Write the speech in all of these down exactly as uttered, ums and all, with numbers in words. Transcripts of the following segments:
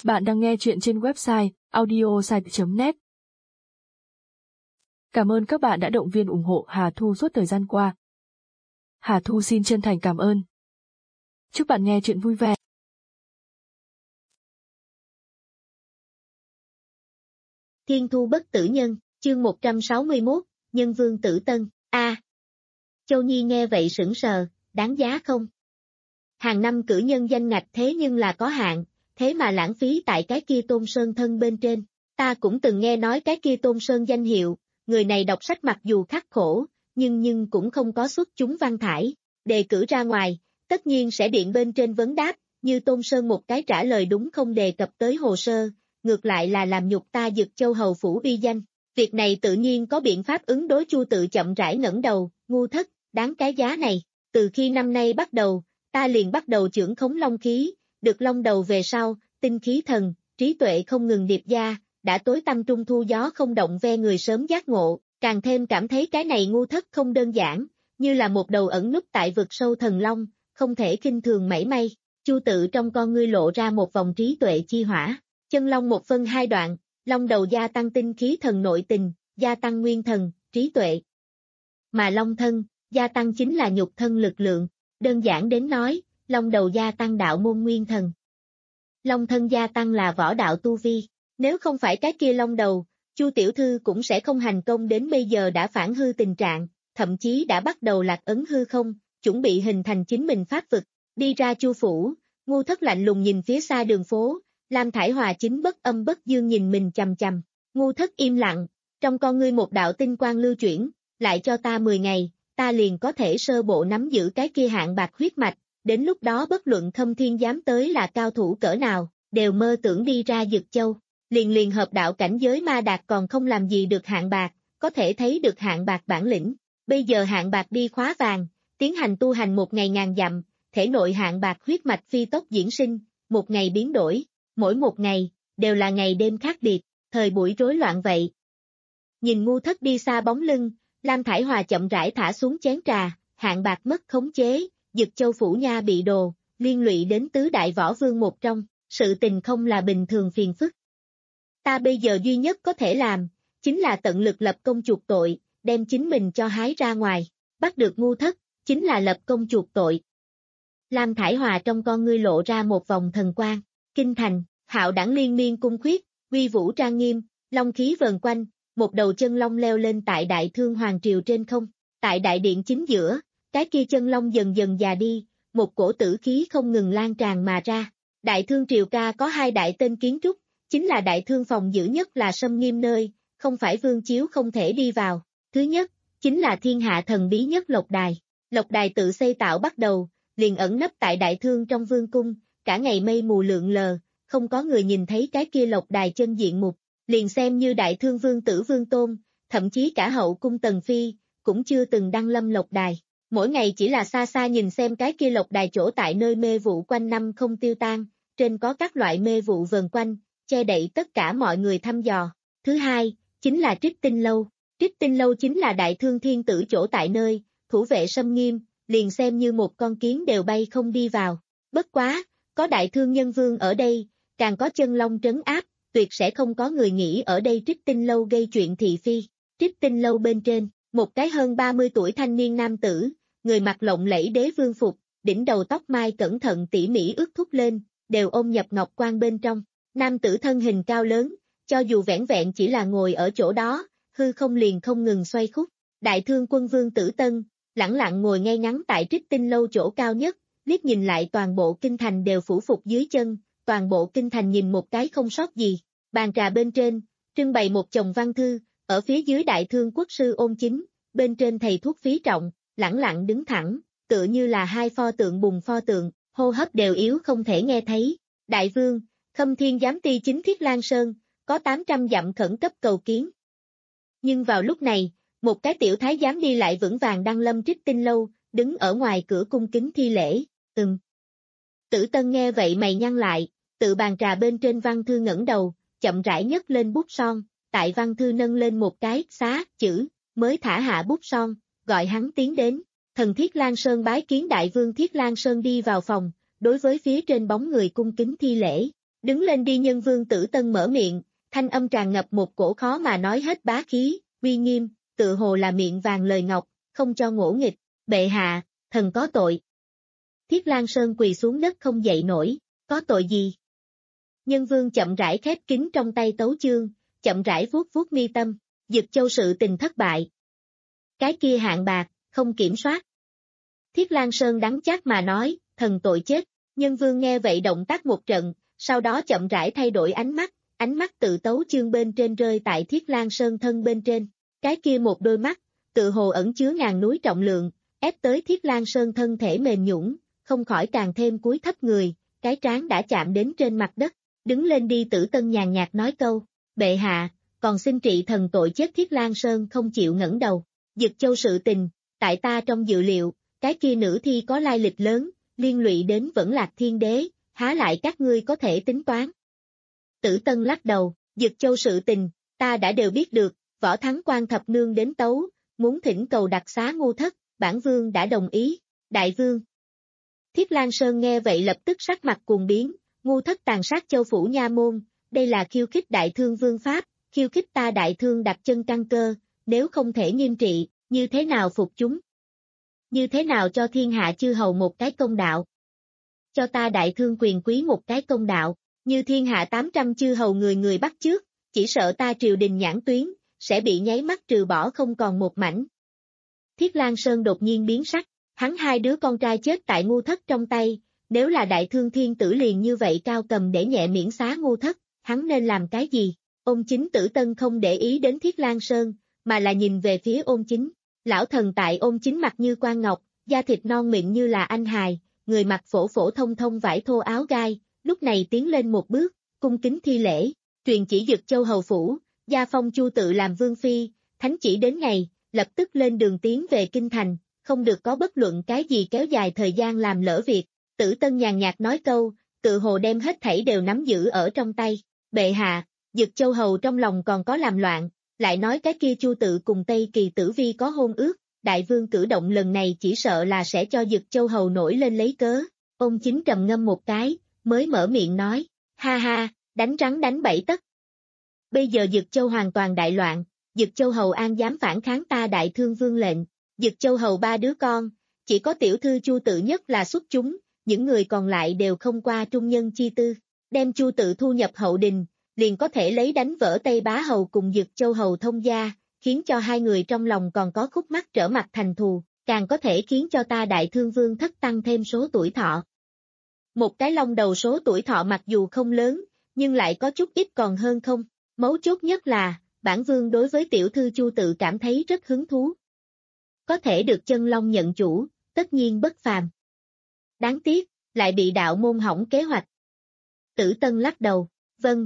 Bạn đang nghe chuyện trên website audiosite chấm net. Cảm ơn các bạn đã động viên ủng hộ Hà Thu suốt thời gian qua. Hà Thu xin chân thành cảm ơn. Chúc bạn nghe chuyện vui vẻ. Thiên Thu Bất Tử Nhân, chương một trăm sáu mươi mốt, Nhân Vương Tử Tân, a. À, Châu Nhi nghe vậy sững sờ, đáng giá không? Hàng năm cử nhân danh ngạch thế nhưng là có hạn, thế mà lãng phí tại cái kia Tôn Sơn thân bên trên. Ta cũng từng nghe nói cái kia Tôn Sơn danh hiệu, người này đọc sách mặc dù khắc khổ, nhưng nhưng cũng không có xuất chúng văn thải. Đề cử ra ngoài, tất nhiên sẽ điện bên trên vấn đáp, như Tôn Sơn một cái trả lời đúng không đề cập tới hồ sơ, ngược lại là làm nhục ta Dực Châu hầu phủ uy danh. Việc này tự nhiên có biện pháp ứng đối. Chu Tự chậm rãi ngẩng đầu, ngu thất, đáng cái giá này. Từ khi năm nay bắt đầu, ta liền bắt đầu chưởng khống long khí, được long đầu về sau, tinh khí thần, trí tuệ không ngừng điệp gia, đã tối tâm trung thu gió không động ve người sớm giác ngộ, càng thêm cảm thấy cái này ngu thất không đơn giản, như là một đầu ẩn núp tại vực sâu thần long, không thể khinh thường mảy may. Chu Tự trong con ngươi lộ ra một vòng trí tuệ chi hỏa, chân long một phân hai đoạn, long đầu gia tăng tinh khí thần nội tình, gia tăng nguyên thần, trí tuệ. Mà long thân, gia tăng chính là nhục thân lực lượng, đơn giản đến nói, long đầu gia tăng đạo môn nguyên thần. Long thân gia tăng là võ đạo tu vi, nếu không phải cái kia long đầu, Chu tiểu thư cũng sẽ không hành công đến bây giờ đã phản hư tình trạng, thậm chí đã bắt đầu lạc ấn hư không, chuẩn bị hình thành chính mình pháp vực. Đi ra Chu phủ, ngu thất lạnh lùng nhìn phía xa đường phố, Lam Thải Hòa chính bất âm bất dương nhìn mình chằm chằm. Ngu thất im lặng, trong con ngươi một đạo tinh quang lưu chuyển, lại cho ta mười ngày, ta liền có thể sơ bộ nắm giữ cái kia hạng bạc huyết mạch, đến lúc đó bất luận Khâm Thiên dám tới là cao thủ cỡ nào, đều mơ tưởng đi ra Dực Châu. Liền liền hợp đạo cảnh giới ma đạt còn không làm gì được hạng bạc, có thể thấy được hạng bạc bản lĩnh. Bây giờ hạng bạc đi khóa vàng, tiến hành tu hành một ngày ngàn dặm, thể nội hạng bạc huyết mạch phi tốc diễn sinh, một ngày biến đổi, mỗi một ngày, đều là ngày đêm khác biệt, thời buổi rối loạn vậy. Nhìn ngu thất đi xa bóng lưng, Lam Thải Hòa chậm rãi thả xuống chén trà, hạng bạc mất khống chế, Dực Châu phủ nha bị đồ, liên lụy đến tứ đại võ vương một trong, sự tình không là bình thường phiền phức. Ta bây giờ duy nhất có thể làm, chính là tận lực lập công chuộc tội, đem chính mình cho hái ra ngoài, bắt được ngu thất, chính là lập công chuộc tội. Lam Thải Hòa trong con ngươi lộ ra một vòng thần quang, kinh thành, hạo đẳng liên miên cung khuyết, uy vũ trang nghiêm, long khí vờn quanh, một đầu chân long leo lên tại đại thương hoàng triều trên không, tại đại điện chính giữa, cái kia chân long dần dần già đi, một cổ tử khí không ngừng lan tràn mà ra. Đại thương triều ca có hai đại tên kiến trúc, chính là đại thương phòng giữ nhất là Sâm Nghiêm nơi, không phải vương chiếu không thể đi vào. Thứ nhất, chính là thiên hạ thần bí nhất Lộc Đài. Lộc Đài tự xây tạo bắt đầu, liền ẩn nấp tại đại thương trong vương cung, cả ngày mây mù lượn lờ, không có người nhìn thấy cái kia Lộc Đài chân diện mục, liền xem như đại thương vương tử Vương Tôn, thậm chí cả hậu cung Tần Phi, cũng chưa từng đăng lâm Lộc Đài. Mỗi ngày chỉ là xa xa nhìn xem cái kia Lộc Đài chỗ tại nơi mê vụ quanh năm không tiêu tan, trên có các loại mê vụ vờn quanh, che đậy tất cả mọi người thăm dò. Thứ hai, chính là Trích Tinh Lâu. Trích Tinh Lâu chính là đại thương thiên tử chỗ tại nơi, thủ vệ Sâm Nghiêm, liền xem như một con kiến đều bay không đi vào. Bất quá, có đại thương nhân vương ở đây, càng có chân long trấn áp, tuyệt sẽ không có người nghĩ ở đây Trích Tinh Lâu gây chuyện thị phi. Trích Tinh Lâu bên trên, một cái hơn ba mươi tuổi thanh niên nam tử, người mặc lộng lẫy đế vương phục, đỉnh đầu tóc mai cẩn thận tỉ mỉ ướt thúc lên, đều ôm nhập ngọc quan bên trong. Nam tử thân hình cao lớn, cho dù vẻn vẹn chỉ là ngồi ở chỗ đó, hư không liền không ngừng xoay khúc. Đại thương quân vương Tử Tân, lẳng lặng ngồi ngay ngắn tại Trích Tinh Lâu chỗ cao nhất, liếc nhìn lại toàn bộ kinh thành đều phủ phục dưới chân, toàn bộ kinh thành nhìn một cái không sót gì. Bàn trà bên trên, trưng bày một chồng văn thư, ở phía dưới đại thương quốc sư Ôn Chính, bên trên thầy thuốc Phí Trọng, lẳng lặng đứng thẳng, tựa như là hai pho tượng bùn pho tượng, hô hấp đều yếu không thể nghe thấy. Đại vương, Khâm Thiên giám ty chính Thiết Lan Sơn, có tám trăm dặm khẩn cấp cầu kiến. Nhưng vào lúc này, một cái tiểu thái giám đi lại vững vàng đăng lâm Trích Tinh Lâu, đứng ở ngoài cửa cung kính thi lễ, ừm. Tử Tân nghe vậy mày nhăn lại, tự bàn trà bên trên văn thư ngẩng đầu, chậm rãi nhấc lên bút son, tại văn thư nâng lên một cái xá chữ, mới thả hạ bút son, gọi hắn tiến đến. Thần Thiết Lan Sơn bái kiến đại vương. Thiết Lan Sơn đi vào phòng, đối với phía trên bóng người cung kính thi lễ. Đứng lên đi. Nhân Vương Tử Tân mở miệng, thanh âm tràn ngập một cổ khó mà nói hết bá khí, uy nghiêm, tự hồ là miệng vàng lời ngọc, không cho ngỗ nghịch. Bệ hạ, thần có tội. Thiết Lang Sơn quỳ xuống đất không dậy nổi, có tội gì? Nhân Vương chậm rãi khép kín trong tay tấu chương, chậm rãi vuốt vuốt mi tâm, Dực Châu sự tình thất bại. Cái kia hạng bạc, không kiểm soát. Thiết Lang Sơn đắng chát mà nói, thần tội chết. Nhân Vương nghe vậy động tác một trận, sau đó chậm rãi thay đổi ánh mắt, ánh mắt tự tấu chương bên trên rơi tại Thiết Lang Sơn thân bên trên. Cái kia một đôi mắt, tự hồ ẩn chứa ngàn núi trọng lượng, ép tới Thiết Lang Sơn thân thể mềm nhũn, không khỏi càng thêm cúi thấp người, cái trán đã chạm đến trên mặt đất. Đứng lên đi. Tử Tân nhàn nhạt nói câu, bệ hạ, còn xin trị thần tội chết. Thiết Lang Sơn không chịu ngẩng đầu. Dực Châu sự tình, tại ta trong dự liệu, cái kia nữ thi có lai lịch lớn, liên lụy đến Vẫn Lạc Thiên Đế, há lại các ngươi có thể tính toán. Tử Tân lắc đầu, Dực Châu sự tình, ta đã đều biết được, Võ Thắng Quan thập nương đến tấu, muốn thỉnh cầu đặc xá Ngô Thất, bản vương đã đồng ý. Đại vương. Thiết Lang Sơn nghe vậy lập tức sắc mặt cuồng biến, Ngô Thất tàn sát Châu phủ nha môn, đây là khiêu khích đại thương vương pháp, khiêu khích ta đại thương đặt chân căn cơ, nếu không thể nghiêm trị, như thế nào phục chúng? Như thế nào cho thiên hạ chư hầu một cái công đạo? Cho ta đại thương quyền quý một cái công đạo, như thiên hạ tám trăm chư hầu người người bắt chước, chỉ sợ ta triều đình nhãn tuyến, sẽ bị nháy mắt trừ bỏ không còn một mảnh. Thiết Lang Sơn đột nhiên biến sắc, hắn hai đứa con trai chết tại Ngô Thất trong tay, nếu là đại thương thiên tử liền như vậy cao cầm để nhẹ miễn xá Ngô Thất, hắn nên làm cái gì? Ôn Chính Tử Tân không để ý đến Thiết Lang Sơn, mà là nhìn về phía Ôn Chính. Lão thần tại Ôn Chính mặt như quan ngọc, da thịt non mịn như là anh hài, người mặc phổ phổ thông thông vải thô áo gai, lúc này tiến lên một bước, cung kính thi lễ, truyền chỉ Dực Châu hầu phủ, gia phong Chu tự làm vương phi, thánh chỉ đến ngày, lập tức lên đường tiến về kinh thành, không được có bất luận cái gì kéo dài thời gian làm lỡ việc. Tử Tân nhàn nhạt nói câu, tự hồ đem hết thảy đều nắm giữ ở trong tay. Bệ hạ, Dực Châu hầu trong lòng còn có làm loạn, lại nói cái kia Chu tự cùng Tây Kỳ Tử Vi có hôn ước, đại vương cử động lần này chỉ sợ là sẽ cho Dực Châu hầu nổi lên lấy cớ. Ôn Chính trầm ngâm một cái, mới mở miệng nói, ha ha, đánh rắn đánh bẫy tất. Bây giờ Dực Châu hoàn toàn đại loạn, Dực Châu hầu an dám phản kháng ta đại thương vương lệnh. Dực Châu hầu ba đứa con, chỉ có tiểu thư Chu tự nhất là xuất chúng, những người còn lại đều không qua trung nhân chi tư, đem Chu tự thu nhập hậu đình, liền có thể lấy đánh vỡ Tây Bá hầu cùng Dực Châu hầu thông gia, khiến cho hai người trong lòng còn có khúc mắc trở mặt thành thù, càng có thể khiến cho ta đại thương vương thất tăng thêm số tuổi thọ. Một cái long đầu số tuổi thọ mặc dù không lớn, nhưng lại có chút ít còn hơn không, mấu chốt nhất là, bản vương đối với tiểu thư Chu tự cảm thấy rất hứng thú. Có thể được chân long nhận chủ, tất nhiên bất phàm. Đáng tiếc, lại bị đạo môn hỏng kế hoạch. Tử Tân lắc đầu, vâng.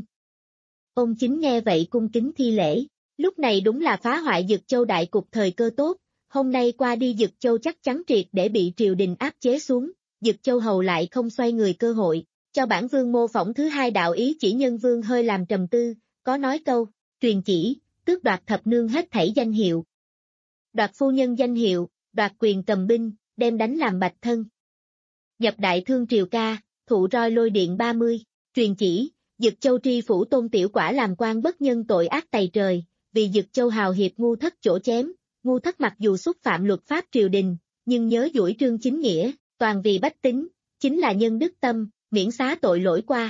Ôn Chính nghe vậy cung kính thi lễ, lúc này đúng là phá hoại Dực Châu đại cục thời cơ tốt, hôm nay qua đi Dực Châu chắc chắn triệt để bị triều đình áp chế xuống, Dực Châu hầu lại không xoay người cơ hội, cho bản vương mô phỏng thứ hai đạo ý chỉ. Nhân Vương hơi làm trầm tư, có nói câu, truyền chỉ, tước đoạt thập nương hết thảy danh hiệu. Đoạt phu nhân danh hiệu, đoạt quyền cầm binh, đem đánh làm bạch thân. Nhập đại thương triều ca, thụ roi lôi điện ba mươi, truyền chỉ, Dực Châu tri phủ Tôn Tiểu Quả làm quan bất nhân tội ác tày trời, vì Dực Châu hào hiệp Ngu Thất chỗ chém, Ngu Thất mặc dù xúc phạm luật pháp triều đình, nhưng nhớ duỗi trương chính nghĩa, toàn vì bách tính, chính là nhân đức tâm, miễn xá tội lỗi qua.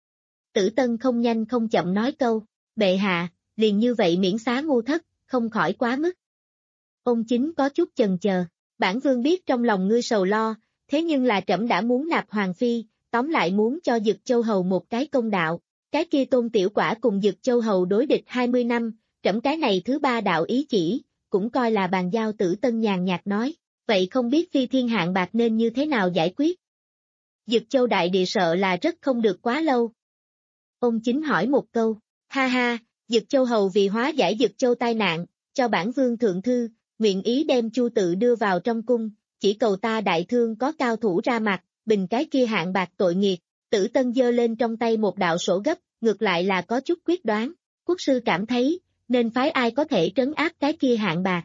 Tử Tân không nhanh không chậm nói câu, bệ hạ, liền như vậy miễn xá Ngu Thất, không khỏi quá mức. Ôn Chính có chút chần chờ, bản vương biết trong lòng ngươi sầu lo, thế nhưng là trẫm đã muốn nạp hoàng phi, tóm lại muốn cho Dực Châu hầu một cái công đạo, cái kia Tôn Tiểu Quả cùng Dực Châu hầu đối địch hai mươi năm, trẫm cái này thứ ba đạo ý chỉ, cũng coi là bàn giao. Tử Tân nhàn nhạt nói, vậy không biết phi thiên hạng bạc nên như thế nào giải quyết? Dực Châu đại địa sợ là rất không được quá lâu. Ôn Chính hỏi một câu, ha ha, Dực Châu hầu vì hóa giải Dực Châu tai nạn, cho bản vương thượng thư, nguyện ý đem Chu tự đưa vào trong cung, chỉ cầu ta đại thương có cao thủ ra mặt, bình cái kia hạng bạc tội nghiệt. Tử Tân giơ lên trong tay một đạo sổ gấp, ngược lại là có chút quyết đoán, quốc sư cảm thấy, nên phái ai có thể trấn áp cái kia hạng bạc.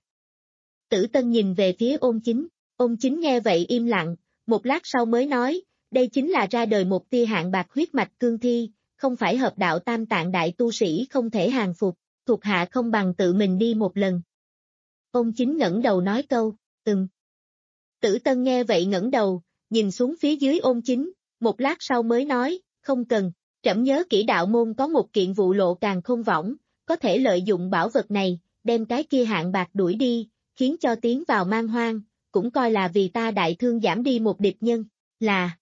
Tử Tân nhìn về phía Ôn Chính, Ôn Chính nghe vậy im lặng, một lát sau mới nói, đây chính là ra đời một tia hạng bạc huyết mạch cương thi, không phải hợp đạo tam tạng đại tu sĩ không thể hàng phục, thuộc hạ không bằng tự mình đi một lần. Ôn Chính ngẩng đầu nói câu, ừm. Tử Tân nghe vậy ngẩng đầu, nhìn xuống phía dưới Ôn Chính, một lát sau mới nói, không cần, trẫm nhớ kỹ đạo môn có một kiện vụ lộ càng khôn võng, có thể lợi dụng bảo vật này, đem cái kia hạng bạc đuổi đi, khiến cho tiến vào man hoang, cũng coi là vì ta đại thương giảm đi một địch nhân, là...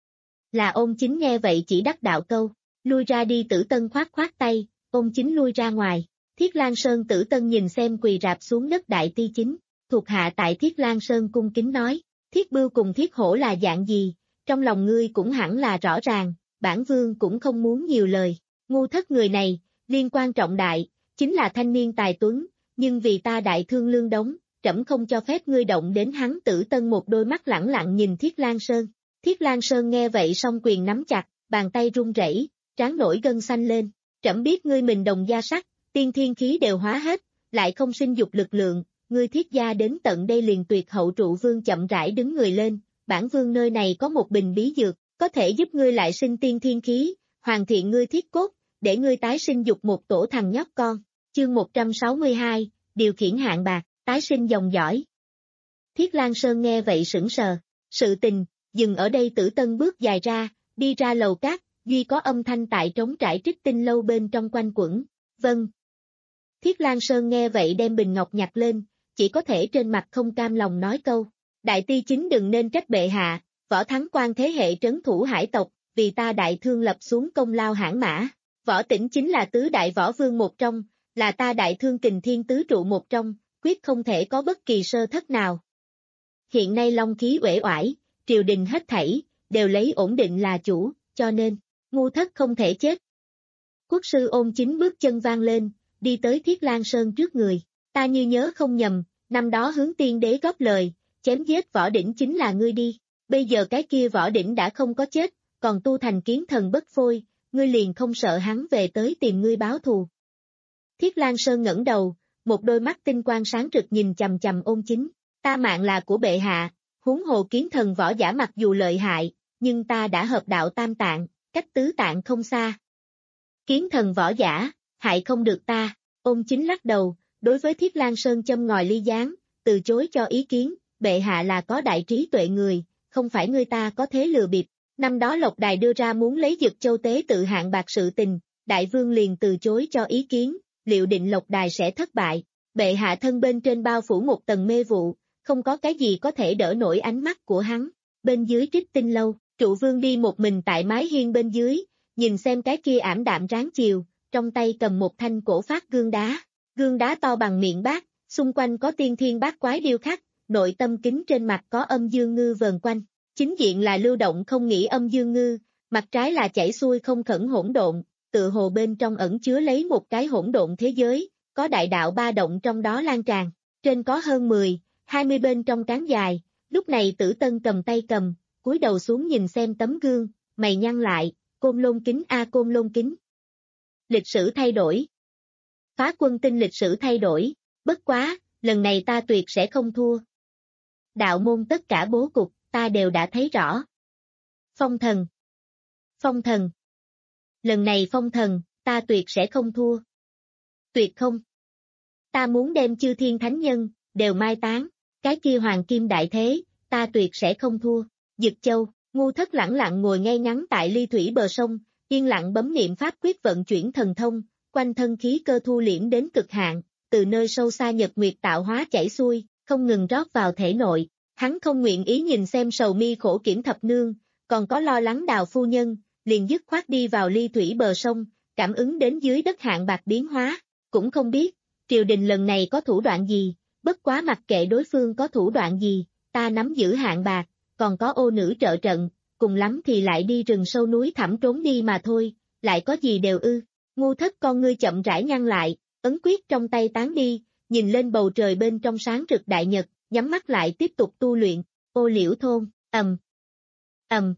Là Ôn Chính nghe vậy chỉ đắc đạo câu, lui ra đi. Tử Tân khoát khoát tay, Ôn Chính lui ra ngoài. Thiết Lang Sơn Tử Tân nhìn xem quỳ rạp xuống đất đại ti chính, thuộc hạ tại Thiết Lang Sơn cung kính nói, Thiết Bưu cùng Thiết Hổ là dạng gì, trong lòng ngươi cũng hẳn là rõ ràng, bản vương cũng không muốn nhiều lời, ngu thất người này, liên quan trọng đại, chính là thanh niên tài tuấn, nhưng vì ta đại thương lương đống, trẫm không cho phép ngươi động đến hắn. Tử Tân một đôi mắt lẳng lặng nhìn Thiết Lang Sơn, Thiết Lang Sơn nghe vậy song quyền nắm chặt, bàn tay run rẩy, trán nổi gân xanh lên, trẫm biết ngươi mình đồng gia sắc, tiên thiên khí đều hóa hết, lại không sinh dục lực lượng, ngươi Thiết gia đến tận đây liền tuyệt hậu trụ vương chậm rãi đứng người lên, bản vương nơi này có một bình bí dược, có thể giúp ngươi lại sinh tiên thiên khí, hoàn thiện ngươi thiết cốt, để ngươi tái sinh dục một tổ thằng nhóc con. Chương một trăm sáu mươi hai, điều khiển hạng bạc, tái sinh dòng dõi. Thiết Lang Sơn nghe vậy sững sờ, sự tình, dừng ở đây. Tử Tân bước dài ra, đi ra lầu cát, duy có âm thanh tại trống trải Trích Tinh lâu bên trong quanh quẩn. Vâng. Thiết Lang Sơn nghe vậy đem bình ngọc nhặt lên, chỉ có thể trên mặt không cam lòng nói câu, đại ti chính đừng nên trách bệ hạ, Võ Thắng Quan thế hệ trấn thủ hải tộc, vì ta đại thương lập xuống công lao hãn mã, Võ Tĩnh chính là tứ đại võ vương một trong, là ta đại thương kình thiên tứ trụ một trong, quyết không thể có bất kỳ sơ thất nào. Hiện nay long khí uể oải, triều đình hết thảy, đều lấy ổn định là chủ, cho nên, ngu thất không thể chết. Quốc sư Ôn Chính bước chân vang lên, đi tới Thiết Lang Sơn trước người, ta như nhớ không nhầm, năm đó hướng tiên đế góp lời, chém giết Võ Đỉnh chính là ngươi đi, bây giờ cái kia Võ Đỉnh đã không có chết, còn tu thành kiến thần bất phôi, ngươi liền không sợ hắn về tới tìm ngươi báo thù. Thiết Lang Sơn ngẩng đầu, một đôi mắt tinh quang sáng rực nhìn chằm chằm Ôn Chính, ta mạng là của bệ hạ, huống hồ kiến thần võ giả mặc dù lợi hại, nhưng ta đã hợp đạo tam tạng, cách tứ tạng không xa. Kiến thần võ giả, hại không được ta. Ôn Chính lắc đầu, đối với Thiết Lang Sơn châm ngòi ly gián, từ chối cho ý kiến, bệ hạ là có đại trí tuệ người, không phải người ta có thế lừa bịp. Năm đó Lộc Đài đưa ra muốn lấy Dực Châu tế tự hạng bạc sự tình, đại vương liền từ chối cho ý kiến, liệu định Lộc Đài sẽ thất bại. Bệ hạ thân bên trên bao phủ một tầng mê vụ, không có cái gì có thể đỡ nổi ánh mắt của hắn. Bên dưới Trích Tinh lâu, trụ vương đi một mình tại mái hiên bên dưới, nhìn xem cái kia ảm đạm ráng chiều, trong tay cầm một thanh cổ phát gương đá. Gương đá to bằng miệng bát, xung quanh có tiên thiên bát quái điêu khắc, nội tâm kính trên mặt có âm dương ngư vờn quanh. Chính diện là lưu động không nghĩ âm dương ngư, mặt trái là chảy xuôi không khẩn hỗn độn, tự hồ bên trong ẩn chứa lấy một cái hỗn độn thế giới, có đại đạo ba động trong đó lan tràn. Trên có hơn mười, hai mươi bên trong cán dài, lúc này Tử Tân cầm tay cầm, cúi đầu xuống nhìn xem tấm gương, mày nhăn lại, Côn Lôn kính a Côn Lôn kính. Lịch sử thay đổi. Phá quân tinh lịch sử thay đổi, bất quá, lần này ta tuyệt sẽ không thua. Đạo môn tất cả bố cục, ta đều đã thấy rõ. Phong thần. Phong thần. Lần này phong thần, ta tuyệt sẽ không thua. Tuyệt không. Ta muốn đem chư thiên thánh nhân, đều mai táng, cái kia hoàng kim đại thế, ta tuyệt sẽ không thua. Dực Châu, ngu thất lẳng lặng ngồi ngay ngắn tại ly thủy bờ sông, yên lặng bấm niệm pháp quyết vận chuyển thần thông, quanh thân khí cơ thu liễm đến cực hạn, từ nơi sâu xa nhật nguyệt tạo hóa chảy xuôi, không ngừng rót vào thể nội. Hắn không nguyện ý nhìn xem sầu mi khổ kiểm thập nương, còn có lo lắng Đào phu nhân, liền dứt khoát đi vào ly thủy bờ sông, cảm ứng đến dưới đất hạng bạc biến hóa, cũng không biết, triều đình lần này có thủ đoạn gì, bất quá mặc kệ đối phương có thủ đoạn gì, ta nắm giữ hạng bạc, còn có ô nữ trợ trận, cùng lắm thì lại đi rừng sâu núi thẳm trốn đi mà thôi, lại có gì đều ư. Ngu thất con ngươi chậm rãi nhăn lại, ấn quyết trong tay tán đi, nhìn lên bầu trời bên trong sáng rực đại nhật, nhắm mắt lại tiếp tục tu luyện. Ô Liễu thôn, ầm, ầm,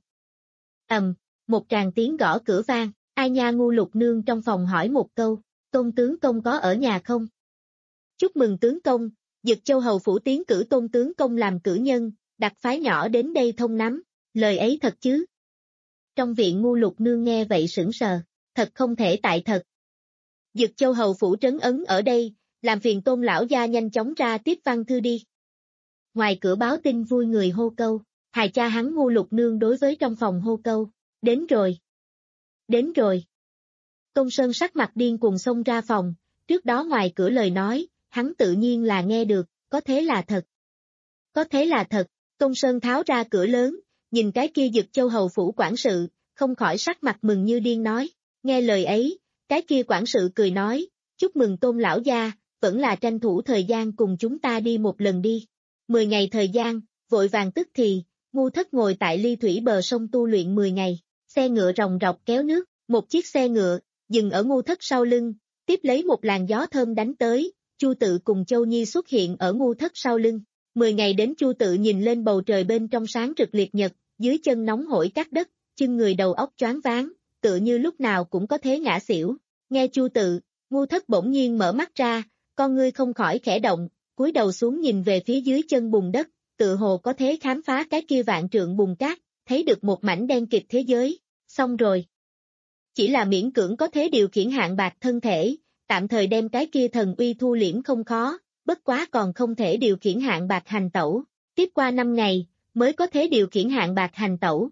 ầm, một tràng tiếng gõ cửa vang, Ai Nha Ngu Lục Nương trong phòng hỏi một câu, Tôn tướng công có ở nhà không? Chúc mừng tướng công, Dực Châu hầu phủ tiến cử Tôn tướng công làm cử nhân, đặt phái nhỏ đến đây thông nắm, lời ấy thật chứ? Trong viện Ngu Lục Nương nghe vậy sững sờ, thật không thể tại thật. Dực Châu hầu phủ trấn ấn ở đây, làm phiền Tôn lão gia nhanh chóng ra tiếp văn thư đi. Ngoài cửa báo tin vui người hô câu, hài cha hắn Ngu Lục Nương đối với trong phòng hô câu, đến rồi. Đến rồi. Tôn Sơn sắc mặt điên cuồng xông ra phòng, trước đó ngoài cửa lời nói, hắn tự nhiên là nghe được, có thế là thật. Có thế là thật, Tôn Sơn tháo ra cửa lớn, nhìn cái kia Dực Châu hầu phủ quản sự, không khỏi sắc mặt mừng như điên nói, nghe lời ấy, cái kia quản sự cười nói, chúc mừng Tôn lão gia, vẫn là tranh thủ thời gian cùng chúng ta đi một lần đi. Mười ngày thời gian, vội vàng tức thì, Ngu Thất ngồi tại ly thủy bờ sông tu luyện mười ngày, xe ngựa ròng rọc kéo nước, một chiếc xe ngựa, dừng ở Ngu Thất sau lưng, tiếp lấy một làn gió thơm đánh tới, Chu Tự cùng Châu Nhi xuất hiện ở Ngu Thất sau lưng. Mười ngày đến Chu Tự nhìn lên bầu trời bên trong sáng rực liệt nhật, dưới chân nóng hổi cát đất, chân người đầu óc choáng váng, tựa như lúc nào cũng có thế ngã xỉu. Nghe Chu Tự, Ngu Thất bỗng nhiên mở mắt ra, con ngươi không khỏi khẽ động, cúi đầu xuống nhìn về phía dưới chân bùn đất, tự hồ có thế khám phá cái kia vạn trượng bùn cát, thấy được một mảnh đen kịt thế giới. Xong rồi. Chỉ là miễn cưỡng có thế điều khiển hạng bạc thân thể, tạm thời đem cái kia thần uy thu liễm không khó, bất quá còn không thể điều khiển hạng bạc hành tẩu, tiếp qua năm ngày, mới có thế điều khiển hạng bạc hành tẩu.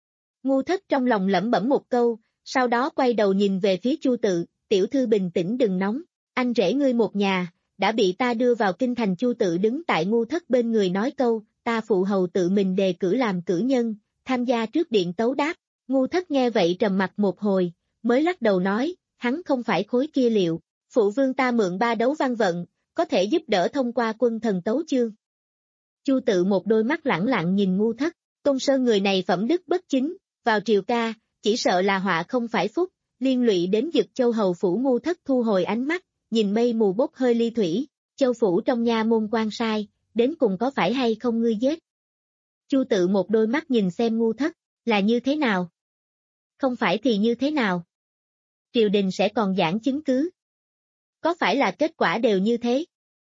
Ngu Thất trong lòng lẩm bẩm một câu, sau đó quay đầu nhìn về phía Chu Tự, tiểu thư bình tĩnh đừng nóng, anh rể ngươi một nhà, đã bị ta đưa vào kinh thành. Chu Tự đứng tại Ngu Thất bên người nói câu, ta phụ hầu tự mình đề cử làm cử nhân, tham gia trước điện tấu đáp. Ngu Thất nghe vậy trầm mặt một hồi, mới lắc đầu nói, hắn không phải khối kia liệu, phụ vương ta mượn ba đấu văn vận, có thể giúp đỡ thông qua quân thần tấu chương. Chu Tự một đôi mắt lẳng lặng nhìn Ngu Thất, Tôn Sơn người này phẩm đức bất chính, vào triều ca, chỉ sợ là họa không phải phúc, liên lụy đến Dực Châu hầu phủ. Ngu Thất thu hồi ánh mắt, nhìn mây mù bốc hơi ly thủy, Châu phủ trong nha môn quan sai, đến cùng có phải hay không ngươi giết? Chu Tự một đôi mắt nhìn xem Ngu Thất, là như thế nào? Không phải thì như thế nào? Triều đình sẽ còn giảng chứng cứ. Có phải là kết quả đều như thế?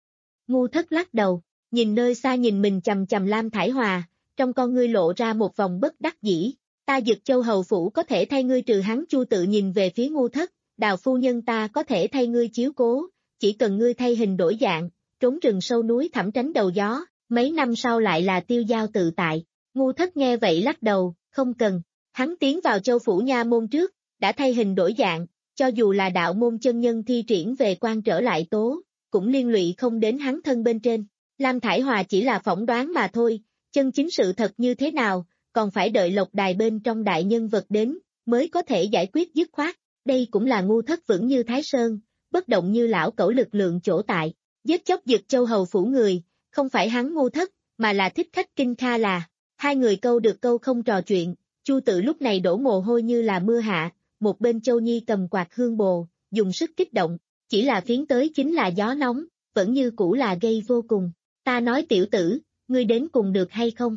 Ngu Thất lắc đầu, nhìn nơi xa nhìn mình chầm chầm Lam Thải Hòa, trong con ngươi lộ ra một vòng bất đắc dĩ. Ta Dực Châu hầu phủ có thể thay ngươi trừ hắn. Chu Tự nhìn về phía Ngu Thất, Đào phu nhân ta có thể thay ngươi chiếu cố, chỉ cần ngươi thay hình đổi dạng, trốn rừng sâu núi thẳm tránh đầu gió, mấy năm sau lại là tiêu dao tự tại. Ngu Thất nghe vậy lắc đầu, không cần, hắn tiến vào Châu phủ nha môn trước, đã thay hình đổi dạng, cho dù là đạo môn chân nhân thi triển về quan trở lại tố, cũng liên lụy không đến hắn thân bên trên. Lam Thải Hòa chỉ là phỏng đoán mà thôi, chân chính sự thật như thế nào, còn phải đợi Lộc Đài bên trong đại nhân vật đến, mới có thể giải quyết dứt khoát. Đây cũng là Ngu Thất vững như Thái Sơn, bất động như lão cẩu lực lượng chỗ tại, giết chóc Dực Châu hầu phủ người, không phải hắn Ngu Thất, mà là Thích Khách Kinh Kha là. Hai người câu được câu không trò chuyện, Chu Tự lúc này đổ mồ hôi như là mưa hạ, một bên Châu Nhi cầm quạt hương bồ, dùng sức kích động, chỉ là phiến tới chính là gió nóng, vẫn như cũ là gây vô cùng. Ta nói tiểu tử, ngươi đến cùng được hay không?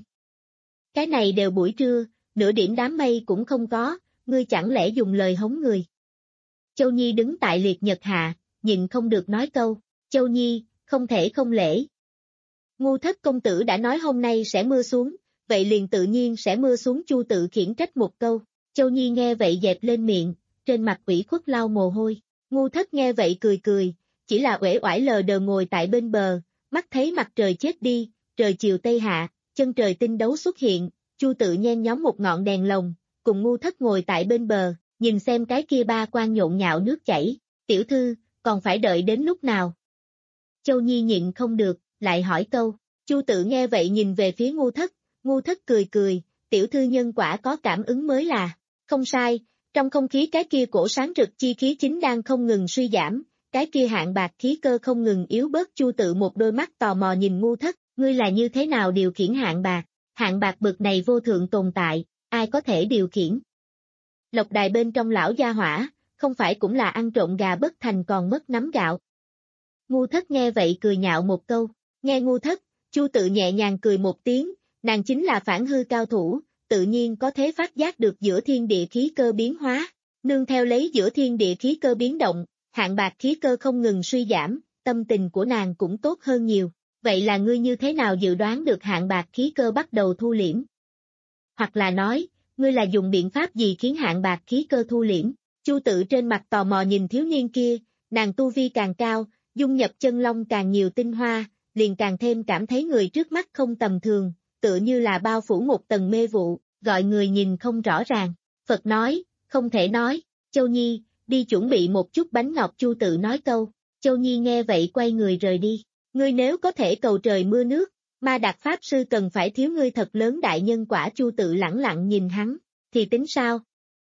Cái này đều buổi trưa, nửa điểm đám mây cũng không có, ngươi chẳng lẽ dùng lời hống người? Châu Nhi đứng tại liệt nhật hạ, nhịn không được nói câu, Châu Nhi, không thể không lễ. Ngu Thất công tử đã nói hôm nay sẽ mưa xuống, vậy liền tự nhiên sẽ mưa xuống. Chu Tự khiển trách một câu, Châu Nhi nghe vậy dẹp lên miệng, trên mặt ủy khuất lau mồ hôi. Ngu Thất nghe vậy cười cười, chỉ là uể oải lờ đờ ngồi tại bên bờ, mắt thấy mặt trời chết đi, trời chiều tây hạ, chân trời tinh đấu xuất hiện, Chu Tự nhen nhóm một ngọn đèn lồng, cùng Ngu Thất ngồi tại bên bờ, nhìn xem cái kia ba quan nhộn nhạo nước chảy, tiểu thư, còn phải đợi đến lúc nào? Châu Nhi nhịn không được, lại hỏi câu, Chu Tự nghe vậy nhìn về phía Ngu Thất, Ngu Thất cười cười, tiểu thư nhân quả có cảm ứng mới là, không sai, trong không khí cái kia cổ sáng rực chi khí chính đang không ngừng suy giảm, cái kia hạng bạc khí cơ không ngừng yếu bớt. Chu Tự một đôi mắt tò mò nhìn Ngu Thất, ngươi là như thế nào điều khiển hạng bạc, hạng bạc bực này vô thượng tồn tại, ai có thể điều khiển? Lộc Đài bên trong lão gia hỏa, không phải cũng là ăn trộm gà bất thành còn mất nắm gạo. Ngu Thất nghe vậy cười nhạo một câu, nghe Ngu Thất, Chu Tự nhẹ nhàng cười một tiếng, nàng chính là phản hư cao thủ, tự nhiên có thế phát giác được giữa thiên địa khí cơ biến hóa, nương theo lấy giữa thiên địa khí cơ biến động, hạng bạc khí cơ không ngừng suy giảm, tâm tình của nàng cũng tốt hơn nhiều. Vậy là ngươi như thế nào dự đoán được hạng bạc khí cơ bắt đầu thu liễm? Hoặc là nói, ngươi là dùng biện pháp gì khiến hạng bạc khí cơ thu liễm? Chu Tự trên mặt tò mò nhìn thiếu niên kia, nàng tu vi càng cao, dung nhập chân long càng nhiều tinh hoa, liền càng thêm cảm thấy người trước mắt không tầm thường, tựa như là bao phủ một tầng mê vụ, gọi người nhìn không rõ ràng. Phật nói, không thể nói, Châu Nhi, đi chuẩn bị một chút bánh ngọt. Chu Tự nói câu, Châu Nhi nghe vậy quay người rời đi. Ngươi nếu có thể cầu trời mưa nước, Ma Đạt Pháp Sư cần phải thiếu ngươi thật lớn đại nhân quả. Chu Tự lẳng lặng nhìn hắn, thì tính sao?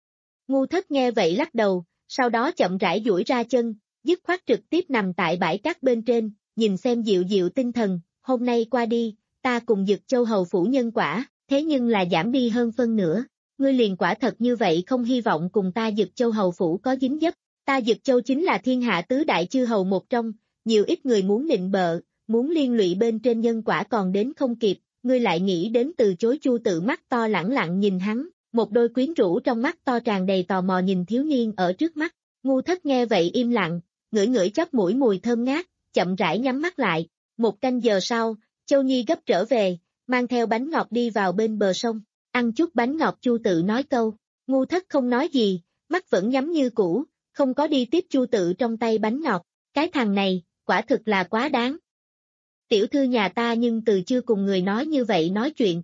Ngu Thất nghe vậy lắc đầu, sau đó chậm rãi duỗi ra chân, dứt khoát trực tiếp nằm tại bãi cát bên trên, nhìn xem dịu dịu tinh thần, hôm nay qua đi, ta cùng Dực Châu hầu phủ nhân quả, thế nhưng là giảm đi hơn phân nửa. Ngươi liền quả thật như vậy không hy vọng cùng ta Dực Châu hầu phủ có dính dấp. Ta Dực Châu chính là thiên hạ tứ đại chư hầu một trong, nhiều ít người muốn nịnh bợ, muốn liên lụy bên trên nhân quả còn đến không kịp, ngươi lại nghĩ đến từ chối. Chu Tự mắt to lẳng lặng nhìn hắn, một đôi quyến rũ trong mắt to tràn đầy tò mò nhìn thiếu niên ở trước mắt. Ngu Thất nghe vậy im lặng, ngửi ngửi chóp mũi mùi thơm ngát, chậm rãi nhắm mắt lại. Một canh giờ sau, Châu Nhi gấp trở về, mang theo bánh ngọt đi vào bên bờ sông, ăn chút bánh ngọt. Chu Tự nói câu, Ngu Thất không nói gì, mắt vẫn nhắm như cũ, không có đi tiếp Chu Tự trong tay bánh ngọt. Cái thằng này, quả thực là quá đáng. Tiểu thư nhà ta nhưng từ chưa cùng người nói như vậy nói chuyện.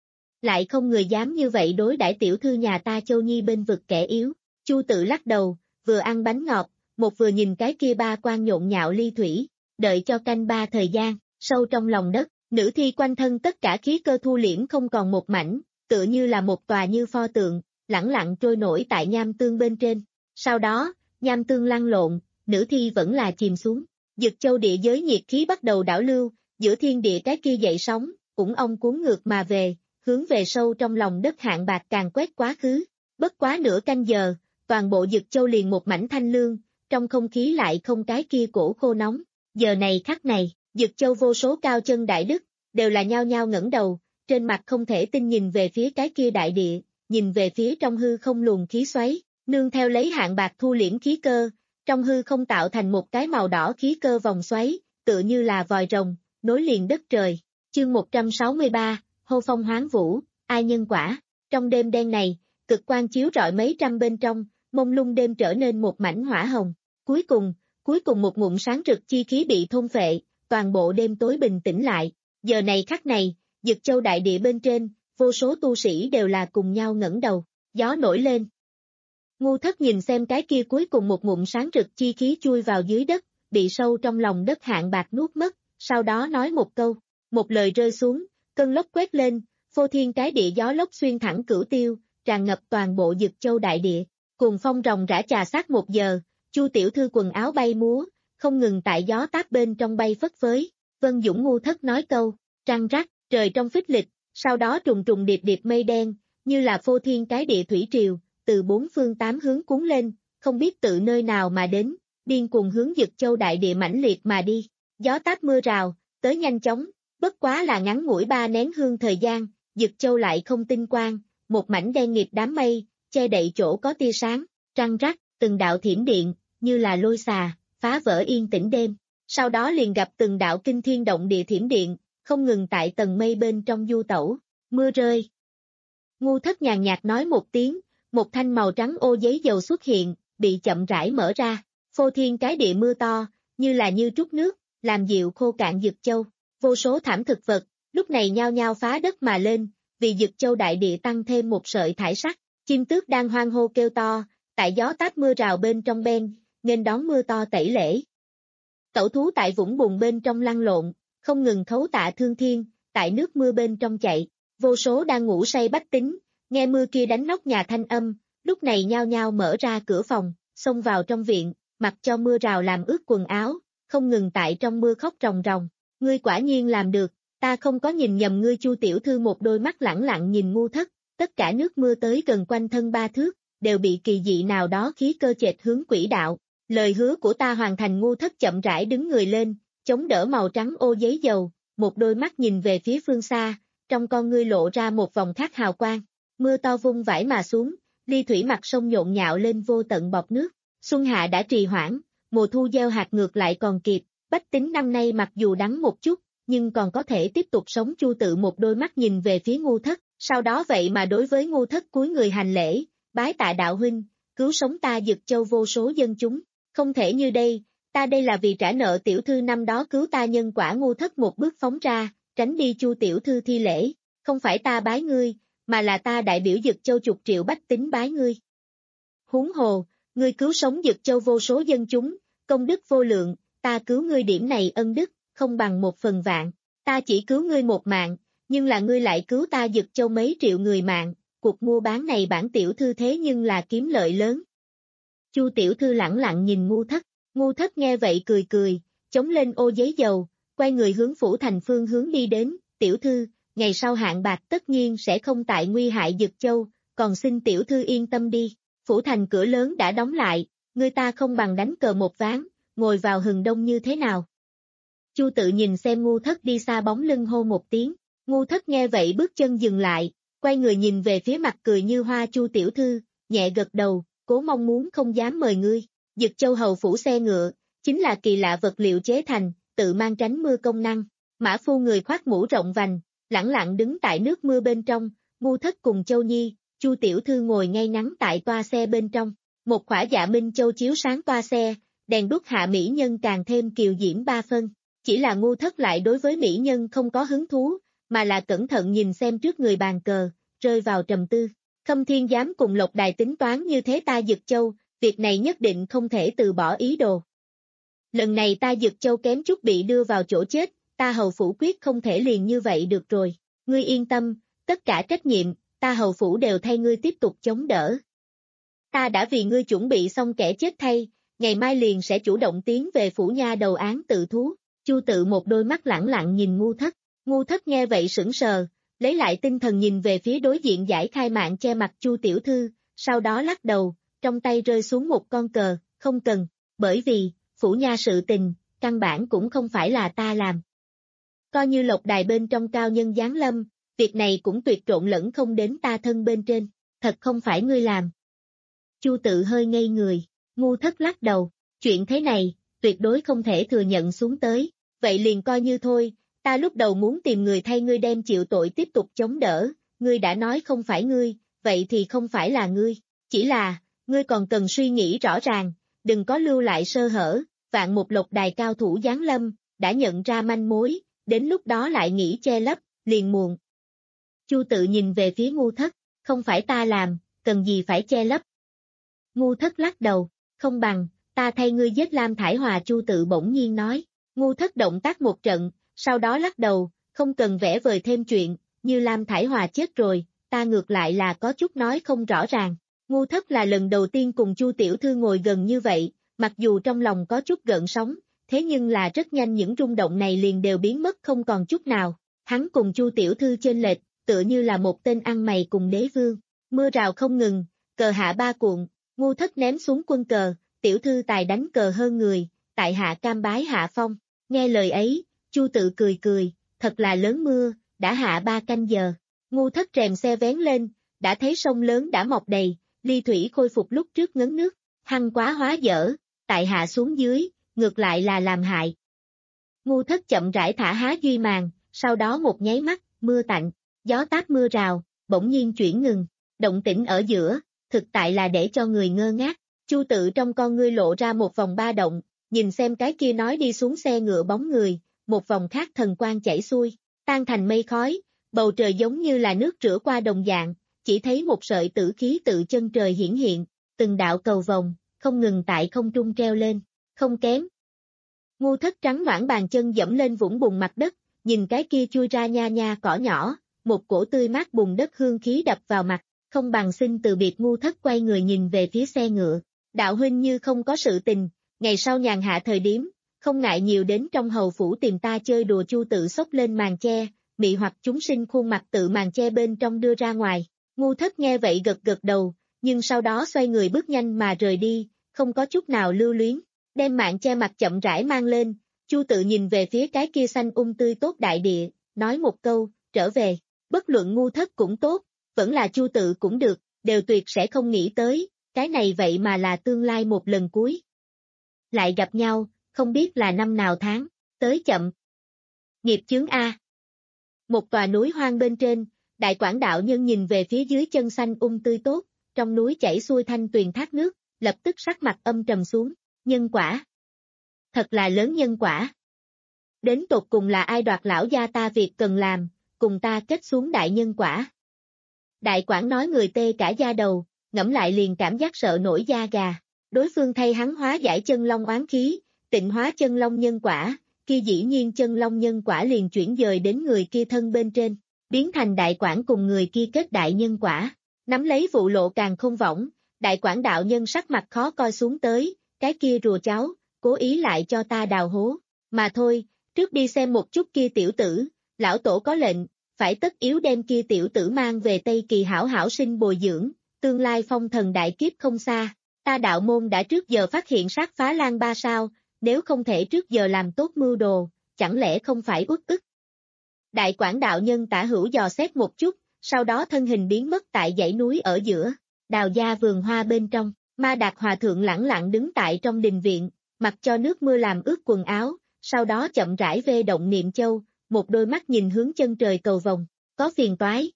Lại không người dám như vậy đối đãi tiểu thư nhà ta. Châu Nhi bên vực kẻ yếu. Chu Tự lắc đầu, vừa ăn bánh ngọt, một vừa nhìn cái kia ba quan nhộn nhạo ly thủy, đợi cho canh ba thời gian, sâu trong lòng đất, nữ thi quanh thân tất cả khí cơ thu liễm không còn một mảnh, tựa như là một tòa như pho tượng, lẳng lặng trôi nổi tại nham tương bên trên. Sau đó, nham tương lăn lộn, nữ thi vẫn là chìm xuống. Dực Châu địa giới nhiệt khí bắt đầu đảo lưu, giữa thiên địa cái kia dậy sóng, cũng ong cuốn ngược mà về, hướng về sâu trong lòng đất hạng bạc càng quét quá khứ. Bất quá nửa canh giờ, toàn bộ Dực Châu liền một mảnh thanh lương, trong không khí lại không cái kia cổ khô nóng. Giờ này khắc này, Dực Châu vô số cao chân đại đức, đều là nhao nhao ngẩng đầu, trên mặt không thể tin nhìn về phía cái kia đại địa, nhìn về phía trong hư không luồng khí xoáy, nương theo lấy hạng bạc thu liễm khí cơ, trong hư không tạo thành một cái màu đỏ khí cơ vòng xoáy, tựa như là vòi rồng, nối liền đất trời. Chương một trăm sáu mươi ba, hô phong hoán vũ, ai nhân quả. Trong đêm đen này, cực quang chiếu rọi mấy trăm bên trong, mông lung đêm trở nên một mảnh hỏa hồng. Cuối cùng, cuối cùng một ngụm sáng rực chi khí bị thôn phệ, toàn bộ đêm tối bình tĩnh lại. Giờ này khắc này, Dực Châu đại địa bên trên, vô số tu sĩ đều là cùng nhau ngẩng đầu, gió nổi lên. Ngu Thất nhìn xem cái kia cuối cùng một ngụm sáng rực chi khí chui vào dưới đất, bị sâu trong lòng đất hạng bạc nuốt mất, sau đó nói một câu, một lời rơi xuống, cơn lốc quét lên, phô thiên cái địa gió lốc xuyên thẳng cửu tiêu, tràn ngập toàn bộ Dực Châu đại địa, cùng phong rồng rã trà sát một giờ, Chu tiểu thư quần áo bay múa, không ngừng tại gió táp bên trong bay phất phới. Vân Dũng Ngu Thất nói câu, trăng rắc, trời trong phích lịch, sau đó trùng trùng điệp điệp mây đen, như là phô thiên cái địa thủy triều, từ bốn phương tám hướng cuốn lên, không biết tự nơi nào mà đến, điên cuồng hướng Dực Châu đại địa mãnh liệt mà đi. Gió táp mưa rào, tới nhanh chóng, bất quá là ngắn ngủi ba nén hương thời gian, Dực Châu lại không tinh quang, một mảnh đen nghịt đám mây, che đậy chỗ có tia sáng, trăng rắc, từng đạo thiểm điện, như là lôi xà, phá vỡ yên tĩnh đêm. Sau đó liền gặp từng đạo kinh thiên động địa thiểm điện, không ngừng tại tầng mây bên trong du tẩu, mưa rơi. Ngu Thất nhàn nhạt nói một tiếng, một thanh màu trắng ô giấy dầu xuất hiện, bị chậm rãi mở ra, phô thiên cái địa mưa to, như là như trút nước, làm dịu khô cạn Dực Châu. Vô số thảm thực vật, lúc này nhao nhao phá đất mà lên, vì Dực Châu đại địa tăng thêm một sợi thải sắc, chim tước đang hoang hô kêu to, tại gió táp mưa rào bên trong ben, nên đón mưa to tẩy lễ. Tẩu thú tại vũng bùn bên trong lăn lộn, không ngừng khấu tạ thương thiên, tại nước mưa bên trong chạy, vô số đang ngủ say bách tính, nghe mưa kia đánh nóc nhà thanh âm, lúc này nhao nhao mở ra cửa phòng, xông vào trong viện, mặc cho mưa rào làm ướt quần áo, không ngừng tại trong mưa khóc ròng ròng. Ngươi quả nhiên làm được, ta không có nhìn nhầm ngươi. Chu tiểu thư một đôi mắt lẳng lặng nhìn Ngu Thất, tất cả nước mưa tới gần quanh thân ba thước, đều bị kỳ dị nào đó khí cơ chệch hướng quỹ đạo. Lời hứa của ta hoàn thành. Ngu Thất chậm rãi đứng người lên, chống đỡ màu trắng ô giấy dầu, một đôi mắt nhìn về phía phương xa, trong con ngươi lộ ra một vòng khác hào quang. Mưa to vung vãi mà xuống, ly thủy mặt sông nhộn nhạo lên vô tận bọt nước. Xuân hạ đã trì hoãn, mùa thu gieo hạt ngược lại còn kịp, bách tính năm nay mặc dù đắng một chút, nhưng còn có thể tiếp tục sống. Chu Tự một đôi mắt nhìn về phía Ngu Thất, sau đó vậy mà đối với Ngu Thất cúi người hành lễ, bái tạ đạo huynh, cứu sống ta Dực Châu vô số dân chúng, không thể như đây, ta đây là vì trả nợ tiểu thư năm đó cứu ta nhân quả. Ngu Thất một bước phóng ra, tránh đi Chu tiểu thư thi lễ, không phải ta bái ngươi, mà là ta đại biểu Dực Châu chục triệu bách tính bái ngươi. Huống hồ, ngươi cứu sống Dực Châu vô số dân chúng, công đức vô lượng, ta cứu ngươi điểm này ân đức, không bằng một phần vạn, ta chỉ cứu ngươi một mạng, nhưng là ngươi lại cứu ta Dực Châu mấy triệu người mạng, cuộc mua bán này bản tiểu thư thế nhưng là kiếm lợi lớn. Chu tiểu thư lẳng lặng nhìn Ngu Thất, Ngu Thất nghe vậy cười cười, chống lên ô giấy dầu, quay người hướng phủ thành phương hướng đi đến, tiểu thư, ngày sau hạn bạc tất nhiên sẽ không tại nguy hại Dực Châu, còn xin tiểu thư yên tâm đi, phủ thành cửa lớn đã đóng lại, người ta không bằng đánh cờ một ván, ngồi vào hừng đông như thế nào. Chu tự nhìn xem Ngu Thất đi xa bóng lưng hô một tiếng, Ngu Thất nghe vậy bước chân dừng lại, quay người nhìn về phía mặt cười như hoa Chu tiểu thư, nhẹ gật đầu, cố mong muốn không dám mời ngươi. Dực Châu hầu phủ xe ngựa, chính là kỳ lạ vật liệu chế thành, tự mang tránh mưa công năng. Mã phu người khoác mũ rộng vành, lẳng lặng đứng tại nước mưa bên trong, Ngu Thất cùng Châu Nhi, Chu tiểu thư ngồi ngay ngắn tại toa xe bên trong. Một khỏa dạ minh châu chiếu sáng toa xe, đèn đuốc hạ mỹ nhân càng thêm kiều diễm ba phân. Chỉ là Ngu Thất lại đối với mỹ nhân không có hứng thú, mà là cẩn thận nhìn xem trước người bàn cờ, rơi vào trầm tư. Khâm Thiên dám cùng Lộc Đài tính toán như thế ta Dực Châu, việc này nhất định không thể từ bỏ ý đồ. Lần này ta Dực Châu kém chút bị đưa vào chỗ chết, ta hầu phủ quyết không thể liền như vậy được rồi. Ngươi yên tâm, tất cả trách nhiệm, ta hầu phủ đều thay ngươi tiếp tục chống đỡ. Ta đã vì ngươi chuẩn bị xong kẻ chết thay, ngày mai liền sẽ chủ động tiến về phủ nha đầu án tự thú. Chu tự một đôi mắt lẳng lặng nhìn Ngu Thất, Ngu Thất nghe vậy sững sờ, lấy lại tinh thần nhìn về phía đối diện giải khai mạng che mặt Chu tiểu thư, sau đó lắc đầu, trong tay rơi xuống một con cờ, không cần, bởi vì, phủ nha sự tình, căn bản cũng không phải là ta làm. Coi như Lộc Đài bên trong cao nhân giáng lâm, việc này cũng tuyệt trộn lẫn không đến ta thân bên trên, thật không phải ngươi làm. Chu tự hơi ngây người, Ngu Thất lắc đầu, chuyện thế này, tuyệt đối không thể thừa nhận xuống tới, vậy liền coi như thôi, ta lúc đầu muốn tìm người thay ngươi đem chịu tội tiếp tục chống đỡ, ngươi đã nói không phải ngươi, vậy thì không phải là ngươi, chỉ là, ngươi còn cần suy nghĩ rõ ràng, đừng có lưu lại sơ hở, vạn một Lộc Đài cao thủ giáng lâm, đã nhận ra manh mối, đến lúc đó lại nghĩ che lấp, liền muộn. Chu tự nhìn về phía Ngu Thất, không phải ta làm, cần gì phải che lấp. Ngu Thất lắc đầu, không bằng, ta thay ngươi giết Lam Thải Hòa. Chu tự bỗng nhiên nói, Ngu Thất động tác một trận, sau đó lắc đầu, không cần vẽ vời thêm chuyện, như Lam Thải Hòa chết rồi, ta ngược lại là có chút nói không rõ ràng. Ngu Thất là lần đầu tiên cùng Chu tiểu thư ngồi gần như vậy, mặc dù trong lòng có chút gợn sóng, thế nhưng là rất nhanh những rung động này liền đều biến mất không còn chút nào. Hắn cùng Chu tiểu thư chênh lệch, tựa như là một tên ăn mày cùng đế vương. Mưa rào không ngừng, cờ hạ ba cuộn, Ngu Thất ném xuống quân cờ, tiểu thư tài đánh cờ hơn người, tại hạ cam bái hạ phong. Nghe lời ấy, Chu tự cười cười, thật là lớn mưa, đã hạ ba canh giờ. Ngu Thất rèm xe vén lên, đã thấy sông lớn đã mọc đầy, ly thủy khôi phục lúc trước ngấn nước, hăng quá hóa dở, tại hạ xuống dưới, ngược lại là làm hại. Ngu Thất chậm rãi thả há duy màn, sau đó một nháy mắt, mưa tạnh, gió táp mưa rào, bỗng nhiên chuyển ngừng, động tĩnh ở giữa, thực tại là để cho người ngơ ngác. Chu tự trong con ngươi lộ ra một vòng ba động, nhìn xem cái kia nói đi xuống xe ngựa bóng người, một vòng khác thần quang chảy xuôi, tan thành mây khói, bầu trời giống như là nước rửa qua đồng dạng, chỉ thấy một sợi tử khí tự chân trời hiển hiện, từng đạo cầu vồng, không ngừng tại không trung treo lên, không kém. Ngu Thất trắng noãn bàn chân dẫm lên vũng bùn mặt đất, nhìn cái kia chui ra nha nha cỏ nhỏ, một cổ tươi mát bùn đất hương khí đập vào mặt, không bằng xin từ biệt. Ngu Thất quay người nhìn về phía xe ngựa, đạo huynh như không có sự tình, ngày sau nhàn hạ thời điểm, không ngại nhiều đến trong hầu phủ tìm ta chơi đùa. Chu tự xốc lên màn che, mị hoặc chúng sinh khuôn mặt tự màn che bên trong đưa ra ngoài. Ngu Thất nghe vậy gật gật đầu, nhưng sau đó xoay người bước nhanh mà rời đi, không có chút nào lưu luyến, đem màn che mặt chậm rãi mang lên. Chu tự nhìn về phía cái kia xanh um tươi tốt đại địa, nói một câu, trở về, bất luận Ngu Thất cũng tốt, vẫn là Chu tự cũng được, đều tuyệt sẽ không nghĩ tới, cái này vậy mà là tương lai một lần cuối. Lại gặp nhau, không biết là năm nào tháng, tới chậm. Nghiệp chướng A. Một tòa núi hoang bên trên, Đại Quảng đạo nhân nhìn về phía dưới chân xanh um tươi tốt, trong núi chảy xuôi thanh tuyền thác nước, lập tức sắc mặt âm trầm xuống, nhân quả. Thật là lớn nhân quả. Đến tột cùng là ai đoạt lão gia ta việc cần làm, cùng ta kết xuống đại nhân quả. Đại quản nói người tê cả da đầu, ngẫm lại liền cảm giác sợ nổi da gà. Đối phương thay hắn hóa giải chân long oán khí, tịnh hóa chân long nhân quả, kia dĩ nhiên chân long nhân quả liền chuyển dời đến người kia thân bên trên, biến thành đại quản cùng người kia kết đại nhân quả. Nắm lấy vụ lộ càng không võng, đại quản đạo nhân sắc mặt khó coi xuống tới, cái kia rùa cháu, cố ý lại cho ta đào hố. Mà thôi, trước đi xem một chút kia tiểu tử, lão tổ có lệnh, phải tất yếu đem kia tiểu tử mang về Tây Kỳ hảo hảo sinh bồi dưỡng, tương lai phong thần đại kiếp không xa. Ta đạo môn đã trước giờ phát hiện sát phá lan ba sao, nếu không thể trước giờ làm tốt mưu đồ, chẳng lẽ không phải uất ức. Đại quản đạo nhân tả hữu dò xét một chút, sau đó thân hình biến mất tại dãy núi ở giữa, đào gia vườn hoa bên trong, Ma Đạt Hòa Thượng lẳng lặng đứng tại trong đình viện, mặc cho nước mưa làm ướt quần áo, sau đó chậm rãi vê động niệm châu, một đôi mắt nhìn hướng chân trời cầu vồng, có phiền toái.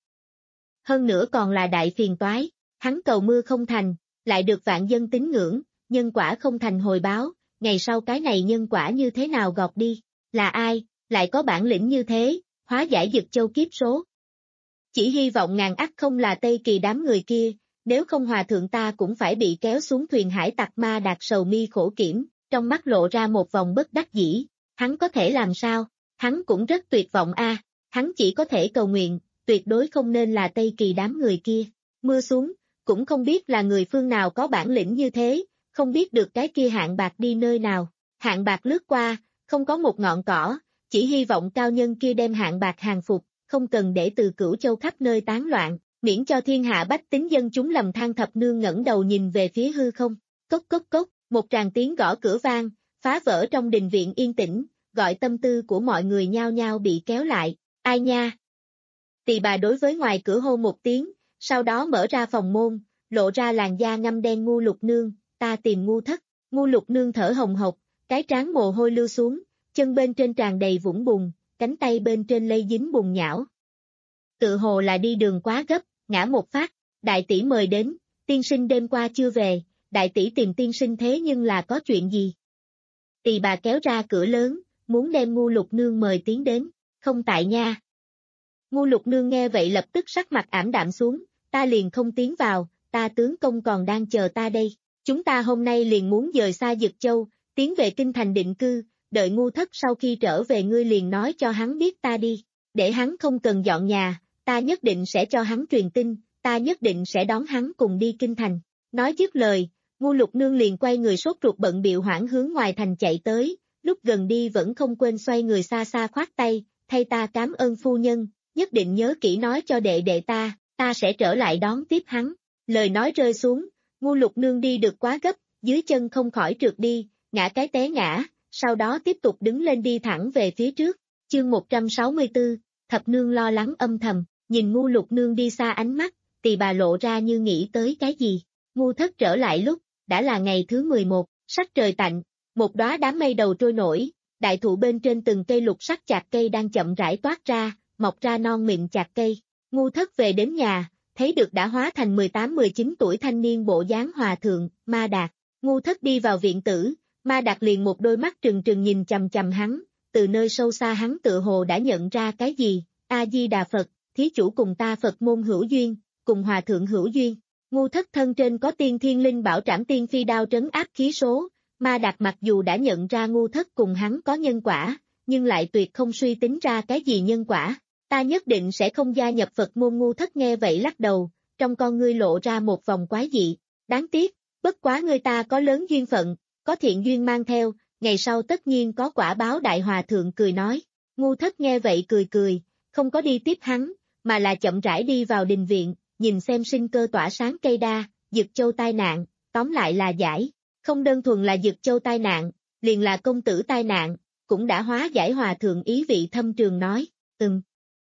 Hơn nữa còn là đại phiền toái, hắn cầu mưa không thành, lại được vạn dân tín ngưỡng, nhân quả không thành hồi báo, ngày sau cái này nhân quả như thế nào gọt đi, là ai, lại có bản lĩnh như thế, hóa giải Dực Châu kiếp số. Chỉ hy vọng ngàn ắt không là Tây Kỳ đám người kia, nếu không hòa thượng ta cũng phải bị kéo xuống thuyền hải tặc. Ma Đạt sầu mi khổ kiểm, trong mắt lộ ra một vòng bất đắc dĩ, hắn có thể làm sao, hắn cũng rất tuyệt vọng a, hắn chỉ có thể cầu nguyện, tuyệt đối không nên là Tây Kỳ đám người kia. Mưa xuống, cũng không biết là người phương nào có bản lĩnh như thế, không biết được cái kia Hạng Bạc đi nơi nào. Hạng Bạc lướt qua, không có một ngọn cỏ, chỉ hy vọng cao nhân kia đem Hạng Bạc hàng phục, không cần để từ Cửu Châu khắp nơi tán loạn, miễn cho thiên hạ bách tính dân chúng lầm than. Thập nương ngẩng đầu nhìn về phía hư không, cốc cốc cốc, một tràng tiếng gõ cửa vang, phá vỡ trong đình viện yên tĩnh, gọi tâm tư của mọi người nhao nhao bị kéo lại, ai nha. Tỳ bà đối với ngoài cửa hô một tiếng, sau đó mở ra phòng môn, lộ ra làn da ngăm đen. Ngu Lục Nương, ta tìm Ngu Thất. Ngu Lục Nương thở hồng hộc, cái trán mồ hôi lưu xuống, chân bên trên tràn đầy vũng bùn, cánh tay bên trên lây dính bùn nhão. Tự hồ là đi đường quá gấp, ngã một phát, đại tỷ mời đến, tiên sinh đêm qua chưa về, đại tỷ tìm tiên sinh thế nhưng là có chuyện gì? Tỳ bà kéo ra cửa lớn, muốn đem Ngu Lục Nương mời tiến đến, không tại nha. Ngu Lục Nương nghe vậy lập tức sắc mặt ảm đạm xuống, ta liền không tiến vào, ta tướng công còn đang chờ ta đây, chúng ta hôm nay liền muốn dời xa Dực Châu, tiến về kinh thành định cư, đợi Ngu Thất sau khi trở về ngươi liền nói cho hắn biết ta đi, để hắn không cần dọn nhà, ta nhất định sẽ cho hắn truyền tin, ta nhất định sẽ đón hắn cùng đi kinh thành. Nói dứt lời, Ngu Lục Nương liền quay người sốt ruột bận bịu hoảng hướng ngoài thành chạy tới, lúc gần đi vẫn không quên xoay người xa xa khoát tay, thay ta cảm ơn phu nhân, nhất định nhớ kỹ nói cho đệ đệ ta, ta sẽ trở lại đón tiếp hắn. Lời nói rơi xuống, Ngu Lục Nương đi được quá gấp, dưới chân không khỏi trượt đi, ngã cái té ngã, sau đó tiếp tục đứng lên đi thẳng về phía trước. Chương một trăm sáu mươi tư, Thập Nương lo lắng âm thầm, nhìn Ngu Lục Nương đi xa ánh mắt, tỳ bà lộ ra như nghĩ tới cái gì. Ngu Thất trở lại lúc, đã là ngày thứ mười một, sắc trời tạnh, một đóa đám mây đầu trôi nổi, đại thụ bên trên từng cây lục sắc chạc cây đang chậm rãi toát ra, mọc ra non mịn chạc cây. Ngu Thất về đến nhà, thấy được đã hóa thành mười tám mười chín tuổi thanh niên bộ dáng hòa thượng, Ma Đạt. Ngu Thất đi vào viện tử, Ma Đạt liền một đôi mắt trừng trừng nhìn chằm chằm hắn, từ nơi sâu xa hắn tự hồ đã nhận ra cái gì, A-di-đà Phật, thí chủ cùng ta Phật môn hữu duyên, cùng hòa thượng hữu duyên. Ngu Thất thân trên có tiên thiên linh bảo trảm tiên phi đao trấn áp khí số, Ma Đạt mặc dù đã nhận ra Ngu Thất cùng hắn có nhân quả, nhưng lại tuyệt không suy tính ra cái gì nhân quả. Ta nhất định sẽ không gia nhập Phật môn. Ngu Thất nghe vậy lắc đầu, trong con ngươi lộ ra một vòng quái dị, đáng tiếc, bất quá ngươi ta có lớn duyên phận, có thiện duyên mang theo, ngày sau tất nhiên có quả báo. Đại hòa thượng cười nói. Ngu Thất nghe vậy cười cười, không có đi tiếp hắn, mà là chậm rãi đi vào đình viện, nhìn xem sinh cơ tỏa sáng cây đa, Dực Châu tai nạn, tóm lại là giải, không đơn thuần là Dực Châu tai nạn, liền là công tử tai nạn, cũng đã hóa giải. Hòa thượng ý vị thâm trường nói, ừm.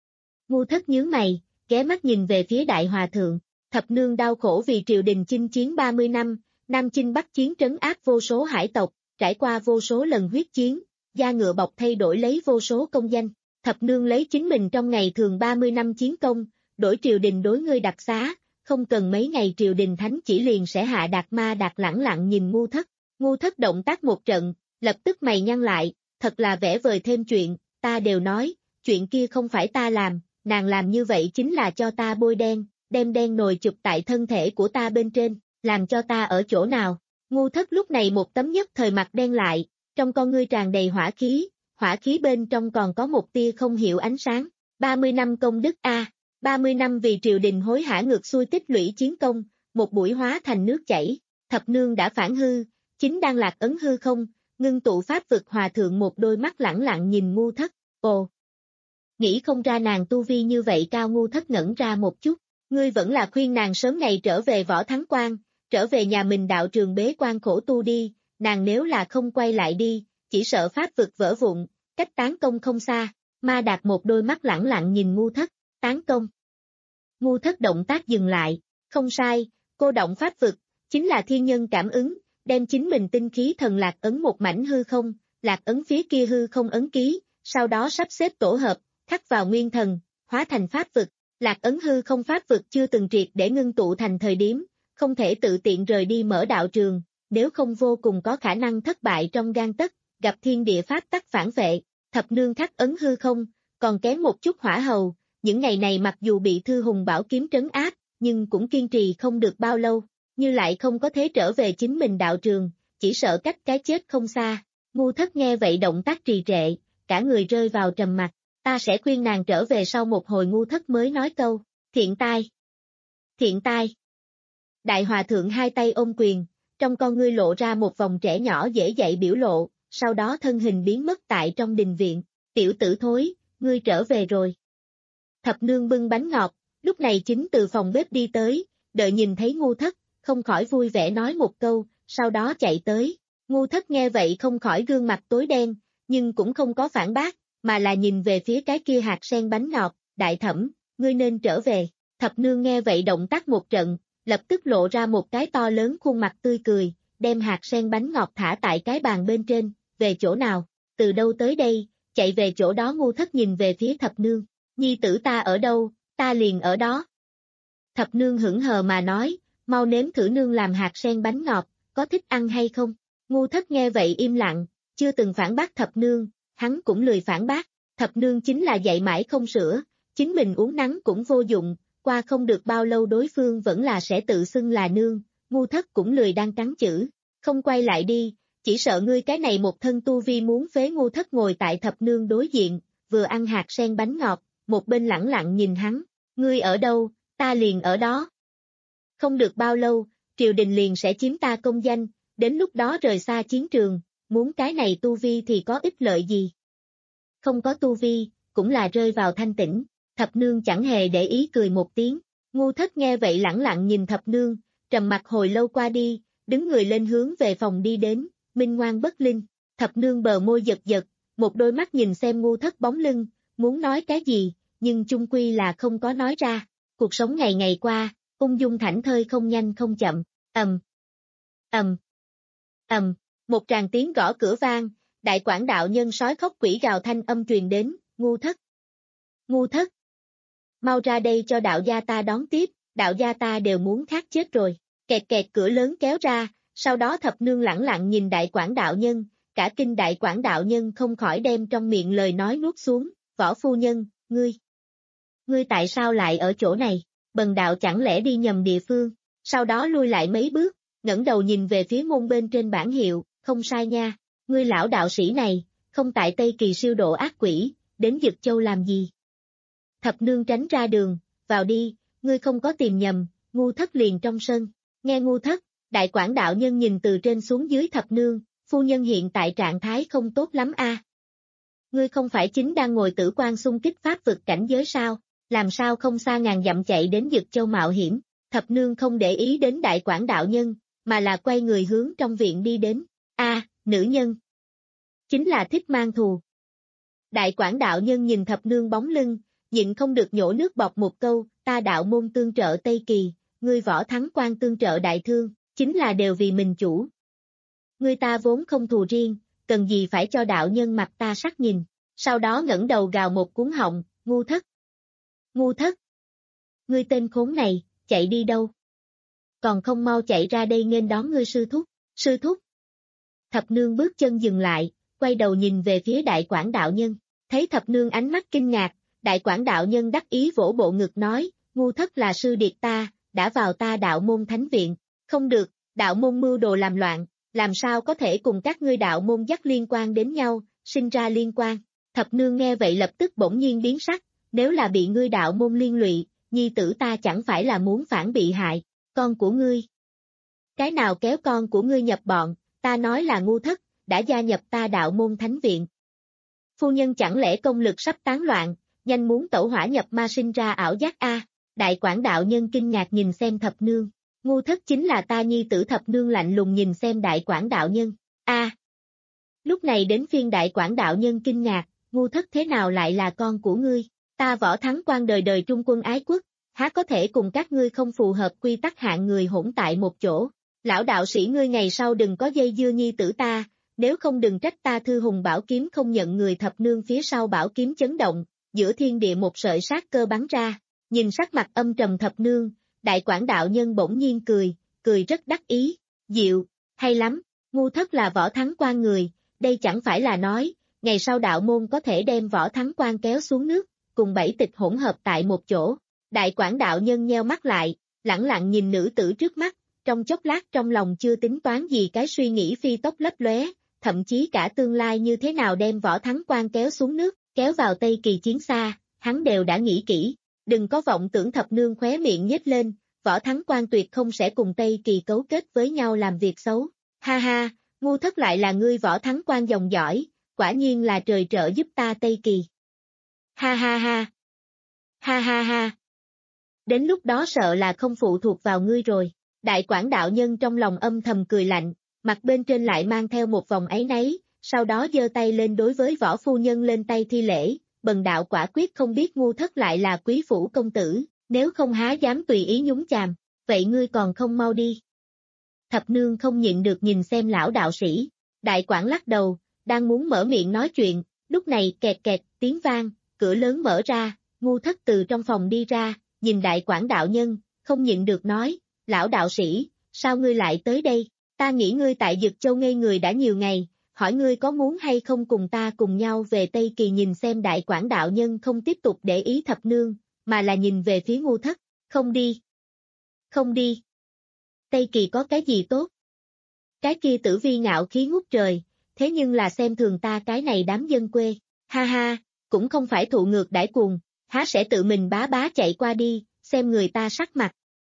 Ngu Thất nhướng mày, ghé mắt nhìn về phía đại hòa thượng, thập nương đau khổ vì triều đình chinh chiến ba mươi năm, Nam Chinh Bắc chiến trấn áp vô số hải tộc, trải qua vô số lần huyết chiến, da ngựa bọc thay đổi lấy vô số công danh, thập nương lấy chính mình trong ngày thường ba mươi năm chiến công, đổi triều đình đối ngươi đặc xá, không cần mấy ngày triều đình thánh chỉ liền sẽ hạ đạt. Ma Đạt lẳng lặng nhìn Ngu Thất, Ngu Thất động tác một trận, lập tức mày nhăn lại, thật là vẽ vời thêm chuyện, ta đều nói, chuyện kia không phải ta làm, nàng làm như vậy chính là cho ta bôi đen, đem đen nồi chụp tại thân thể của ta bên trên, làm cho ta ở chỗ nào. Ngu Thất lúc này một tấm nhất thời mặt đen lại, trong con ngươi tràn đầy hỏa khí, hỏa khí bên trong còn có một tia không hiểu ánh sáng. ba mươi năm công đức a, ba mươi năm vì triều đình hối hả ngược xuôi tích lũy chiến công, một buổi hóa thành nước chảy. Thập nương đã phản hư, chính đang lạc ấn hư không, ngưng tụ pháp vực hòa thượng một đôi mắt lẳng lặng nhìn Ngu Thất. Ồ, nghĩ không ra nàng tu vi như vậy cao. Ngu Thất ngẩn ra một chút, ngươi vẫn là khuyên nàng sớm ngày trở về Võ Thắng Quan, trở về nhà mình đạo trường bế quan khổ tu đi, nàng nếu là không quay lại đi, chỉ sợ pháp vực vỡ vụn, cách tán công không xa. Ma Đạt một đôi mắt lẳng lặng nhìn Ngu Thất, tán công. Ngu Thất động tác dừng lại, không sai, cô động pháp vực, chính là thiên nhân cảm ứng, đem chính mình tinh khí thần lạc ấn một mảnh hư không, lạc ấn phía kia hư không ấn ký, sau đó sắp xếp tổ hợp, khắc vào nguyên thần, hóa thành pháp vực. Lạc ấn hư không pháp vực chưa từng triệt để ngưng tụ thành thời điểm, không thể tự tiện rời đi mở đạo trường, nếu không vô cùng có khả năng thất bại trong gang tấc, gặp thiên địa pháp tắc phản vệ. Thập nương khắc ấn hư không, còn kém một chút hỏa hầu, những ngày này mặc dù bị Thư Hùng Bảo kiếm trấn áp, nhưng cũng kiên trì không được bao lâu, như lại không có thế trở về chính mình đạo trường, chỉ sợ cách cái chết không xa. Ngu Thất nghe vậy động tác trì trệ, cả người rơi vào trầm mặc, ta sẽ khuyên nàng trở về. Sau một hồi Ngu Thất mới nói câu, thiện tai, thiện tai. Đại Hòa Thượng hai tay ôm quyền, trong con ngươi lộ ra một vòng trẻ nhỏ dễ dạy biểu lộ, sau đó thân hình biến mất tại trong đình viện. Tiểu tử thối, ngươi trở về rồi. Thập nương bưng bánh ngọt, lúc này chính từ phòng bếp đi tới, đợi nhìn thấy Ngu Thất, không khỏi vui vẻ nói một câu, sau đó chạy tới. Ngu Thất nghe vậy không khỏi gương mặt tối đen, nhưng cũng không có phản bác, mà là nhìn về phía cái kia hạt sen bánh ngọt. Đại thẩm, ngươi nên trở về. Thập nương nghe vậy động tác một trận, lập tức lộ ra một cái to lớn khuôn mặt tươi cười, đem hạt sen bánh ngọt thả tại cái bàn bên trên. Về chỗ nào? Từ đâu tới đây? Chạy về chỗ đó. Ngu Thất nhìn về phía thập nương, nhi tử ta ở đâu, ta liền ở đó. Thập nương hững hờ mà nói, mau nếm thử nương làm hạt sen bánh ngọt, có thích ăn hay không? Ngu Thất nghe vậy im lặng, chưa từng phản bác thập nương, hắn cũng lười phản bác. Thập nương chính là dạy mãi không sửa, chính mình uống nắng cũng vô dụng, qua không được bao lâu đối phương vẫn là sẽ tự xưng là nương. Ngu Thất cũng lười đang cắn chữ, không quay lại đi, chỉ sợ ngươi cái này một thân tu vi muốn phế. Ngu Thất ngồi tại thập nương đối diện, vừa ăn hạt sen bánh ngọt, một bên lẳng lặng nhìn hắn, ngươi ở đâu, ta liền ở đó. Không được bao lâu, triều đình liền sẽ chiếm ta công danh, đến lúc đó rời xa chiến trường, muốn cái này tu vi thì có ích lợi gì? Không có tu vi, cũng là rơi vào thanh tĩnh. Thập nương chẳng hề để ý cười một tiếng. Ngu Thất nghe vậy lẳng lặng nhìn thập nương, trầm mặc hồi lâu qua đi, đứng người lên hướng về phòng đi đến. Minh ngoan bất linh. Thập nương bờ môi giật giật, một đôi mắt nhìn xem Ngu Thất bóng lưng, muốn nói cái gì, nhưng chung quy là không có nói ra. Cuộc sống ngày ngày qua, ung dung thảnh thơi không nhanh không chậm. Ầm, ầm, ầm, một tràng tiếng gõ cửa vang, đại quảng đạo nhân sói khóc quỷ gào thanh âm truyền đến. Ngu Thất, Ngu Thất, mau ra đây cho đạo gia ta đón tiếp, đạo gia ta đều muốn khát chết rồi. Kẹt kẹt cửa lớn kéo ra, sau đó thập nương lẳng lặng nhìn đại quảng đạo nhân, cả kinh đại quảng đạo nhân không khỏi đem trong miệng lời nói nuốt xuống. Võ phu nhân, ngươi, ngươi tại sao lại ở chỗ này? Bần đạo chẳng lẽ đi nhầm địa phương? Sau đó lui lại mấy bước, ngẩng đầu nhìn về phía môn bên trên bảng hiệu, không sai nha, ngươi lão đạo sĩ này, không tại Tây Kỳ siêu độ ác quỷ, đến Dực Châu làm gì? Thập nương tránh ra đường, vào đi, ngươi không có tìm nhầm. Ngu Thất liền trong sân, nghe Ngu Thất, đại quảng đạo nhân nhìn từ trên xuống dưới thập nương, phu nhân hiện tại trạng thái không tốt lắm a. À. Ngươi không phải chính đang ngồi tử quan xung kích pháp vực cảnh giới sao, làm sao không xa ngàn dặm chạy đến Dực Châu mạo hiểm? Thập nương không để ý đến đại quảng đạo nhân, mà là quay người hướng trong viện đi đến. A, à, nữ nhân, chính là thích mang thù. Đại quảng đạo nhân nhìn thập nương bóng lưng, nhịn không được nhổ nước bọt một câu, ta đạo môn tương trợ Tây Kỳ, ngươi Võ Thắng Quan tương trợ đại thương, chính là đều vì mình chủ. Ngươi ta vốn không thù riêng, cần gì phải cho đạo nhân mặt ta sắc nhìn, sau đó ngẩng đầu gào một cuốn họng. Ngu Thất, Ngu Thất, ngươi tên khốn này, chạy đi đâu? Còn không mau chạy ra đây nghênh đón ngươi sư thúc, sư thúc. Thập nương bước chân dừng lại, quay đầu nhìn về phía đại quảng đạo nhân, thấy thập nương ánh mắt kinh ngạc, đại quảng đạo nhân đắc ý vỗ bộ ngực nói, ngu thất là sư điệt ta, đã vào ta đạo môn thánh viện, không được, đạo môn mưu đồ làm loạn, làm sao có thể cùng các ngươi đạo môn dắt liên quan đến nhau, sinh ra liên quan. Thập nương nghe vậy lập tức bỗng nhiên biến sắc, nếu là bị ngươi đạo môn liên lụy, nhi tử ta chẳng phải là muốn phản bị hại, con của ngươi. Cái nào kéo con của ngươi nhập bọn, ta nói là ngu thất, đã gia nhập ta đạo môn thánh viện. Phu nhân chẳng lẽ công lực sắp tán loạn, nhanh muốn tẩu hỏa nhập ma sinh ra ảo giác a? Đại quảng đạo nhân kinh ngạc nhìn xem thập nương, ngu thất chính là ta nhi tử. Thập nương lạnh lùng nhìn xem đại quảng đạo nhân, a. Lúc này đến phiên đại quảng đạo nhân kinh ngạc, ngu thất thế nào lại là con của ngươi, ta Võ Thắng Quan đời đời trung quân ái quốc, há có thể cùng các ngươi không phù hợp quy tắc hạng người hỗn tại một chỗ. Lão đạo sĩ ngươi ngày sau đừng có dây dưa nhi tử ta, nếu không đừng trách ta Thư Hùng Bảo Kiếm không nhận người. Thập nương phía sau bảo kiếm chấn động, giữa thiên địa một sợi sát cơ bắn ra, nhìn sắc mặt âm trầm thập nương, đại quảng đạo nhân bỗng nhiên cười, cười rất đắc ý, diệu, hay lắm, ngu thất là Võ Thắng Quan người, đây chẳng phải là nói, ngày sau đạo môn có thể đem Võ Thắng Quan kéo xuống nước, cùng bảy tịch hỗn hợp tại một chỗ. Đại quảng đạo nhân nheo mắt lại, lẳng lặng nhìn nữ tử trước mắt, trong chốc lát trong lòng chưa tính toán gì cái suy nghĩ phi tốc lấp lóe, thậm chí cả tương lai như thế nào đem Võ Thắng Quan kéo xuống nước, kéo vào Tây Kỳ chiến xa, hắn đều đã nghĩ kỹ, đừng có vọng tưởng. Thập nương khóe miệng nhếch lên, Võ Thắng Quan tuyệt không sẽ cùng Tây Kỳ cấu kết với nhau làm việc xấu, ha ha, ngu thất lại là ngươi Võ Thắng Quan dòng dõi, quả nhiên là trời trợ giúp ta Tây Kỳ. Ha ha ha, ha ha ha, đến lúc đó sợ là không phụ thuộc vào ngươi rồi. Đại quảng đạo nhân trong lòng âm thầm cười lạnh, mặt bên trên lại mang theo một vòng áy náy, sau đó giơ tay lên đối với Võ phu nhân lên tay thi lễ, bần đạo quả quyết không biết ngu thất lại là quý phủ công tử, nếu không há dám tùy ý nhúng chàm, vậy ngươi còn không mau đi. Thập nương không nhịn được nhìn xem lão đạo sĩ, đại quảng lắc đầu, đang muốn mở miệng nói chuyện, lúc này kẹt kẹt tiếng vang, cửa lớn mở ra, ngu thất từ trong phòng đi ra, nhìn đại quảng đạo nhân, không nhịn được nói, lão đạo sĩ, sao ngươi lại tới đây, ta nghĩ ngươi tại Dực Châu ngây người đã nhiều ngày, hỏi ngươi có muốn hay không cùng ta cùng nhau về Tây Kỳ. Nhìn xem đại quảng đạo nhân không tiếp tục để ý thập nương, mà là nhìn về phía ngu thất, không đi, không đi, Tây Kỳ có cái gì tốt, cái kia Tử Vi ngạo khí ngút trời, thế nhưng là xem thường ta cái này đám dân quê, ha ha, cũng không phải thụ ngược đãi cuồng, há sẽ tự mình bá bá chạy qua đi, xem người ta sắc mặt.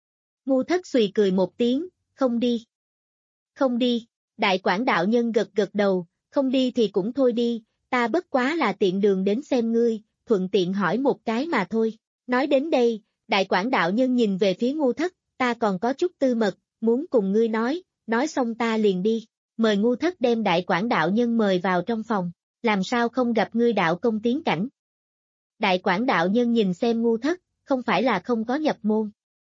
Ngu thất xùy cười một tiếng, không đi. Không đi, đại quảng đạo nhân gật gật đầu, không đi thì cũng thôi đi, ta bất quá là tiện đường đến xem ngươi, thuận tiện hỏi một cái mà thôi. Nói đến đây, đại quảng đạo nhân nhìn về phía ngu thất, ta còn có chút tư mật, muốn cùng ngươi nói, nói xong ta liền đi. Mời ngu thất đem đại quảng đạo nhân mời vào trong phòng, làm sao không gặp ngươi đạo công tiến cảnh. Đại quảng đạo nhân nhìn xem ngu thất, không phải là không có nhập môn.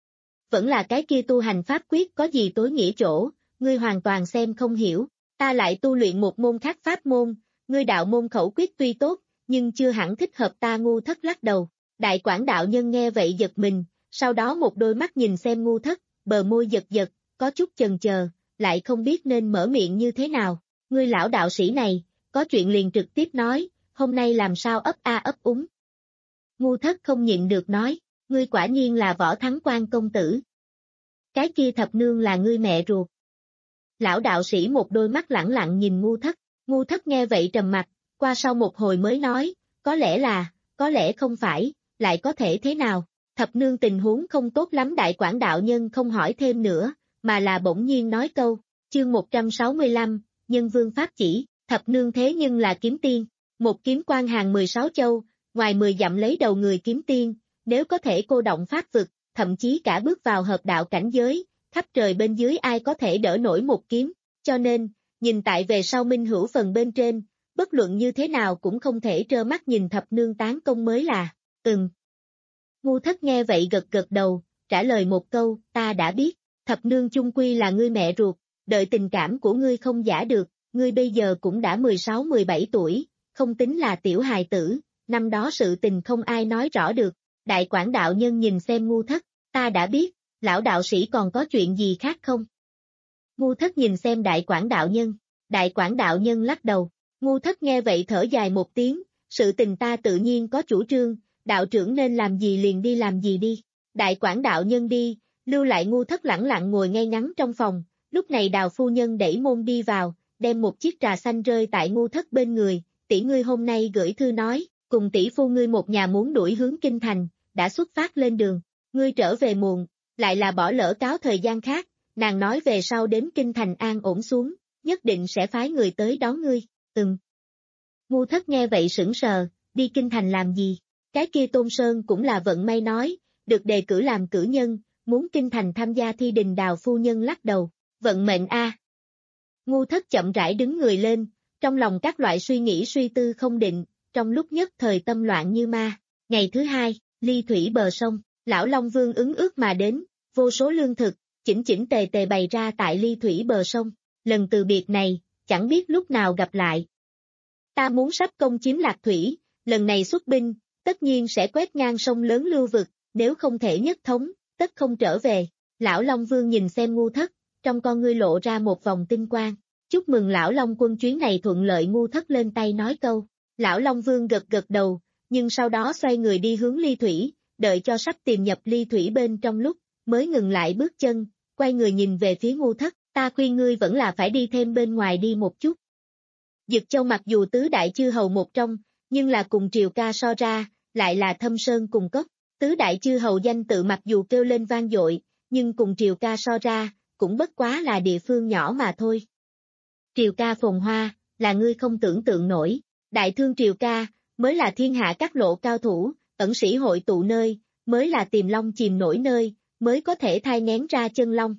Vẫn là cái kia tu hành pháp quyết có gì tối nghĩa chỗ, ngươi hoàn toàn xem không hiểu, ta lại tu luyện một môn khác pháp môn, ngươi đạo môn khẩu quyết tuy tốt, nhưng chưa hẳn thích hợp ta. Ngu thất lắc đầu, đại quảng đạo nhân nghe vậy giật mình, sau đó một đôi mắt nhìn xem ngu thất, bờ môi giật giật, có chút chần chờ, lại không biết nên mở miệng như thế nào, ngươi lão đạo sĩ này, có chuyện liền trực tiếp nói, hôm nay làm sao ấp a ấp úng. Ngu thất không nhịn được nói, ngươi quả nhiên là Võ Thắng Quan công tử. Cái kia thập nương là ngươi mẹ ruột. Lão đạo sĩ một đôi mắt lẳng lặng nhìn ngu thất, ngu thất nghe vậy trầm mặt, qua sau một hồi mới nói, có lẽ là, có lẽ không phải, lại có thể thế nào, thập nương tình huống không tốt lắm. Đại quảng đạo nhân không hỏi thêm nữa, mà là bỗng nhiên nói câu, chương một trăm sáu mươi lăm, nhân vương pháp chỉ, thập nương thế nhưng là kiếm tiên, một kiếm quan hàng mười sáu châu, ngoài mười dặm lấy đầu người kiếm tiên, nếu có thể cô động pháp vực, thậm chí cả bước vào hợp đạo cảnh giới, khắp trời bên dưới ai có thể đỡ nổi một kiếm, cho nên, nhìn tại về sau minh hữu phần bên trên, bất luận như thế nào cũng không thể trơ mắt nhìn thập nương tán công mới là, ừm. Ngu thất nghe vậy gật gật đầu, trả lời một câu, ta đã biết, thập nương chung quy là ngươi mẹ ruột, đợi tình cảm của ngươi không giả được, ngươi bây giờ cũng đã mười sáu mười bảy tuổi, không tính là tiểu hài tử, năm đó sự tình không ai nói rõ được. Đại quảng đạo nhân nhìn xem ngu thất, ta đã biết, lão đạo sĩ còn có chuyện gì khác không? Ngu Thất nhìn xem đại quản đạo nhân, đại quản đạo nhân lắc đầu, Ngu Thất nghe vậy thở dài một tiếng, sự tình ta tự nhiên có chủ trương, đạo trưởng nên làm gì liền đi làm gì đi, đại quản đạo nhân đi, lưu lại Ngu Thất lẳng lặng ngồi ngay ngắn trong phòng, lúc này Đào phu nhân đẩy môn đi vào, đem một chiếc trà xanh rơi tại Ngu Thất bên người, tỷ ngươi hôm nay gửi thư nói, cùng tỷ phu ngươi một nhà muốn đuổi hướng kinh thành, đã xuất phát lên đường, ngươi trở về muộn, lại là bỏ lỡ cáo thời gian khác, nàng nói về sau đến kinh thành an ổn xuống, nhất định sẽ phái người tới đón ngươi, ừm. Ngu Thất nghe vậy sững sờ, đi kinh thành làm gì? Cái kia Tôn Sơn cũng là vận may nói, được đề cử làm cử nhân, muốn kinh thành tham gia thi đình. Đào phu nhân lắc đầu, vận mệnh a. Ngu Thất chậm rãi đứng người lên, trong lòng các loại suy nghĩ suy tư không định, trong lúc nhất thời tâm loạn như ma. Ngày thứ hai, ly thủy bờ sông, lão Long Vương ứng ước mà đến, vô số lương thực, chỉnh chỉnh tề tề bày ra tại ly thủy bờ sông. Lần từ biệt này, chẳng biết lúc nào gặp lại. Ta muốn sắp công chiếm Lạc Thủy, lần này xuất binh, tất nhiên sẽ quét ngang sông lớn lưu vực, nếu không thể nhất thống, tất không trở về. Lão Long Vương nhìn xem Ngu Thất, trong con ngươi lộ ra một vòng tinh quang. Chúc mừng lão Long quân chuyến này thuận lợi. Ngu Thất lên tay nói câu. Lão Long Vương gật gật đầu, nhưng sau đó xoay người đi hướng ly thủy, đợi cho sắp tìm nhập ly thủy bên trong lúc, mới ngừng lại bước chân, quay người nhìn về phía Ngu Thất, ta khuyên ngươi vẫn là phải đi thêm bên ngoài đi một chút. Dực Châu mặc dù tứ đại chư hầu một trong, nhưng là cùng Triều Ca so ra, lại là thâm sơn cùng cốc. Tứ đại chư hầu danh tự mặc dù kêu lên vang dội, nhưng cùng Triều Ca so ra, cũng bất quá là địa phương nhỏ mà thôi. Triều Ca phồn hoa, là ngươi không tưởng tượng nổi. Đại thương Triều Ca, mới là thiên hạ các lộ cao thủ, ẩn sĩ hội tụ nơi, mới là tìm long chìm nổi nơi, mới có thể thai nghén ra chân long.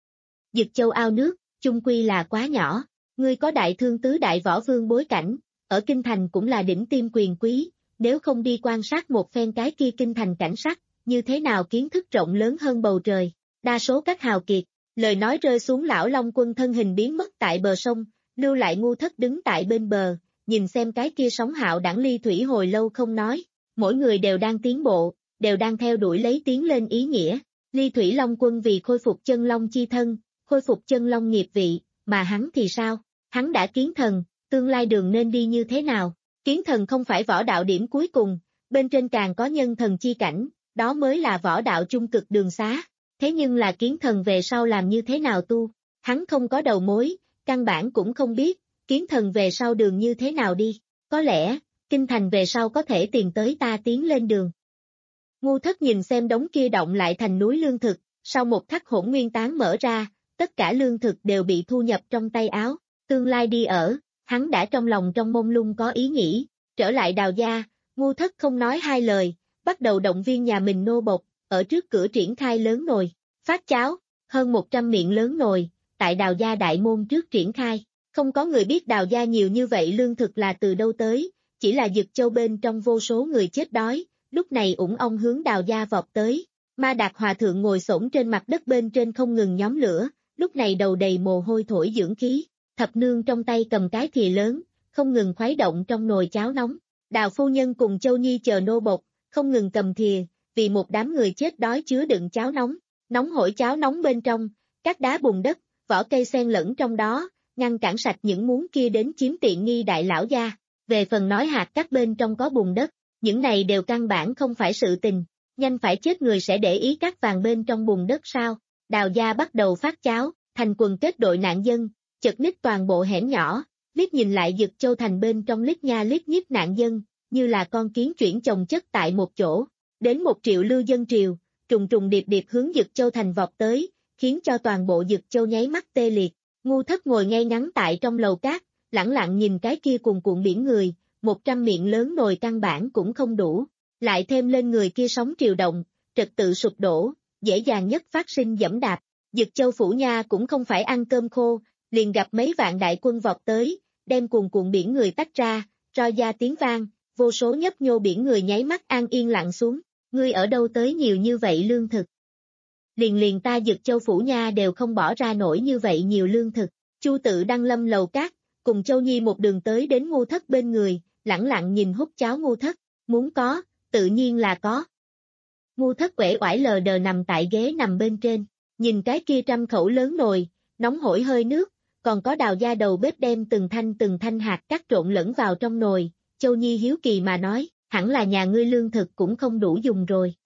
Dực Châu ao nước, chung quy là quá nhỏ. Ngươi có đại thương tứ đại võ vương bối cảnh, ở kinh thành cũng là đỉnh tiêm quyền quý, nếu không đi quan sát một phen cái kia kinh thành cảnh sắc, như thế nào kiến thức rộng lớn hơn bầu trời. Đa số các hào kiệt, lời nói rơi xuống lão Long quân thân hình biến mất tại bờ sông, lưu lại Ngu Thất đứng tại bên bờ, nhìn xem cái kia sóng hạo đẳng ly thủy hồi lâu không nói, mỗi người đều đang tiến bộ, đều đang theo đuổi lấy tiến lên ý nghĩa. Ly thủy Long quân vì khôi phục chân long chi thân, khôi phục chân long nghiệp vị, mà hắn thì sao? Hắn đã kiến thần, tương lai đường nên đi như thế nào? Kiến thần không phải võ đạo điểm cuối cùng, bên trên càng có nhân thần chi cảnh, đó mới là võ đạo trung cực đường xá. Thế nhưng là kiến thần về sau làm như thế nào tu? Hắn không có đầu mối, căn bản cũng không biết, kiến thần về sau đường như thế nào đi. Có lẽ, kinh thành về sau có thể tìm tới ta tiến lên đường. Ngu Thất nhìn xem đống kia động lại thành núi lương thực, sau một khắc hỗn nguyên tán mở ra, tất cả lương thực đều bị thu nhập trong tay áo. Tương lai đi ở, hắn đã trong lòng trong mông lung có ý nghĩ, trở lại Đào gia, Ngu Thất không nói hai lời, bắt đầu động viên nhà mình nô bộc, ở trước cửa triển khai lớn nồi, phát cháo, hơn một trăm miệng lớn nồi, tại Đào gia đại môn trước triển khai, không có người biết Đào gia nhiều như vậy lương thực là từ đâu tới, chỉ là Dực Châu bên trong vô số người chết đói, lúc này ủng ong hướng Đào gia vọt tới, Ma Đạt Hòa Thượng ngồi xổm trên mặt đất bên trên không ngừng nhóm lửa, lúc này đầu đầy mồ hôi thổi dưỡng khí. Thập nương trong tay cầm cái thìa lớn, không ngừng khuấy động trong nồi cháo nóng. Đào phu nhân cùng Châu Nhi chờ nô bộc, không ngừng cầm thìa, vì một đám người chết đói chứa đựng cháo nóng. Nóng hổi cháo nóng bên trong, các đá bùn đất, vỏ cây xen lẫn trong đó, ngăn cản sạch những muốn kia đến chiếm tiện nghi đại lão gia. Về phần nói hạt các bên trong có bùn đất, những này đều căn bản không phải sự tình. Nhanh phải chết người sẽ để ý các vàng bên trong bùn đất sao? Đào gia bắt đầu phát cháo, thành quần kết đội nạn dân. Chật ních toàn bộ hẻm nhỏ, liếc nhìn lại Dực Châu thành bên trong liếc nha liếc nhíp nạn dân, như là con kiến chuyển chồng chất tại một chỗ. Đến một triệu lưu dân triều, trùng trùng điệp điệp hướng Dực Châu thành vọt tới, khiến cho toàn bộ Dực Châu nháy mắt tê liệt. Ngu Thất ngồi ngay ngắn tại trong lầu cát, lẳng lặng nhìn cái kia cuồn cuộn biển người, một trăm miệng lớn nồi căn bản cũng không đủ. Lại thêm lên người kia sóng triều động, trật tự sụp đổ, dễ dàng nhất phát sinh dẫm đạp. Dực Châu phủ nha cũng không phải ăn cơm khô, liền gặp mấy vạn đại quân vọt tới, đem cuồn cuộn biển người tách ra, roi da tiếng vang, vô số nhấp nhô biển người nháy mắt an yên lặng xuống, ngươi ở đâu tới nhiều như vậy lương thực? Liền liền ta Dực Châu phủ nha đều không bỏ ra nổi như vậy nhiều lương thực. Chu Tự Đăng lâm lầu cát, cùng Châu Nhi một đường tới đến Ngu Thất bên người, lẳng lặng nhìn hút cháo Ngu Thất, muốn có, tự nhiên là có. Ngu Thất uể oải lờ đờ nằm tại ghế nằm bên trên, nhìn cái kia trăm khẩu lớn nồi, nóng hổi hơi nước, còn có đào gia đầu bếp đem từng thanh từng thanh hạt cắt trộn lẫn vào trong nồi, Châu Nhi hiếu kỳ mà nói, hẳn là nhà ngươi lương thực cũng không đủ dùng rồi.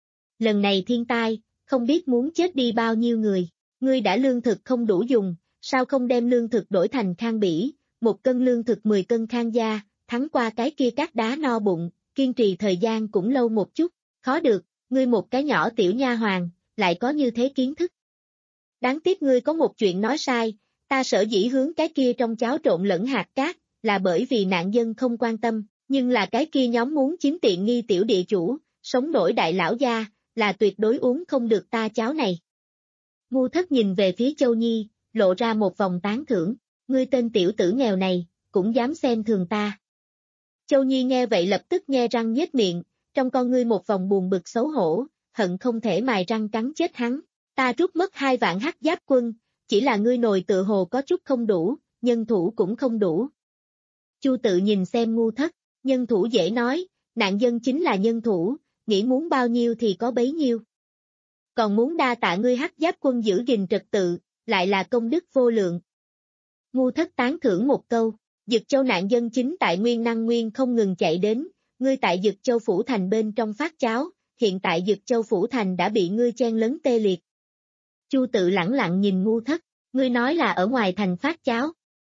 Lần này thiên tai, không biết muốn chết đi bao nhiêu người, ngươi đã lương thực không đủ dùng, sao không đem lương thực đổi thành khang bỉ, một cân lương thực mười cân khang gia, thắng qua cái kia cát đá no bụng, kiên trì thời gian cũng lâu một chút, khó được, ngươi một cái nhỏ tiểu nha hoàng, lại có như thế kiến thức. Đáng tiếc ngươi có một chuyện nói sai, ta sở dĩ hướng cái kia trong cháo trộn lẫn hạt cát, là bởi vì nạn dân không quan tâm, nhưng là cái kia nhóm muốn chiếm tiện nghi tiểu địa chủ, sống nổi đại lão gia, là tuyệt đối uống không được ta cháo này. Ngu Thất nhìn về phía Châu Nhi, lộ ra một vòng tán thưởng, ngươi tên tiểu tử nghèo này, cũng dám xem thường ta. Châu Nhi nghe vậy lập tức nhe răng nhếch miệng, trong con ngươi một vòng buồn bực xấu hổ, hận không thể mài răng cắn chết hắn. Ta rút mất hai vạn hắc giáp quân, chỉ là ngươi nồi tự hồ có chút không đủ, nhân thủ cũng không đủ. Chu Tự nhìn xem Ngu Thất, nhân thủ dễ nói, nạn dân chính là nhân thủ, nghĩ muốn bao nhiêu thì có bấy nhiêu. Còn muốn đa tạ ngươi hắc giáp quân giữ gìn trật tự, lại là công đức vô lượng. Ngu Thất tán thưởng một câu, Dực Châu nạn dân chính tại Nguyên Năng Nguyên không ngừng chạy đến, ngươi tại Dực Châu Phủ Thành bên trong phát cháo, hiện tại Dực Châu Phủ Thành đã bị ngươi chen lấn tê liệt. Chu Tự lẳng lặng nhìn Ngu Thất, ngươi nói là ở ngoài thành phát cháo.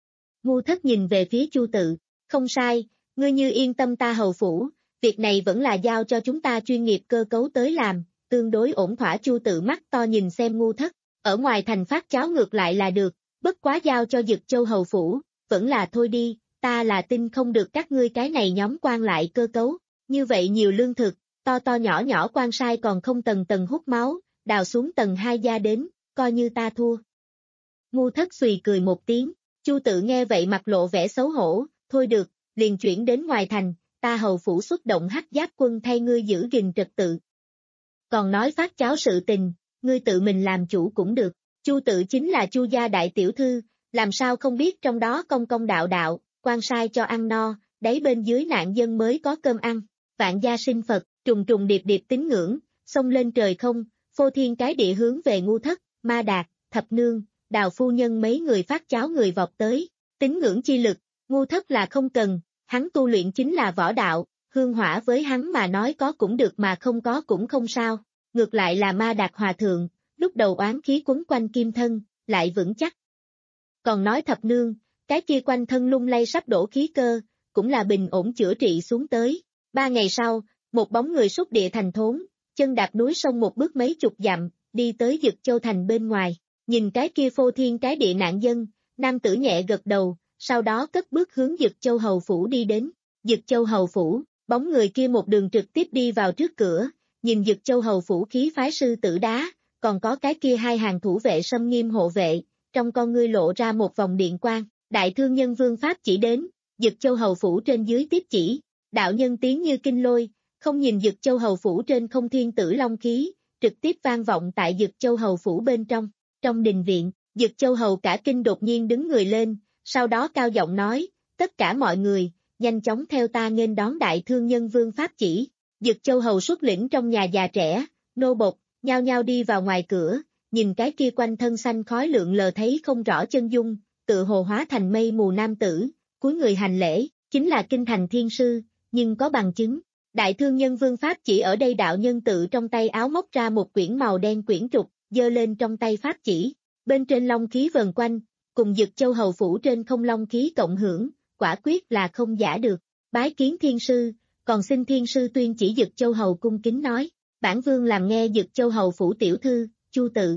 Ngu Thất nhìn về phía Chu Tự, không sai, ngươi như yên tâm ta hầu phủ, việc này vẫn là giao cho chúng ta chuyên nghiệp cơ cấu tới làm, tương đối ổn thỏa. Chu Tự mắt to nhìn xem Ngu Thất, ở ngoài thành phát cháo ngược lại là được, bất quá giao cho Dực Châu hầu phủ, vẫn là thôi đi, ta là tin không được các ngươi cái này nhóm quan lại cơ cấu, như vậy nhiều lương thực, to to nhỏ nhỏ quan sai còn không tầng tầng hút máu, đào xuống tầng hai gia đến, coi như ta thua. Ngu Thất xùy cười một tiếng, Chu Tự nghe vậy mặt lộ vẻ xấu hổ, thôi được, liền chuyển đến ngoài thành, ta hầu phủ xuất động hắc giáp quân thay ngươi giữ gìn trật tự. Còn nói phát cháo sự tình, ngươi tự mình làm chủ cũng được, Chu Tự chính là Chu gia đại tiểu thư, làm sao không biết trong đó công công đạo đạo, quan sai cho ăn no, đáy bên dưới nạn dân mới có cơm ăn, vạn gia sinh Phật, trùng trùng điệp điệp tín ngưỡng, xông lên trời không, phô thiên cái địa hướng về Ngu Thất, Ma Đạt, Thập Nương, Đào phu nhân mấy người phát cháo người vọt tới, tín ngưỡng chi lực, Ngu Thất là không cần, hắn tu luyện chính là võ đạo, hương hỏa với hắn mà nói có cũng được mà không có cũng không sao, ngược lại là Ma Đạt hòa thượng, lúc đầu oán khí quấn quanh kim thân, lại vững chắc. Còn nói Thập Nương, cái kia quanh thân lung lay sắp đổ khí cơ, cũng là bình ổn chữa trị xuống tới. Ba ngày sau, một bóng người xúc địa thành thốn, chân đạp núi sông một bước mấy chục dặm, đi tới Dực Châu thành bên ngoài, nhìn cái kia phô thiên cái địa nạn dân, nam tử nhẹ gật đầu, sau đó cất bước hướng Dực Châu hầu phủ đi đến. Dực Châu hầu phủ, bóng người kia một đường trực tiếp đi vào trước cửa, nhìn Dực Châu hầu phủ khí phái sư tử đá, còn có cái kia hai hàng thủ vệ xâm nghiêm hộ vệ, trong con ngươi lộ ra một vòng điện quang, đại thương nhân vương pháp chỉ đến, Dực Châu hầu phủ trên dưới tiếp chỉ, đạo nhân tiếng như kinh lôi, không nhìn Dực Châu hầu phủ trên không thiên tử long khí, trực tiếp vang vọng tại Dực Châu hầu phủ bên trong, trong đình viện, Dực Châu hầu cả kinh đột nhiên đứng người lên, sau đó cao giọng nói, tất cả mọi người, nhanh chóng theo ta nghênh đón đại thương nhân vương pháp chỉ, Dực Châu hầu xuất lĩnh trong nhà già trẻ, nô bộc, nhao nhao đi vào ngoài cửa, nhìn cái kia quanh thân xanh khói lượn lờ thấy không rõ chân dung, tự hồ hóa thành mây mù nam tử, cúi người hành lễ, chính là kinh thành thiên sư, nhưng có bằng chứng. Đại thương nhân vương pháp chỉ ở đây đạo nhân tự trong tay áo móc ra một quyển màu đen quyển trục, giơ lên trong tay pháp chỉ, bên trên long khí vần quanh, cùng Dực Châu hầu phủ trên không long khí cộng hưởng, quả quyết là không giả được. Bái kiến thiên sư, còn xin thiên sư tuyên chỉ. Dực Châu hầu cung kính nói, bản vương làm nghe Dực Châu hầu phủ tiểu thư, Chu Tự.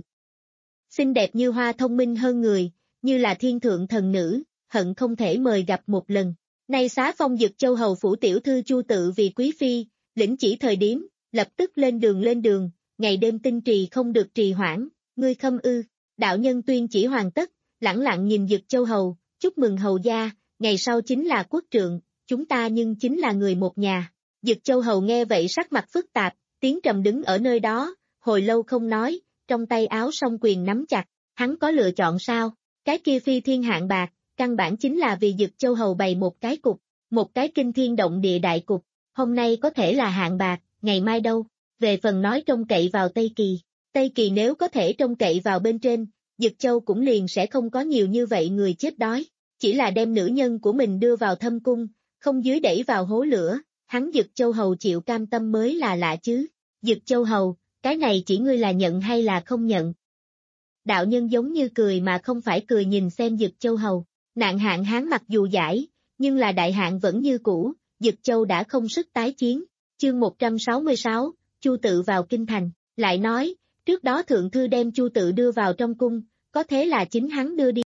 Xinh đẹp như hoa, thông minh hơn người, như là thiên thượng thần nữ, hận không thể mời gặp một lần. Nay xá phong Dực Châu hầu phủ tiểu thư Chu Tự vì quý phi, lĩnh chỉ thời điểm, lập tức lên đường lên đường, ngày đêm tinh trì không được trì hoãn, ngươi khâm ư. Đạo nhân tuyên chỉ hoàn tất, lẳng lặng nhìn Dực Châu hầu, chúc mừng hầu gia, ngày sau chính là quốc trượng, chúng ta nhưng chính là người một nhà. Dực Châu hầu nghe vậy sắc mặt phức tạp, tiếng trầm đứng ở nơi đó, hồi lâu không nói, trong tay áo song quyền nắm chặt, hắn có lựa chọn sao? Cái kia phi thiên hạng bạc, căn bản chính là vì Dực Châu hầu bày một cái cục, một cái kinh thiên động địa đại cục, hôm nay có thể là hạng bạc, ngày mai đâu? Về phần nói trông cậy vào Tây Kỳ, Tây Kỳ nếu có thể trông cậy vào bên trên, Dực Châu cũng liền sẽ không có nhiều như vậy người chết đói, chỉ là đem nữ nhân của mình đưa vào thâm cung, không dưới đẩy vào hố lửa, hắn Dực Châu hầu chịu cam tâm mới là lạ chứ. Dực Châu hầu, cái này chỉ ngươi là nhận hay là không nhận? Đạo nhân giống như cười mà không phải cười nhìn xem Dực Châu hầu, nạn hạn hán mặc dù giải, nhưng là đại hạn vẫn như cũ, Dực Châu đã không sức tái chiến. Chương một trăm sáu mươi sáu, Chu Tự vào kinh thành, lại nói, trước đó thượng thư đem Chu Tự đưa vào trong cung, có thế là chính hắn đưa đi.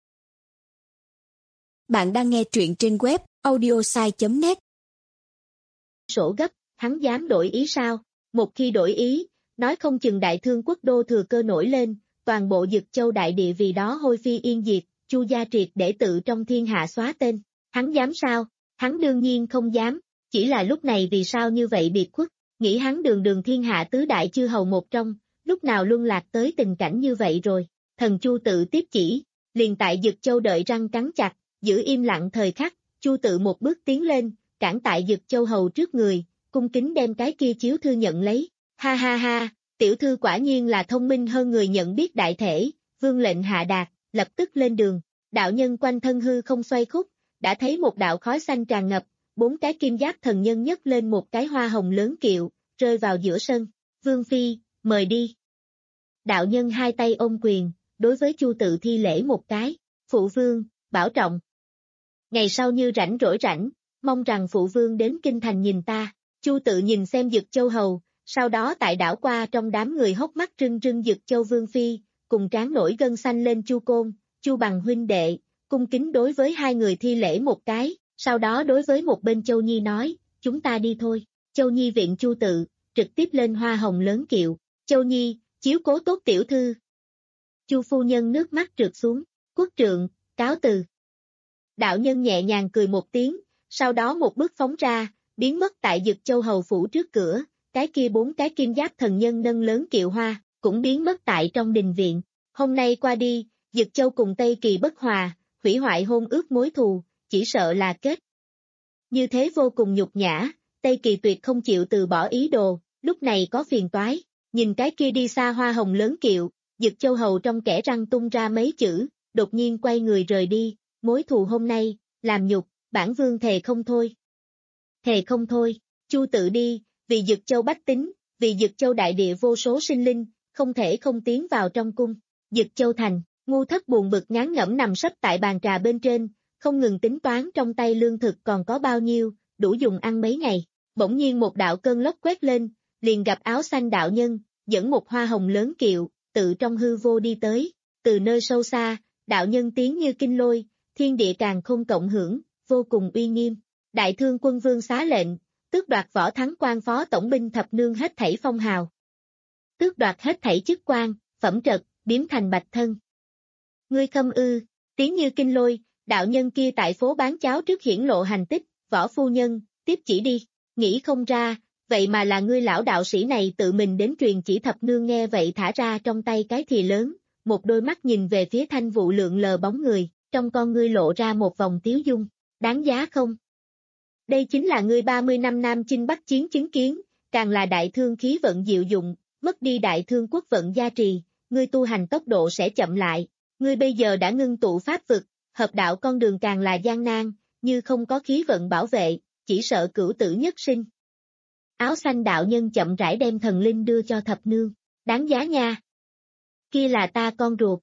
Bạn đang nghe truyện trên web audiosai chấm net. Sổ gấp, hắn dám đổi ý sao? Một khi đổi ý, nói không chừng đại thương quốc đô thừa cơ nổi lên, toàn bộ Dực Châu đại địa vì đó hôi phi yên diệt, Chu gia triệt để tự trong thiên hạ xóa tên. Hắn dám sao? Hắn đương nhiên không dám, chỉ là lúc này vì sao như vậy biệt khuất, nghĩ hắn đường đường thiên hạ tứ đại chư hầu một trong, lúc nào luân lạc tới tình cảnh như vậy rồi. Thần Chu Tự tiếp chỉ, liền tại Dực Châu đợi răng cắn chặt, giữ im lặng thời khắc, Chu Tự một bước tiến lên, cản tại Dực Châu hầu trước người, cung kính đem cái kia chiếu thư nhận lấy. Ha ha ha, tiểu thư quả nhiên là thông minh hơn người nhận biết đại thể, vương lệnh hạ đạt, lập tức lên đường. Đạo nhân quanh thân hư không xoay khúc, đã thấy một đạo khói xanh tràn ngập, bốn cái kim giáp thần nhân nhấc lên một cái hoa hồng lớn kiệu, rơi vào giữa sân. Vương phi, mời đi. Đạo nhân hai tay ôm quyền, đối với Chu Tự thi lễ một cái, phụ vương, bảo trọng. Ngày sau như rảnh rỗi rảnh, mong rằng phụ vương đến kinh thành nhìn ta. Chu Tự nhìn xem Dực Châu hầu, sau đó tại đảo qua trong đám người hốc mắt rưng rưng Dực Châu vương phi, cùng trán nổi gân xanh lên Chu Côn, Chu Bằng huynh đệ, cung kính đối với hai người thi lễ một cái, sau đó đối với một bên Châu Nhi nói, chúng ta đi thôi. Châu Nhi viện Chu Tự, trực tiếp lên hoa hồng lớn kiệu. Châu Nhi, chiếu cố tốt tiểu thư. Chu phu nhân nước mắt trượt xuống, quốc trượng, cáo từ. Đạo nhân nhẹ nhàng cười một tiếng, sau đó một bước phóng ra, biến mất tại Dực Châu hầu phủ trước cửa, cái kia bốn cái kim giáp thần nhân nâng lớn kiệu hoa, cũng biến mất tại trong đình viện. Hôm nay qua đi, Dực Châu cùng Tây Kỳ bất hòa, hủy hoại hôn ước mối thù, chỉ sợ là kết. Như thế vô cùng nhục nhã, Tây Kỳ tuyệt không chịu từ bỏ ý đồ, lúc này có phiền toái, nhìn cái kia đi xa hoa hồng lớn kiệu, Dực Châu hầu trong kẻ răng tung ra mấy chữ, đột nhiên quay người rời đi, mối thù hôm nay, làm nhục, bản vương thề không thôi. Thề không thôi, Chu Tự đi, vì Dực Châu bách tính, vì Dực Châu đại địa vô số sinh linh, không thể không tiến vào trong cung. Dực Châu thành, Ngu Thất buồn bực ngán ngẩm nằm sấp tại bàn trà bên trên, không ngừng tính toán trong tay lương thực còn có bao nhiêu, đủ dùng ăn mấy ngày. Bỗng nhiên một đạo cơn lốc quét lên, liền gặp áo xanh đạo nhân, dẫn một hoa hồng lớn kiệu, tự trong hư vô đi tới. Từ nơi sâu xa, đạo nhân tiếng như kinh lôi, thiên địa càng không cộng hưởng, vô cùng uy nghiêm. Đại thương quân vương xá lệnh, tước đoạt võ thắng quan phó tổng binh thập nương hết thảy phong hào. Tước đoạt hết thảy chức quan, phẩm trật, biếm thành bạch thân. Ngươi khâm ư, tiếng như kinh lôi, đạo nhân kia tại phố bán cháo trước hiển lộ hành tích, võ phu nhân, tiếp chỉ đi, nghĩ không ra, vậy mà là ngươi lão đạo sĩ này tự mình đến truyền chỉ thập nương nghe vậy thả ra trong tay cái thìa lớn, một đôi mắt nhìn về phía thanh vụ lượn lờ bóng người, trong con ngươi lộ ra một vòng tiếu dung, đáng giá không? Đây chính là ngươi ba mươi năm Nam Chinh Bắc chiến chứng kiến, càng là đại thương khí vận diệu dụng, mất đi đại thương quốc vận gia trì, ngươi tu hành tốc độ sẽ chậm lại, ngươi bây giờ đã ngưng tụ pháp vực, hợp đạo con đường càng là gian nan, như không có khí vận bảo vệ, chỉ sợ cửu tử nhất sinh. Áo xanh đạo nhân chậm rãi đem thần linh đưa cho thập nương, đáng giá nha. Kia là ta con ruột.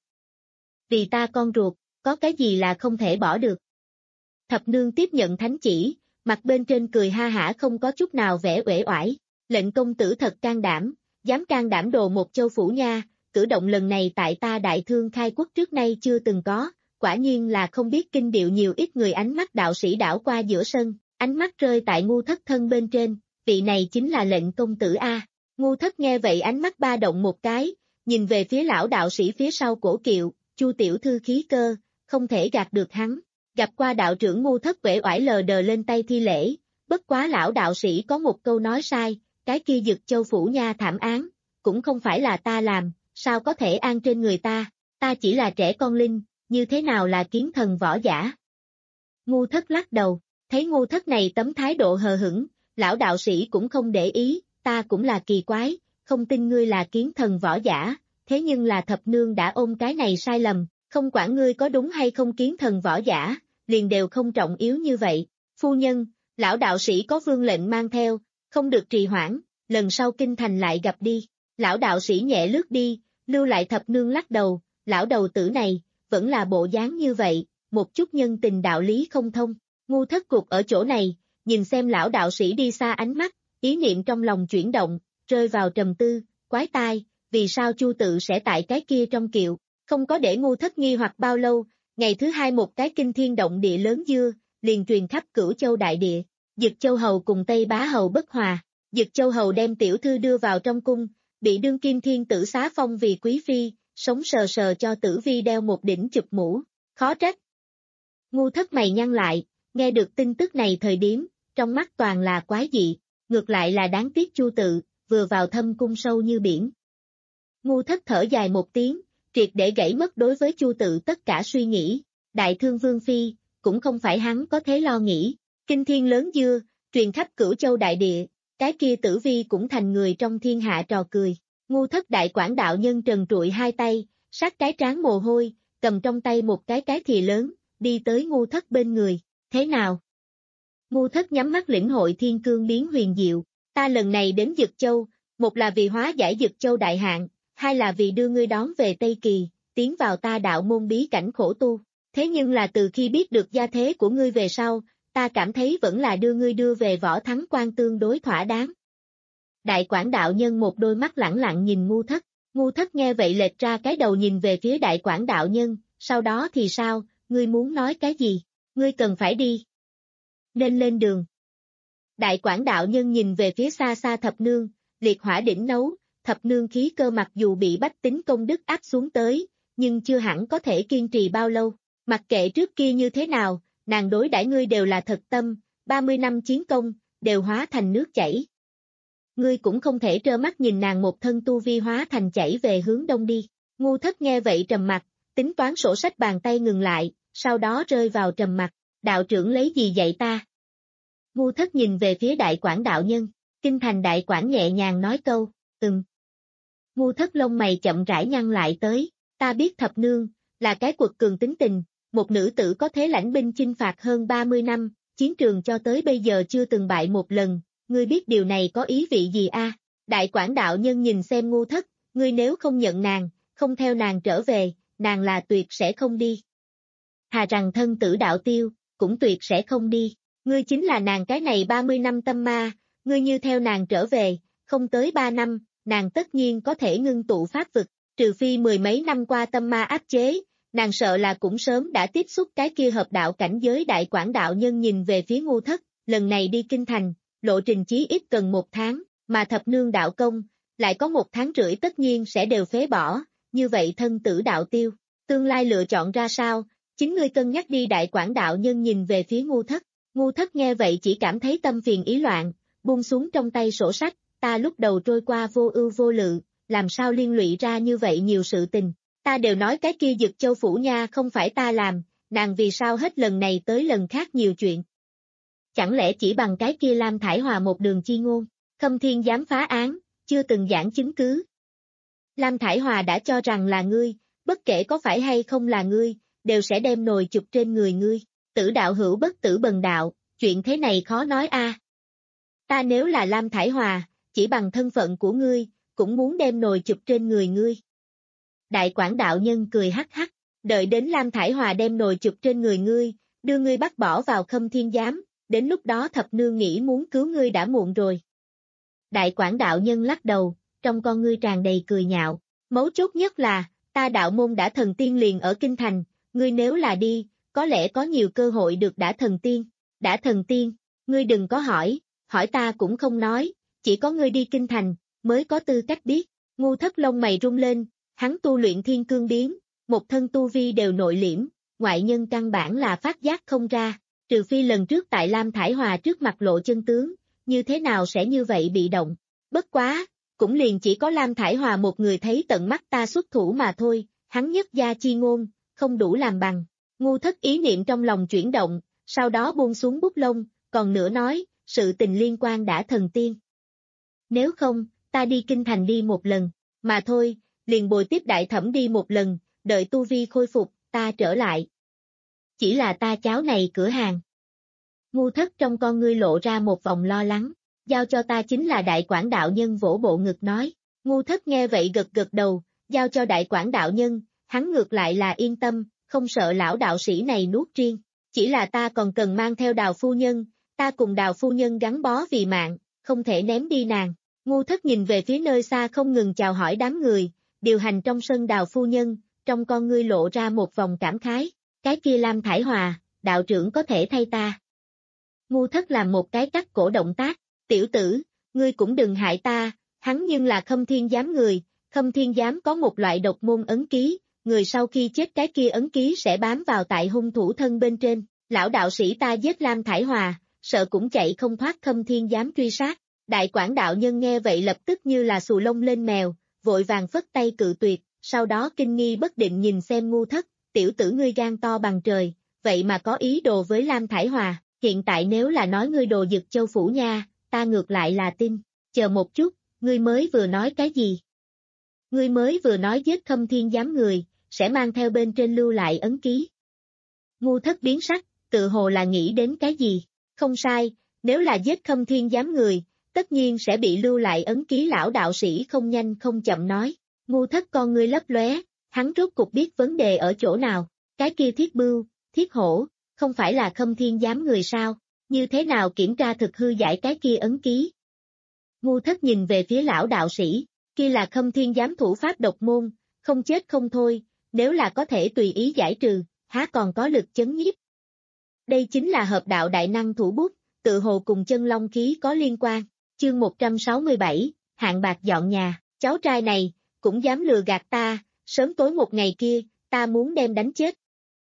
Vì ta con ruột, có cái gì là không thể bỏ được. Thập nương tiếp nhận thánh chỉ, mặt bên trên cười ha hả không có chút nào vẻ uể oải, lệnh công tử thật can đảm, dám can đảm đồ một châu phủ nha, cử động lần này tại ta đại thương khai quốc trước nay chưa từng có, quả nhiên là không biết kinh điệu nhiều ít người. Ánh mắt đạo sĩ đảo qua giữa sân, ánh mắt rơi tại Ngu Thất thân bên trên, vị này chính là lệnh công tử A. Ngu Thất nghe vậy ánh mắt ba động một cái, nhìn về phía lão đạo sĩ phía sau cổ kiệu, Chu tiểu thư khí cơ, không thể gạt được hắn. Gặp qua đạo trưởng Ngu Thất uể oải lờ đờ lên tay thi lễ, bất quá lão đạo sĩ có một câu nói sai, cái kia Dực Châu phủ nha thảm án, cũng không phải là ta làm, sao có thể an trên người ta, ta chỉ là trẻ con linh, như thế nào là kiến thần võ giả. Ngu Thất lắc đầu, thấy Ngu Thất này tấm thái độ hờ hững, lão đạo sĩ cũng không để ý, ta cũng là kỳ quái, không tin ngươi là kiến thần võ giả, thế nhưng là thập nương đã ôm cái này sai lầm, không quản ngươi có đúng hay không kiến thần võ giả, liền đều không trọng yếu như vậy. Phu nhân, lão đạo sĩ có vương lệnh mang theo, không được trì hoãn, lần sau kinh thành lại gặp đi. Lão đạo sĩ nhẹ lướt đi, lưu lại thập nương lắc đầu, lão đầu tử này, vẫn là bộ dáng như vậy, một chút nhân tình đạo lý không thông. Ngu Thất cục ở chỗ này, nhìn xem lão đạo sĩ đi xa ánh mắt, ý niệm trong lòng chuyển động, rơi vào trầm tư, quái tai, vì sao Chu tự sẽ tại cái kia trong kiệu, không có để Ngu Thất nghi hoặc bao lâu, ngày thứ hai một cái kinh thiên động địa lớn dưa, liền truyền khắp Cửu Châu đại địa, Dực Châu hầu cùng Tây Bá hầu bất hòa, Dực Châu hầu đem tiểu thư đưa vào trong cung, bị đương kim thiên tử xá phong vì quý phi, sống sờ sờ cho tử vi đeo một đỉnh chụp mũ, khó trách. Ngu Thất mày nhăn lại, nghe được tin tức này thời điểm, trong mắt toàn là quái dị, ngược lại là đáng tiếc Chu tự, vừa vào thâm cung sâu như biển. Ngu Thất thở dài một tiếng, triệt để gãy mất đối với Chu tự tất cả suy nghĩ, đại thương vương phi, cũng không phải hắn có thế lo nghĩ, kinh thiên lớn dưa, truyền khắp Cửu Châu đại địa, cái kia tử vi cũng thành người trong thiên hạ trò cười. Ngu Thất đại quản đạo nhân trần trụi hai tay, sát cái trán mồ hôi, cầm trong tay một cái cái thìa lớn, đi tới Ngu Thất bên người, thế nào? Ngu Thất nhắm mắt lĩnh hội thiên cương biến huyền diệu, ta lần này đến Dực Châu, một là vì hóa giải Dực Châu đại hạn, hai là vì đưa ngươi đón về Tây Kỳ, tiến vào ta đạo môn bí cảnh khổ tu, thế nhưng là từ khi biết được gia thế của ngươi về sau, ta cảm thấy vẫn là đưa ngươi đưa về Võ Thắng Quan tương đối thỏa đáng. Đại quản đạo nhân một đôi mắt lẳng lặng nhìn Ngu Thất, Ngu Thất nghe vậy lệch ra cái đầu nhìn về phía đại quản đạo nhân, sau đó thì sao, ngươi muốn nói cái gì, ngươi cần phải đi. Nên lên đường. Đại quản đạo nhân nhìn về phía xa xa thập nương, liệt hỏa đỉnh nấu, thập nương khí cơ mặc dù bị bách tính công đức áp xuống tới, nhưng chưa hẳn có thể kiên trì bao lâu, mặc kệ trước kia như thế nào, nàng đối đãi ngươi đều là thật tâm, ba mươi năm chiến công, đều hóa thành nước chảy. Ngươi cũng không thể trơ mắt nhìn nàng một thân tu vi hóa thành chảy về hướng đông đi. Ngu Thất nghe vậy trầm mặt, tính toán sổ sách bàn tay ngừng lại, sau đó rơi vào trầm mặt, đạo trưởng lấy gì dạy ta? Ngu Thất nhìn về phía đại quản đạo nhân, kinh thành đại quản nhẹ nhàng nói câu, ừm. Ngu Thất lông mày chậm rãi nhăn lại tới, ta biết thập nương, là cái quật cường tính tình, một nữ tử có thế lãnh binh chinh phạt hơn ba mươi năm, chiến trường cho tới bây giờ chưa từng bại một lần, ngươi biết điều này có ý vị gì a? À? Đại quản đạo nhân nhìn xem Ngu Thất, ngươi nếu không nhận nàng, không theo nàng trở về, nàng là tuyệt sẽ không đi. Thà rằng thân tử đạo tiêu, cũng tuyệt sẽ không đi, ngươi chính là nàng cái này ba mươi năm tâm ma, ngươi như theo nàng trở về, không tới ba năm, nàng tất nhiên có thể ngưng tụ pháp vực, trừ phi mười mấy năm qua tâm ma áp chế, nàng sợ là cũng sớm đã tiếp xúc cái kia hợp đạo cảnh giới. Đại quản đạo nhân nhìn về phía Ngu Thất, lần này đi kinh thành, lộ trình chí ít cần một tháng, mà thập nương đạo công, lại có một tháng rưỡi tất nhiên sẽ đều phế bỏ, như vậy thân tử đạo tiêu, tương lai lựa chọn ra sao, chính ngươi cân nhắc đi. Đại quản đạo nhân nhìn về phía Ngu Thất, Ngu Thất nghe vậy chỉ cảm thấy tâm phiền ý loạn, buông xuống trong tay sổ sách, ta lúc đầu trôi qua vô ưu vô lự, làm sao liên lụy ra như vậy nhiều sự tình, ta đều nói cái kia Dực Châu phủ nha không phải ta làm, nàng vì sao hết lần này tới lần khác nhiều chuyện. Chẳng lẽ chỉ bằng cái kia Lam Thải Hòa một đường chi ngôn, Khâm Thiên dám phá án, chưa từng giảng chứng cứ. Lam Thải Hòa đã cho rằng là ngươi, bất kể có phải hay không là ngươi, đều sẽ đem nồi chụp trên người ngươi, tử đạo hữu bất tử bần đạo, chuyện thế này khó nói a. À. Ta nếu là Lam Thải Hòa, chỉ bằng thân phận của ngươi, cũng muốn đem nồi chụp trên người ngươi. Đại quản đạo nhân cười hắc hắc, đợi đến Lam Thải Hòa đem nồi chụp trên người ngươi, đưa ngươi bắt bỏ vào Khâm Thiên giám, đến lúc đó thập nương nghĩ muốn cứu ngươi đã muộn rồi. Đại quản đạo nhân lắc đầu, trong con ngươi tràn đầy cười nhạo, mấu chốt nhất là, ta đạo môn đã thần tiên liền ở kinh thành, ngươi nếu là đi, có lẽ có nhiều cơ hội được đã thần tiên, đã thần tiên, ngươi đừng có hỏi, hỏi ta cũng không nói, chỉ có ngươi đi kinh thành, mới có tư cách biết. Ngu Thất lông mày rung lên, hắn tu luyện thiên cương biến, một thân tu vi đều nội liễm, ngoại nhân căn bản là phát giác không ra, trừ phi lần trước tại Lam Thải Hòa trước mặt lộ chân tướng, như thế nào sẽ như vậy bị động. Bất quá, cũng liền chỉ có Lam Thải Hòa một người thấy tận mắt ta xuất thủ mà thôi, hắn nhất gia chi ngôn, không đủ làm bằng. Ngu Thất ý niệm trong lòng chuyển động, sau đó buông xuống bút lông, còn nữa nói, sự tình liên quan đã thần tiên. Nếu không, ta đi kinh thành đi một lần, mà thôi, liền bồi tiếp đại thẩm đi một lần, đợi tu vi khôi phục, ta trở lại. Chỉ là ta cháu này cửa hàng. Ngu Thất trong con ngươi lộ ra một vòng lo lắng, giao cho ta chính là đại quản đạo nhân vỗ bộ ngực nói. Ngu Thất nghe vậy gật gật đầu, giao cho đại quản đạo nhân, hắn ngược lại là yên tâm, không sợ lão đạo sĩ này nuốt riêng. Chỉ là ta còn cần mang theo Đào phu nhân, ta cùng Đào phu nhân gắn bó vì mạng, không thể ném đi nàng. Ngu Thất nhìn về phía nơi xa không ngừng chào hỏi đám người, điều hành trong sân Đào phu nhân, trong con ngươi lộ ra một vòng cảm khái, cái kia Lam Thải Hòa, đạo trưởng có thể thay ta. Ngu Thất làm một cái cắt cổ động tác, tiểu tử, ngươi cũng đừng hại ta, hắn nhưng là Khâm Thiên Giám người, Khâm Thiên Giám có một loại độc môn ấn ký, người sau khi chết cái kia ấn ký sẽ bám vào tại hung thủ thân bên trên, lão đạo sĩ ta giết Lam Thải Hòa, sợ cũng chạy không thoát Khâm Thiên Giám truy sát. Đại quản đạo nhân nghe vậy lập tức như là xù lông lên mèo, vội vàng phất tay cự tuyệt, sau đó kinh nghi bất định nhìn xem Ngu Thất, tiểu tử ngươi gan to bằng trời, vậy mà có ý đồ với Lam Thải Hòa, hiện tại nếu là nói ngươi đồ Dực Châu phủ nha, ta ngược lại là tin, chờ một chút, ngươi mới vừa nói cái gì? Ngươi mới vừa nói giết Khâm Thiên Giám người, sẽ mang theo bên trên lưu lại ấn ký. Ngu Thất biến sắc, tự hồ là nghĩ đến cái gì, không sai, nếu là giết Khâm Thiên Giám người, tất nhiên sẽ bị lưu lại ấn ký lão đạo sĩ không nhanh không chậm nói. Ngu Thất con ngươi lấp lóe, hắn rốt cục biết vấn đề ở chỗ nào, cái kia Thiết Bưu, Thiết Hổ, không phải là Khâm Thiên Giám người sao, như thế nào kiểm tra thực hư giải cái kia ấn ký. Ngu Thất nhìn về phía lão đạo sĩ, kia là Khâm Thiên Giám thủ pháp độc môn, không chết không thôi, nếu là có thể tùy ý giải trừ, há còn có lực chấn nhiếp. Đây chính là hợp đạo đại năng thủ bút, tự hồ cùng chân long khí có liên quan. Chương một trăm sáu mươi bảy, hạng bạc dọn nhà, cháu trai này, cũng dám lừa gạt ta, sớm tối một ngày kia, ta muốn đem đánh chết.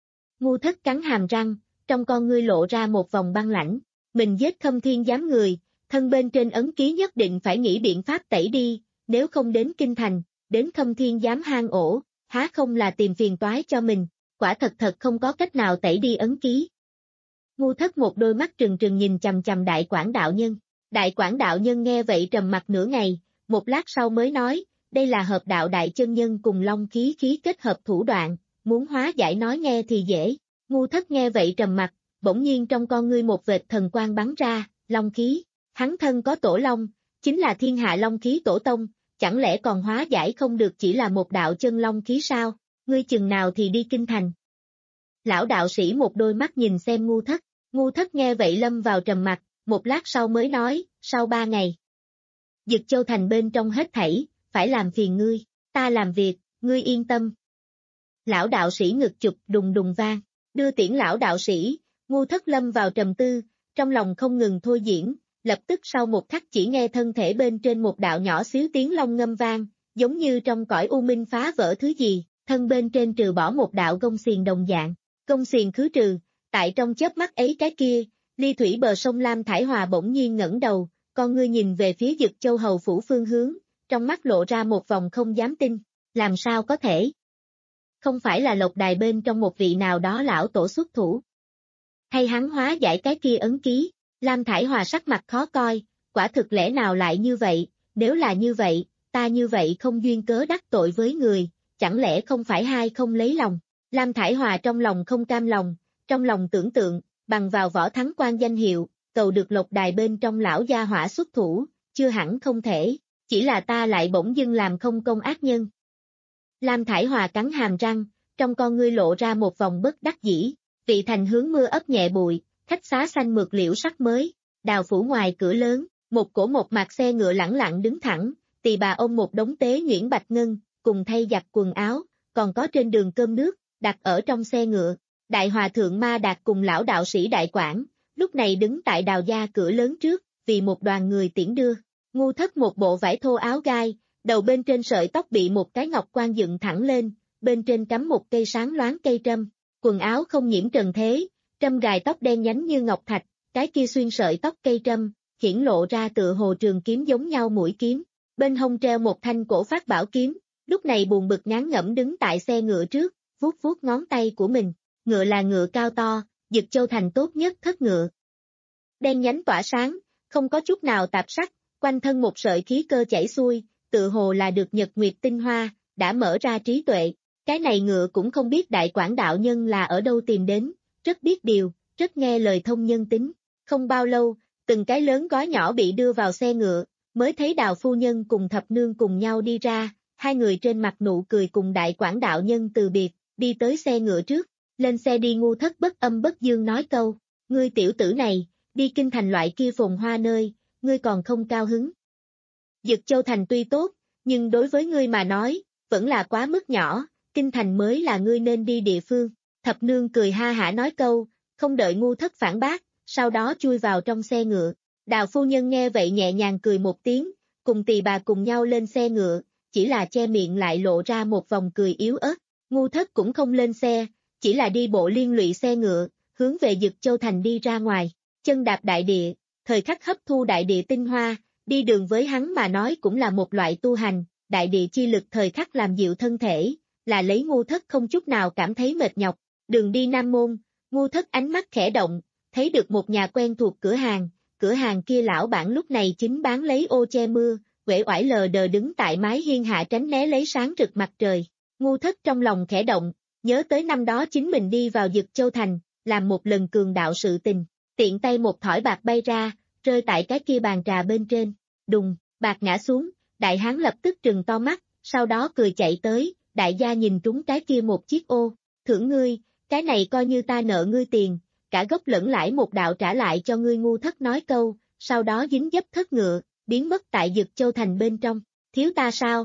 Ngu Thất cắn hàm răng, trong con ngươi lộ ra một vòng băng lãnh, mình giết Khâm Thiên Giám người, thân bên trên ấn ký nhất định phải nghĩ biện pháp tẩy đi, nếu không đến kinh thành, đến Khâm Thiên Giám hang ổ, há không là tìm phiền toái cho mình, quả thật thật không có cách nào tẩy đi ấn ký. Ngu Thất một đôi mắt trừng trừng nhìn chằm chằm đại quản đạo nhân. Đại quản đạo nhân nghe vậy trầm mặt nửa ngày, một lát sau mới nói, đây là hợp đạo đại chân nhân cùng long khí khí kết hợp thủ đoạn, muốn hóa giải nói nghe thì dễ. Ngu Thất nghe vậy trầm mặt, bỗng nhiên trong con ngươi một vệt thần quang bắn ra, long khí, hắn thân có tổ long, chính là thiên hạ long khí tổ tông, chẳng lẽ còn hóa giải không được chỉ là một đạo chân long khí sao, ngươi chừng nào thì đi kinh thành. Lão đạo sĩ một đôi mắt nhìn xem Ngu Thất, Ngu Thất nghe vậy lâm vào trầm mặt, một lát sau mới nói, sau ba ngày. Dực Châu thành bên trong hết thảy, phải làm phiền ngươi, ta làm việc, ngươi yên tâm. Lão đạo sĩ ngực chụp đùng đùng vang, đưa tiễn lão đạo sĩ, Ngu Thất lâm vào trầm tư, trong lòng không ngừng thôi diễn, lập tức sau một khắc chỉ nghe thân thể bên trên một đạo nhỏ xíu tiếng long ngâm vang, giống như trong cõi u minh phá vỡ thứ gì, thân bên trên trừ bỏ một đạo gông xiềng đồng dạng, gông xiềng khứ trừ, tại trong chớp mắt ấy cái kia. Ly thủy bờ sông Lam Thải Hòa bỗng nhiên ngẩng đầu, con ngươi nhìn về phía Dực Châu hầu phủ phương hướng, trong mắt lộ ra một vòng không dám tin, làm sao có thể? Không phải là lộc đài bên trong một vị nào đó lão tổ xuất thủ. Hay hắn hóa giải cái kia ấn ký, Lam Thải Hòa sắc mặt khó coi, quả thực lẽ nào lại như vậy, nếu là như vậy, ta như vậy không duyên cớ đắc tội với người, chẳng lẽ không phải hai không lấy lòng. Lam Thải Hòa trong lòng không cam lòng, trong lòng tưởng tượng, bằng vào võ thắng quan danh hiệu, cầu được lộc đài bên trong lão gia hỏa xuất thủ, chưa hẳn không thể, chỉ là ta lại bỗng dưng làm không công ác nhân. Lam Thải Hòa cắn hàm răng, trong con ngươi lộ ra một vòng bất đắc dĩ, vị thành hướng mưa ấp nhẹ bụi, khách xá xanh mượt liễu sắc mới, đào phủ ngoài cửa lớn, một cổ một mạc xe ngựa lẳng lặng đứng thẳng, tỳ bà ôm một đống tế nhuyễn bạch ngân, cùng thay giặt quần áo, còn có trên đường cơm nước, đặt ở trong xe ngựa. Đại hòa thượng Ma Đạt cùng lão đạo sĩ Đại Quảng, lúc này đứng tại đào gia cửa lớn trước, vì một đoàn người tiễn đưa. Ngu Thất một bộ vải thô áo gai, đầu bên trên sợi tóc bị một cái ngọc quan dựng thẳng lên, bên trên cắm một cây sáng loáng cây trâm, quần áo không nhiễm trần thế, trâm gài tóc đen nhánh như ngọc thạch, cái kia xuyên sợi tóc cây trâm, hiển lộ ra tựa hồ trường kiếm giống nhau mũi kiếm, bên hông treo một thanh cổ phát bảo kiếm, lúc này buồn bực ngán ngẩm đứng tại xe ngựa trước, vuốt vuốt ngón tay của mình. Ngựa là ngựa cao to, Dực Châu thành tốt nhất thất ngựa. Đen nhánh tỏa sáng, không có chút nào tạp sắc, quanh thân một sợi khí cơ chảy xuôi, tự hồ là được nhật nguyệt tinh hoa, đã mở ra trí tuệ. Cái này ngựa cũng không biết đại quảng đạo nhân là ở đâu tìm đến, rất biết điều, rất nghe lời thông nhân tính. Không bao lâu, từng cái lớn gói nhỏ bị đưa vào xe ngựa, mới thấy Đào phu nhân cùng thập nương cùng nhau đi ra, hai người trên mặt nụ cười cùng đại quảng đạo nhân từ biệt, đi tới xe ngựa trước, lên xe đi. Ngu Thất bất âm bất dương nói câu, ngươi tiểu tử này, đi kinh thành loại kia phồn hoa nơi, ngươi còn không cao hứng. Dực Châu thành tuy tốt, nhưng đối với ngươi mà nói, vẫn là quá mức nhỏ, kinh thành mới là ngươi nên đi địa phương. Thập nương cười ha hả nói câu, không đợi Ngu Thất phản bác, sau đó chui vào trong xe ngựa. Đào phu nhân nghe vậy nhẹ nhàng cười một tiếng, cùng tỳ bà cùng nhau lên xe ngựa, chỉ là che miệng lại lộ ra một vòng cười yếu ớt. Ngu Thất cũng không lên xe, chỉ là đi bộ liên lụy xe ngựa, hướng về Dực Châu thành đi ra ngoài, chân đạp đại địa, thời khắc hấp thu đại địa tinh hoa, đi đường với hắn mà nói cũng là một loại tu hành, đại địa chi lực thời khắc làm dịu thân thể, là lấy Ngu Thất không chút nào cảm thấy mệt nhọc. Đường đi Nam Môn, Ngu Thất ánh mắt khẽ động, thấy được một nhà quen thuộc cửa hàng, cửa hàng kia lão bản lúc này chính bán lấy ô che mưa, uể oải lờ đờ đứng tại mái hiên hạ tránh né lấy sáng rực mặt trời. Ngu Thất trong lòng khẽ động, nhớ tới năm đó chính mình đi vào Dực Châu thành, làm một lần cường đạo sự tình, tiện tay một thỏi bạc bay ra, rơi tại cái kia bàn trà bên trên, đùng, bạc ngã xuống, đại hán lập tức trừng to mắt, sau đó cười chạy tới, đại gia nhìn trúng cái kia một chiếc ô, thưởng ngươi, cái này coi như ta nợ ngươi tiền, cả gốc lẫn lãi một đạo trả lại cho ngươi. Ngu Thất nói câu, sau đó dính dấp thất ngựa, biến mất tại Dực Châu thành bên trong, thiếu ta sao?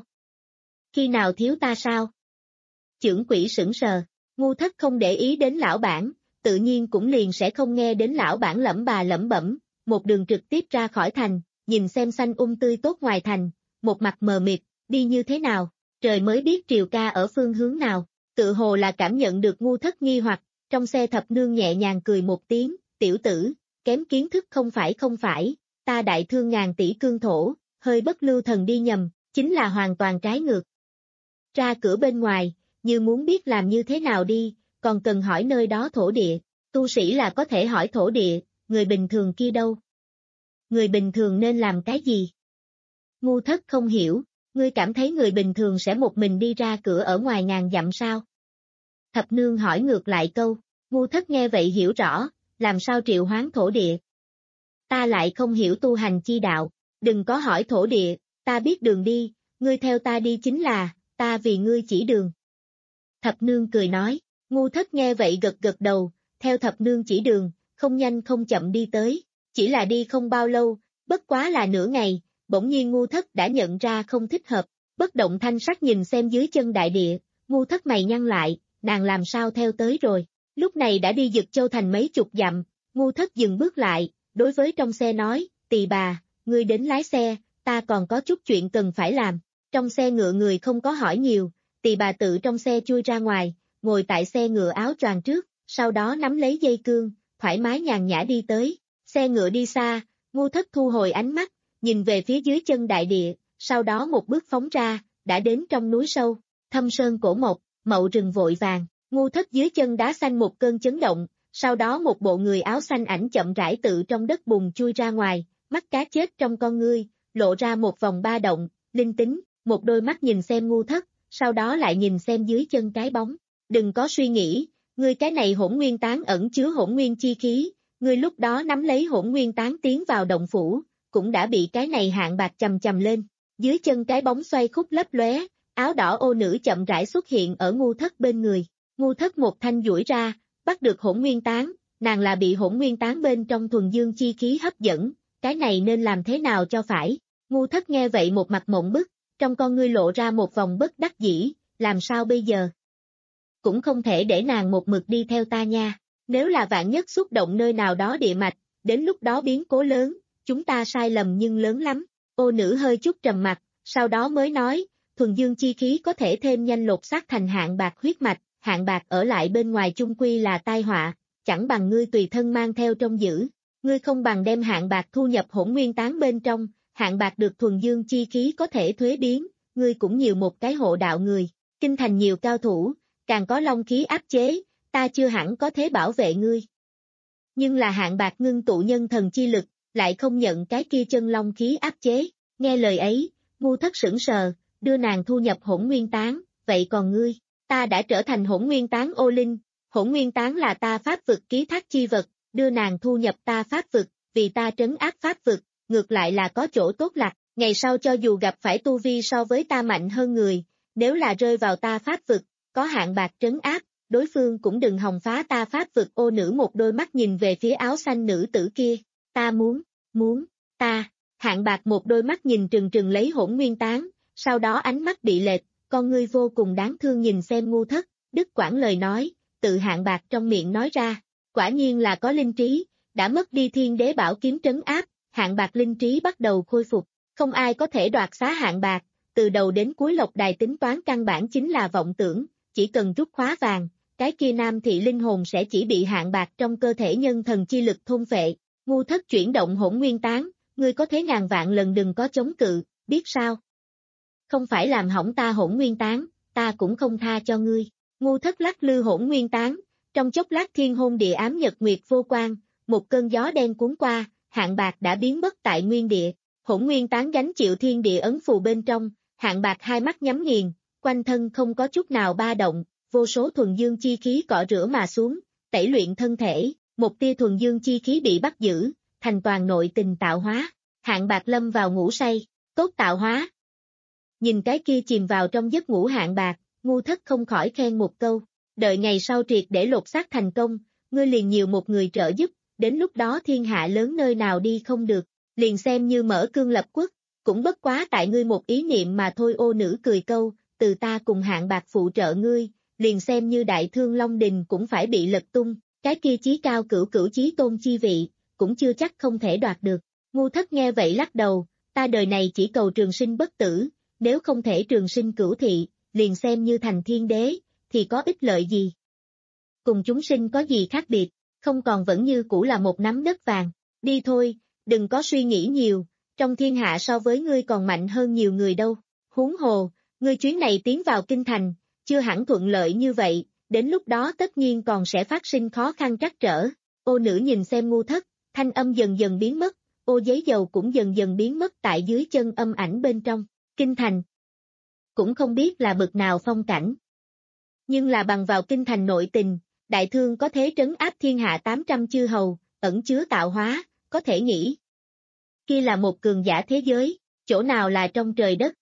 Khi nào thiếu ta sao? Chưởng quỷ sững sờ, Ngu Thất không để ý đến lão bản, tự nhiên cũng liền sẽ không nghe đến lão bản lẩm bà lẩm bẩm, một đường trực tiếp ra khỏi thành, nhìn xem xanh um tươi tốt ngoài thành, một mặt mờ mịt, đi như thế nào, trời mới biết Triều ca ở phương hướng nào, tự hồ là cảm nhận được Ngu Thất nghi hoặc, trong xe thập nương nhẹ nhàng cười một tiếng, tiểu tử, kém kiến thức không phải không phải, ta đại thương ngàn tỷ cương thổ, hơi bất lưu thần đi nhầm, chính là hoàn toàn trái ngược. Ra cửa bên ngoài, như muốn biết làm như thế nào đi, còn cần hỏi nơi đó thổ địa, tu sĩ là có thể hỏi thổ địa, người bình thường kia đâu? Người bình thường nên làm cái gì? Ngu Thất không hiểu, ngươi cảm thấy người bình thường sẽ một mình đi ra cửa ở ngoài ngàn dặm sao? Thập nương hỏi ngược lại câu, Ngu Thất nghe vậy hiểu rõ, làm sao triệu hoán thổ địa? Ta lại không hiểu tu hành chi đạo, đừng có hỏi thổ địa, ta biết đường đi, ngươi theo ta đi chính là, ta vì ngươi chỉ đường. Thập nương cười nói, Ngu Thất nghe vậy gật gật đầu, theo thập nương chỉ đường, không nhanh không chậm đi tới, chỉ là đi không bao lâu, bất quá là nửa ngày, bỗng nhiên Ngu Thất đã nhận ra không thích hợp, bất động thanh sắc nhìn xem dưới chân đại địa, Ngu Thất mày nhăn lại, nàng làm sao theo tới rồi, lúc này đã đi Dực Châu thành mấy chục dặm, Ngu Thất dừng bước lại, đối với trong xe nói, tỳ bà, ngươi đến lái xe, ta còn có chút chuyện cần phải làm, trong xe ngựa người không có hỏi nhiều, tỳ bà tự trong xe chui ra ngoài, ngồi tại xe ngựa áo choàng trước, sau đó nắm lấy dây cương, thoải mái nhàn nhã đi tới, xe ngựa đi xa, Ngu Thất thu hồi ánh mắt, nhìn về phía dưới chân đại địa, sau đó một bước phóng ra, đã đến trong núi sâu, thâm sơn cổ mộc, mậu rừng vội vàng, Ngu Thất dưới chân đá xanh một cơn chấn động, sau đó một bộ người áo xanh ảnh chậm rãi tự trong đất bùn chui ra ngoài, mắt cá chết trong con ngươi, lộ ra một vòng ba động, linh tính, một đôi mắt nhìn xem Ngu Thất, sau đó lại nhìn xem dưới chân cái bóng, đừng có suy nghĩ, ngươi cái này hỗn nguyên tán ẩn chứa hỗn nguyên chi khí, ngươi lúc đó nắm lấy hỗn nguyên tán tiến vào động phủ, cũng đã bị cái này hạng bạc chầm chầm lên, dưới chân cái bóng xoay khúc lấp lóe, áo đỏ ô nữ chậm rãi xuất hiện ở Ngu Thất bên người, Ngu Thất một thanh duỗi ra, bắt được hỗn nguyên tán, nàng là bị hỗn nguyên tán bên trong thuần dương chi khí hấp dẫn, cái này nên làm thế nào cho phải, Ngu Thất nghe vậy một mặt mộng bức, trong con ngươi lộ ra một vòng bất đắc dĩ, làm sao bây giờ? Cũng không thể để nàng một mực đi theo ta nha, nếu là vạn nhất xúc động nơi nào đó địa mạch, đến lúc đó biến cố lớn, chúng ta sai lầm nhưng lớn lắm, ô nữ hơi chút trầm mặt, sau đó mới nói, thuần dương chi khí có thể thêm nhanh lột xác thành hạng bạc huyết mạch, hạng bạc ở lại bên ngoài chung quy là tai họa, chẳng bằng ngươi tùy thân mang theo trong giữ, ngươi không bằng đem hạng bạc thu nhập hỗn nguyên tán bên trong, hạng bạc được thuần dương chi khí có thể thuế biến, ngươi cũng nhiều một cái hộ đạo người, kinh thành nhiều cao thủ, càng có long khí áp chế, ta chưa hẳn có thế bảo vệ ngươi. Nhưng là hạng bạc ngưng tụ nhân thần chi lực, lại không nhận cái kia chân long khí áp chế. Nghe lời ấy, Ngu Thất sững sờ, đưa nàng thu nhập Hỗn Nguyên Tán, vậy còn ngươi? Ta đã trở thành Hỗn Nguyên Tán ô linh, Hỗn Nguyên Tán là ta pháp vực ký thác chi vật, đưa nàng thu nhập ta pháp vực, vì ta trấn áp pháp vực, ngược lại là có chỗ tốt lạc, ngày sau cho dù gặp phải tu vi so với ta mạnh hơn người, nếu là rơi vào ta pháp vực, có hạng bạc trấn áp, đối phương cũng đừng hòng phá ta pháp vực. Ô nữ một đôi mắt nhìn về phía áo xanh nữ tử kia, ta muốn, muốn, ta, hạng bạc một đôi mắt nhìn trừng trừng lấy Hỗn Nguyên Tán, sau đó ánh mắt bị lệch, con ngươi vô cùng đáng thương nhìn xem Ngu Thất, đứt quãng lời nói, tự hạng bạc trong miệng nói ra, quả nhiên là có linh trí, đã mất đi thiên đế bảo kiếm trấn áp, hạng bạc linh trí bắt đầu khôi phục, không ai có thể đoạt xá hạng bạc, từ đầu đến cuối Lộc Đài tính toán căn bản chính là vọng tưởng, chỉ cần rút khóa vàng, cái kia nam thị linh hồn sẽ chỉ bị hạng bạc trong cơ thể nhân thần chi lực thôn phệ. Ngu Thất chuyển động Hỗn Nguyên Tán, ngươi có thế ngàn vạn lần đừng có chống cự, biết sao? Không phải làm hỏng ta Hỗn Nguyên Tán, ta cũng không tha cho ngươi. Ngu Thất lắc lư Hỗn Nguyên Tán, trong chốc lát thiên hôn địa ám nhật nguyệt vô quang, một cơn gió đen cuốn qua, hạng bạc đã biến mất tại nguyên địa. Hỗn Nguyên Tán gánh chịu thiên địa ấn phù bên trong, hạng bạc hai mắt nhắm nghiền, quanh thân không có chút nào ba động, vô số thuần dương chi khí cọ rửa mà xuống, tẩy luyện thân thể, một tia thuần dương chi khí bị bắt giữ, thành toàn nội tình tạo hóa. Hạng bạc lâm vào ngủ say, tốt tạo hóa. Nhìn cái kia chìm vào trong giấc ngủ hạng bạc, Ngu Thất không khỏi khen một câu, đợi ngày sau triệt để lột xác thành công, ngươi liền nhiều một người trợ giúp, đến lúc đó thiên hạ lớn nơi nào đi không được, liền xem như mở cương lập quốc, cũng bất quá tại ngươi một ý niệm mà thôi. Ô nữ cười câu, từ ta cùng hạng bạc phụ trợ ngươi, liền xem như đại thương Long Đình cũng phải bị lật tung, cái kia chí cao cửu cửu chí tôn chi vị, cũng chưa chắc không thể đoạt được. Ngu Thất nghe vậy lắc đầu, ta đời này chỉ cầu trường sinh bất tử, nếu không thể trường sinh cửu thị, liền xem như thành thiên đế, thì có ích lợi gì? Cùng chúng sinh có gì khác biệt, không còn vẫn như cũ là một nắm đất vàng, đi thôi, đừng có suy nghĩ nhiều, trong thiên hạ so với ngươi còn mạnh hơn nhiều người đâu, huống hồ, ngươi chuyến này tiến vào kinh thành, chưa hẳn thuận lợi như vậy, đến lúc đó tất nhiên còn sẽ phát sinh khó khăn trắc trở. Ô nữ nhìn xem Ngu Thất, thanh âm dần dần biến mất, ô giấy dầu cũng dần dần biến mất tại dưới chân âm ảnh bên trong, kinh thành. Cũng không biết là bực nào phong cảnh. Nhưng là bằng vào kinh thành nội tình, đại thương có thế trấn áp thiên hạ tám trăm chư hầu, ẩn chứa tạo hóa, có thể nghĩ. Kia là một cường giả thế giới, chỗ nào là trong trời đất.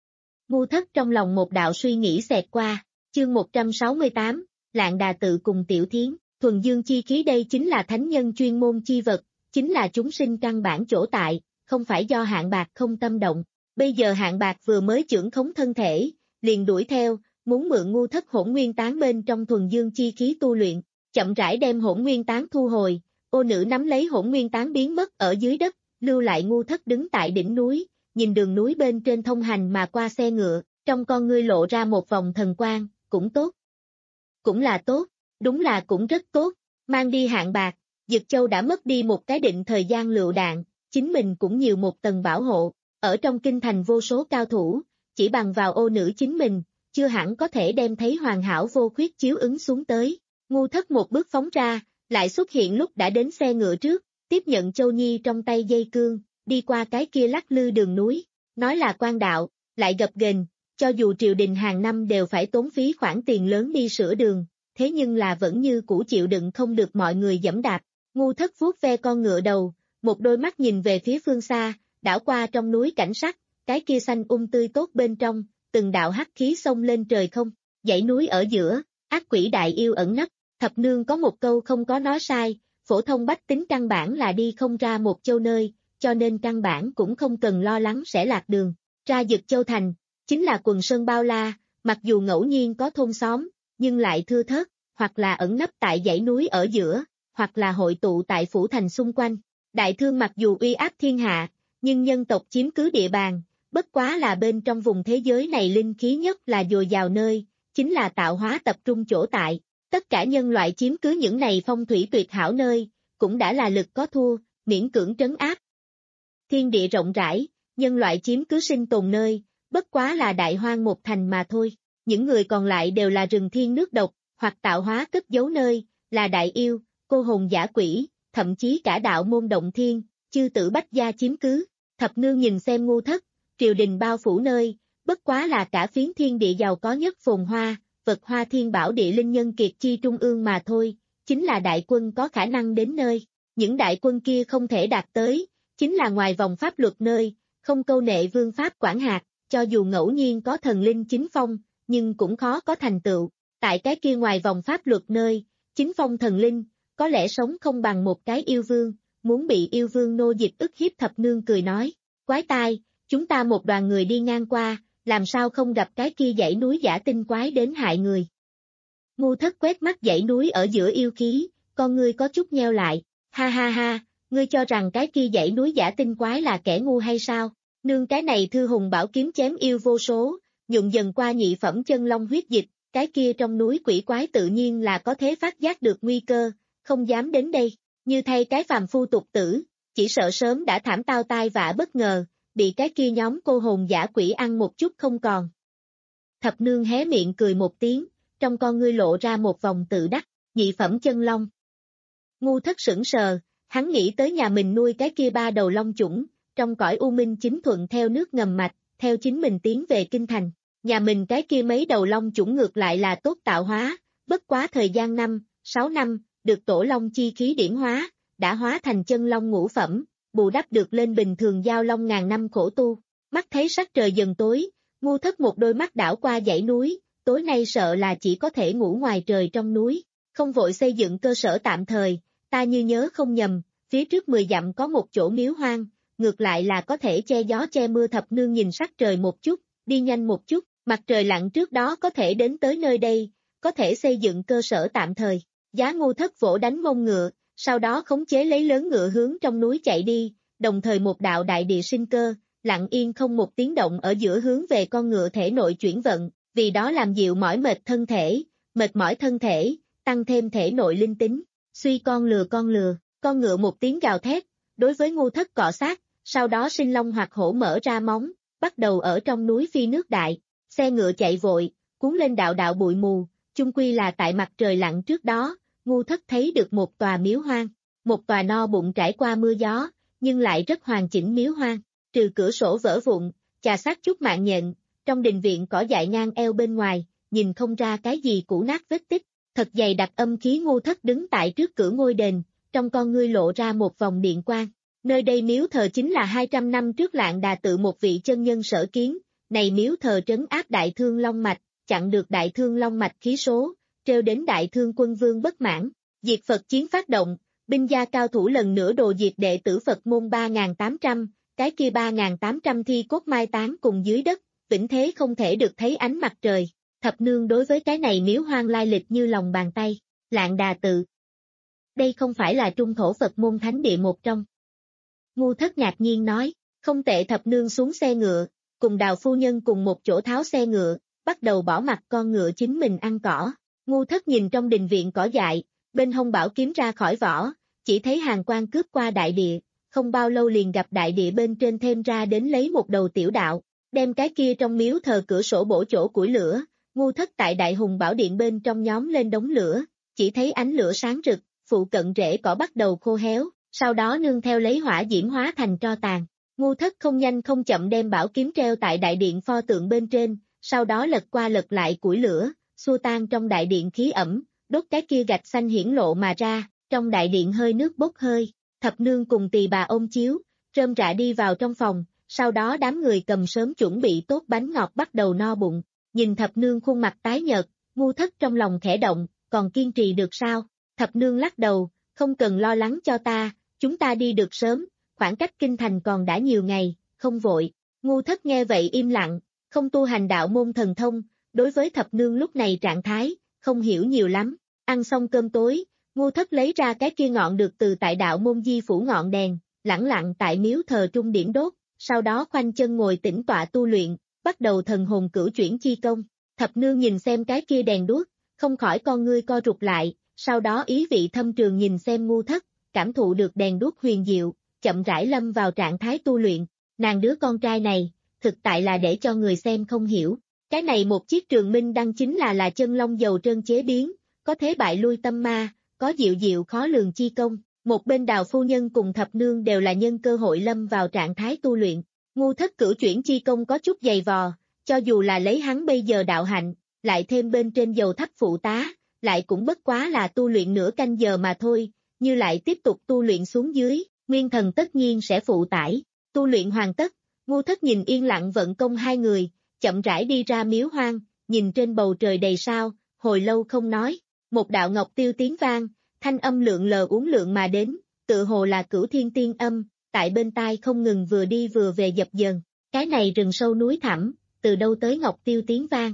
Ngu Thất trong lòng một đạo suy nghĩ xẹt qua, chương một trăm sáu mươi tám, Lạng Đà tự cùng Tiểu Thiến, thuần dương chi khí đây chính là thánh nhân chuyên môn chi vật, chính là chúng sinh căn bản chỗ tại, không phải do hạng bạc không tâm động. Bây giờ hạng bạc vừa mới chưởng khống thân thể, liền đuổi theo, muốn mượn Ngu Thất Hỗn Nguyên Tán bên trong thuần dương chi khí tu luyện, chậm rãi đem Hỗn Nguyên Tán thu hồi. Ô nữ nắm lấy Hỗn Nguyên Tán biến mất ở dưới đất, lưu lại Ngu Thất đứng tại đỉnh núi, nhìn đường núi bên trên thông hành mà qua xe ngựa, trong con ngươi lộ ra một vòng thần quang, cũng tốt. Cũng là tốt, đúng là cũng rất tốt, mang đi hạng bạc, Dực Châu đã mất đi một cái định thời gian lựu đạn, chính mình cũng nhiều một tầng bảo hộ, ở trong kinh thành vô số cao thủ, chỉ bằng vào ô nữ chính mình, chưa hẳn có thể đem thấy hoàn hảo vô khuyết chiếu ứng xuống tới. Ngu Thất một bước phóng ra, lại xuất hiện lúc đã đến xe ngựa trước, tiếp nhận Châu Nhi trong tay dây cương, đi qua cái kia lắc lư đường núi, nói là quan đạo, lại gập ghềnh, cho dù triều đình hàng năm đều phải tốn phí khoản tiền lớn đi sửa đường, thế nhưng là vẫn như cũ chịu đựng không được mọi người giẫm đạp. Ngu Thất vuốt ve con ngựa đầu, một đôi mắt nhìn về phía phương xa, đảo qua trong núi cảnh sắc, cái kia xanh um tươi tốt bên trong, từng đạo hắc khí xông lên trời không, dãy núi ở giữa, ác quỷ đại yêu ẩn nấp, thập nương có một câu không có nói sai, phổ thông bách tính căn bản là đi không ra một châu nơi, cho nên căn bản cũng không cần lo lắng sẽ lạc đường. Ra Dực Châu thành, chính là quần sơn bao la, mặc dù ngẫu nhiên có thôn xóm, nhưng lại thưa thớt, hoặc là ẩn nấp tại dãy núi ở giữa, hoặc là hội tụ tại phủ thành xung quanh. Đại thương mặc dù uy áp thiên hạ, nhưng nhân tộc chiếm cứ địa bàn, bất quá là bên trong vùng thế giới này linh khí nhất là dồi dào nơi, chính là tạo hóa tập trung chỗ tại. Tất cả nhân loại chiếm cứ những này phong thủy tuyệt hảo nơi, cũng đã là lực có thua, miễn cưỡng trấn áp. Thiên địa rộng rãi, nhân loại chiếm cứ sinh tồn nơi, bất quá là đại hoang một thành mà thôi. Những người còn lại đều là rừng thiên nước độc, hoặc tạo hóa cất giấu nơi, là đại yêu, cô hồn giả quỷ, thậm chí cả đạo môn động thiên, chư tử bách gia chiếm cứ. Thập nương nhìn xem ngu thất, triều đình bao phủ nơi, bất quá là cả phiến thiên địa giàu có nhất phồn hoa, vật hoa thiên bảo địa linh nhân kiệt chi trung ương mà thôi, chính là đại quân có khả năng đến nơi. Những đại quân kia không thể đạt tới, chính là ngoài vòng pháp luật nơi, không câu nệ vương pháp quản hạt, cho dù ngẫu nhiên có thần linh chính phong, nhưng cũng khó có thành tựu. Tại cái kia ngoài vòng pháp luật nơi, chính phong thần linh, có lẽ sống không bằng một cái yêu vương, muốn bị yêu vương nô dịch ức hiếp. Thập nương cười nói, quái tai, chúng ta một đoàn người đi ngang qua, làm sao không gặp cái kia dãy núi giả tinh quái đến hại người. Ngu thất quét mắt dãy núi ở giữa yêu khí, con ngươi có chút nheo lại, ha ha ha, ngươi cho rằng cái kia dãy núi giả tinh quái là kẻ ngu hay sao? Nương cái này thư hùng bảo kiếm chém yêu vô số, nhuộm dần qua nhị phẩm chân long huyết dịch, cái kia trong núi quỷ quái tự nhiên là có thế phát giác được nguy cơ, không dám đến đây, như thay cái phàm phu tục tử, chỉ sợ sớm đã thảm tao tai vạ bất ngờ, bị cái kia nhóm cô hồn giả quỷ ăn một chút không còn. Thập nương hé miệng cười một tiếng, trong con ngươi lộ ra một vòng tự đắc, nhị phẩm chân long. Ngu thất sững sờ, hắn nghĩ tới nhà mình nuôi cái kia ba đầu long chủng, trong cõi u minh chính thuận theo nước ngầm mạch, theo chính mình tiến về kinh thành. Nhà mình cái kia mấy đầu long chủng ngược lại là tốt tạo hóa, bất quá thời gian năm, sáu năm, được tổ long chi khí điển hóa, đã hóa thành chân long ngũ phẩm, bù đắp được lên bình thường giao long ngàn năm khổ tu. Mắt thấy sắc trời dần tối, ngu thất một đôi mắt đảo qua dãy núi, tối nay sợ là chỉ có thể ngủ ngoài trời trong núi, không vội xây dựng cơ sở tạm thời, ta như nhớ không nhầm, phía trước mười dặm có một chỗ miếu hoang, ngược lại là có thể che gió che mưa. Thập nương nhìn sắc trời một chút, đi nhanh một chút, mặt trời lặn trước đó có thể đến tới nơi đây, có thể xây dựng cơ sở tạm thời. Giá ngu thất vỗ đánh mông ngựa, sau đó khống chế lấy lớn ngựa hướng trong núi chạy đi, đồng thời một đạo đại địa sinh cơ, lặng yên không một tiếng động ở giữa hướng về con ngựa thể nội chuyển vận, vì đó làm dịu mỏi mệt thân thể, mệt mỏi thân thể, tăng thêm thể nội linh tính. Suy con lừa con lừa, con ngựa một tiếng gào thét, đối với ngu thất cọ sát, sau đó sinh long hoặc hổ mở ra móng, bắt đầu ở trong núi phi nước đại. Xe ngựa chạy vội, cuốn lên đạo đạo bụi mù, chung quy là tại mặt trời lặn trước đó, ngu thất thấy được một tòa miếu hoang, một tòa no bụng trải qua mưa gió, nhưng lại rất hoàn chỉnh miếu hoang, trừ cửa sổ vỡ vụn, chà sát chút mạng nhện, trong đình viện cỏ dại ngang eo bên ngoài, nhìn không ra cái gì cũ nát vết tích, thật dày đặc âm khí. Ngu thất đứng tại trước cửa ngôi đền, trong con ngươi lộ ra một vòng điện quang. Nơi đây miếu thờ chính là hai trăm năm trước Lạng Đà tự một vị chân nhân sở kiến, này miếu thờ trấn áp đại thương long mạch, chặn được đại thương long mạch khí số, trêu đến đại thương quân vương bất mãn, diệt Phật chiến phát động, binh gia cao thủ lần nữa đồ diệt đệ tử Phật môn ba nghìn tám trăm, cái kia ba nghìn tám trăm thi cốt mai táng cùng dưới đất, vĩnh thế không thể được thấy ánh mặt trời. Thập nương đối với cái này miếu hoang lai lịch như lòng bàn tay, Lạng Đà tự. Đây không phải là trung thổ Phật môn thánh địa một trong. Ngu thất ngạc nhiên nói, không tệ. Thập nương xuống xe ngựa, cùng Đào phu nhân cùng một chỗ tháo xe ngựa, bắt đầu bỏ mặc con ngựa chính mình ăn cỏ. Ngu thất nhìn trong đình viện cỏ dại, bên hông bảo kiếm ra khỏi vỏ, chỉ thấy hàng quan cướp qua đại địa, không bao lâu liền gặp đại địa bên trên thêm ra đến lấy một đầu tiểu đạo, đem cái kia trong miếu thờ cửa sổ bổ chỗ củi lửa. Ngu thất tại đại hùng bảo điện bên trong nhóm lên đống lửa, chỉ thấy ánh lửa sáng rực, phụ cận rễ cỏ bắt đầu khô héo, sau đó nương theo lấy hỏa diễm hóa thành tro tàn. Ngu thất không nhanh không chậm đem bảo kiếm treo tại đại điện pho tượng bên trên, sau đó lật qua lật lại củi lửa, xua tan trong đại điện khí ẩm, đốt cái kia gạch xanh hiển lộ mà ra, trong đại điện hơi nước bốc hơi. Thập nương cùng tỳ bà ôm chiếu, rơm rạ đi vào trong phòng, sau đó đám người cầm sớm chuẩn bị tốt bánh ngọt bắt đầu no bụng. Nhìn thập nương khuôn mặt tái nhợt, ngu thất trong lòng khẽ động, còn kiên trì được sao? Thập nương lắc đầu, không cần lo lắng cho ta, chúng ta đi được sớm, khoảng cách kinh thành còn đã nhiều ngày, không vội. Ngu thất nghe vậy im lặng, không tu hành đạo môn thần thông, đối với thập nương lúc này trạng thái, không hiểu nhiều lắm. Ăn xong cơm tối, ngu thất lấy ra cái kia ngọn được từ tại đạo môn di phủ ngọn đèn, lẳng lặng tại miếu thờ trung điểm đốt, sau đó khoanh chân ngồi tĩnh tọa tu luyện, bắt đầu thần hồn cửu chuyển chi công. Thập nương nhìn xem cái kia đèn đuốc, không khỏi con ngươi co rụt lại, sau đó ý vị thâm trường nhìn xem ngu thất, cảm thụ được đèn đuốc huyền diệu, chậm rãi lâm vào trạng thái tu luyện. Nàng đứa con trai này, thực tại là để cho người xem không hiểu. Cái này một chiếc trường minh đăng chính là là chân long dầu trơn chế biến, có thế bại lui tâm ma, có diệu diệu khó lường chi công, Một bên Đào phu nhân cùng thập nương đều là nhân cơ hội lâm vào trạng thái tu luyện. Ngu Thất cửu chuyển chi công có chút dày vò, cho dù là lấy hắn bây giờ đạo hạnh, lại thêm bên trên dầu thắp phụ tá, lại cũng bất quá là tu luyện nửa canh giờ mà thôi, như lại tiếp tục tu luyện xuống dưới, nguyên thần tất nhiên sẽ phụ tải. Tu luyện hoàn tất, Ngu Thất nhìn yên lặng vận công hai người, chậm rãi đi ra miếu hoang, nhìn trên bầu trời đầy sao, hồi lâu không nói. Một đạo ngọc tiêu tiếng vang, thanh âm lượng lờ uốn lượn mà đến, tự hồ là Cửu Thiên tiên âm, tại bên tai không ngừng vừa đi vừa về dập dờn. Cái này rừng sâu núi thẳm, từ đâu tới ngọc tiêu tiếng vang.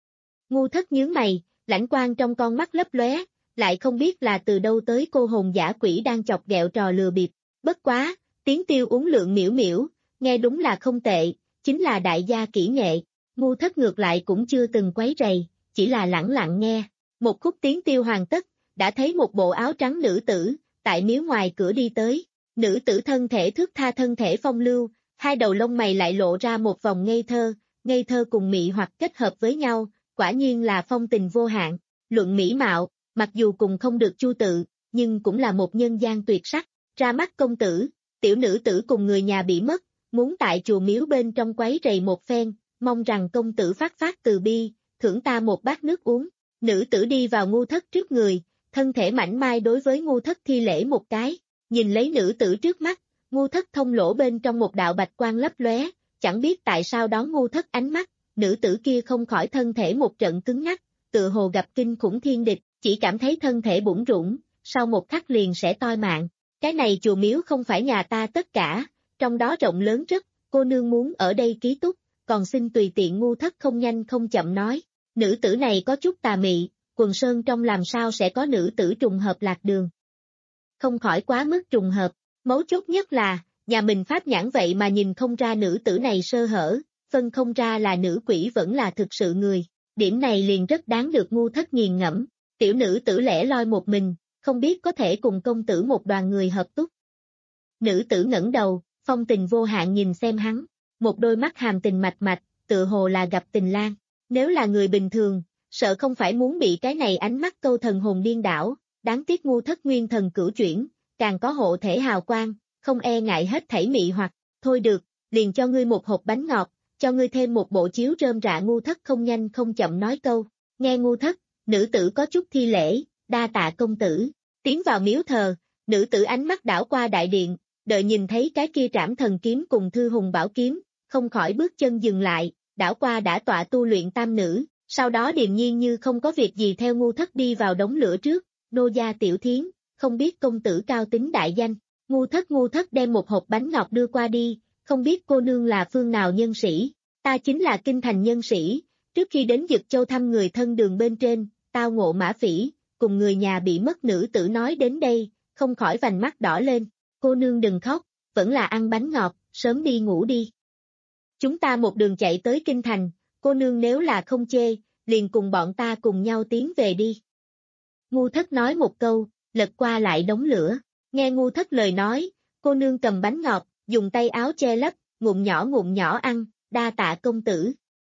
Ngu Thất nhướng mày, lãnh quang trong con mắt lấp lóe, lại không biết là từ đâu tới cô hồn dã quỷ đang chọc ghẹo trò lừa bịp. Bất quá, tiếng tiêu uốn lượn miễu miễu, nghe đúng là không tệ, chính là đại gia kỹ nghệ. Ngu Thất ngược lại cũng chưa từng quấy rầy, chỉ là lẳng lặng nghe. Một khúc tiếng tiêu hoàn tất, đã thấy một bộ áo trắng nữ tử, tại miếu ngoài cửa đi tới. Nữ tử thân thể thước tha thân thể phong lưu, hai đầu lông mày lại lộ ra một vòng ngây thơ, ngây thơ cùng mị hoặc kết hợp với nhau, quả nhiên là phong tình vô hạn. Luận mỹ mạo, mặc dù cùng không được Chu Tự, nhưng cũng là một nhân gian tuyệt sắc. Ra mắt công tử, tiểu nữ tử cùng người nhà bị mất, muốn tại chùa miếu bên trong quấy rầy một phen, mong rằng công tử phát phát từ bi, thưởng ta một bát nước uống. Nữ tử đi vào Ngu Thất trước người, thân thể mảnh mai đối với Ngu Thất thi lễ một cái, nhìn lấy nữ tử trước mắt, Ngu Thất thông lỗ bên trong một đạo bạch quang lấp lóe, chẳng biết tại sao đón Ngu Thất ánh mắt, nữ tử kia không khỏi thân thể một trận cứng ngắc, tự hồ gặp kinh khủng thiên địch, chỉ cảm thấy thân thể bủn rủn, sau một khắc liền sẽ toi mạng. Cái này chùa miếu không phải nhà ta tất cả, trong đó rộng lớn rất, cô nương muốn ở đây ký túc, còn xin tùy tiện. Ngu Thất không nhanh không chậm nói, nữ tử này có chút tà mị, quần sơn trong làm sao sẽ có nữ tử trùng hợp lạc đường. Không khỏi quá mức trùng hợp, mấu chốt nhất là, nhà mình pháp nhãn vậy mà nhìn không ra nữ tử này sơ hở, phân không ra là nữ quỷ vẫn là thực sự người, điểm này liền rất đáng được Ngu Thất nghiền ngẫm. Tiểu nữ tử lẻ loi một mình, không biết có thể cùng công tử một đoàn người hợp túc. Nữ tử ngẩng đầu, phong tình vô hạn nhìn xem hắn, một đôi mắt hàm tình mạch mạch, tự hồ là gặp tình lang. Nếu là người bình thường, sợ không phải muốn bị cái này ánh mắt câu thần hồn điên đảo, đáng tiếc Ngu Thất nguyên thần cửu chuyển, càng có hộ thể hào quang, không e ngại hết thảy mị hoặc. Thôi được, liền cho ngươi một hộp bánh ngọt, cho ngươi thêm một bộ chiếu rơm rạ. Ngu Thất không nhanh không chậm nói câu, nghe Ngu Thất, nữ tử có chút thi lễ, đa tạ công tử. Tiến vào miếu thờ, nữ tử ánh mắt đảo qua đại điện, đợi nhìn thấy cái kia trảm thần kiếm cùng thư hùng bảo kiếm, không khỏi bước chân dừng lại, đảo qua đã tọa tu luyện tam nữ, sau đó điềm nhiên như không có việc gì theo Ngu Thất đi vào đống lửa trước. Nô gia Tiểu Thiến, không biết công tử cao tính đại danh. Ngu Thất Ngu Thất đem một hộp bánh ngọt đưa qua đi, không biết cô nương là phương nào nhân sĩ. Ta chính là kinh thành nhân sĩ, trước khi đến Dực Châu thăm người thân đường bên trên, tao ngộ mã phỉ, cùng người nhà bị mất. Nữ tử nói đến đây, không khỏi vành mắt đỏ lên. Cô nương đừng khóc, vẫn là ăn bánh ngọt, sớm đi ngủ đi. Chúng ta một đường chạy tới kinh thành, cô nương nếu là không chê, liền cùng bọn ta cùng nhau tiến về đi. Ngu Thất nói một câu, lật qua lại đống lửa. Nghe Ngu Thất lời nói, cô nương cầm bánh ngọt, dùng tay áo che lấp, ngụm nhỏ ngụm nhỏ ăn, đa tạ công tử.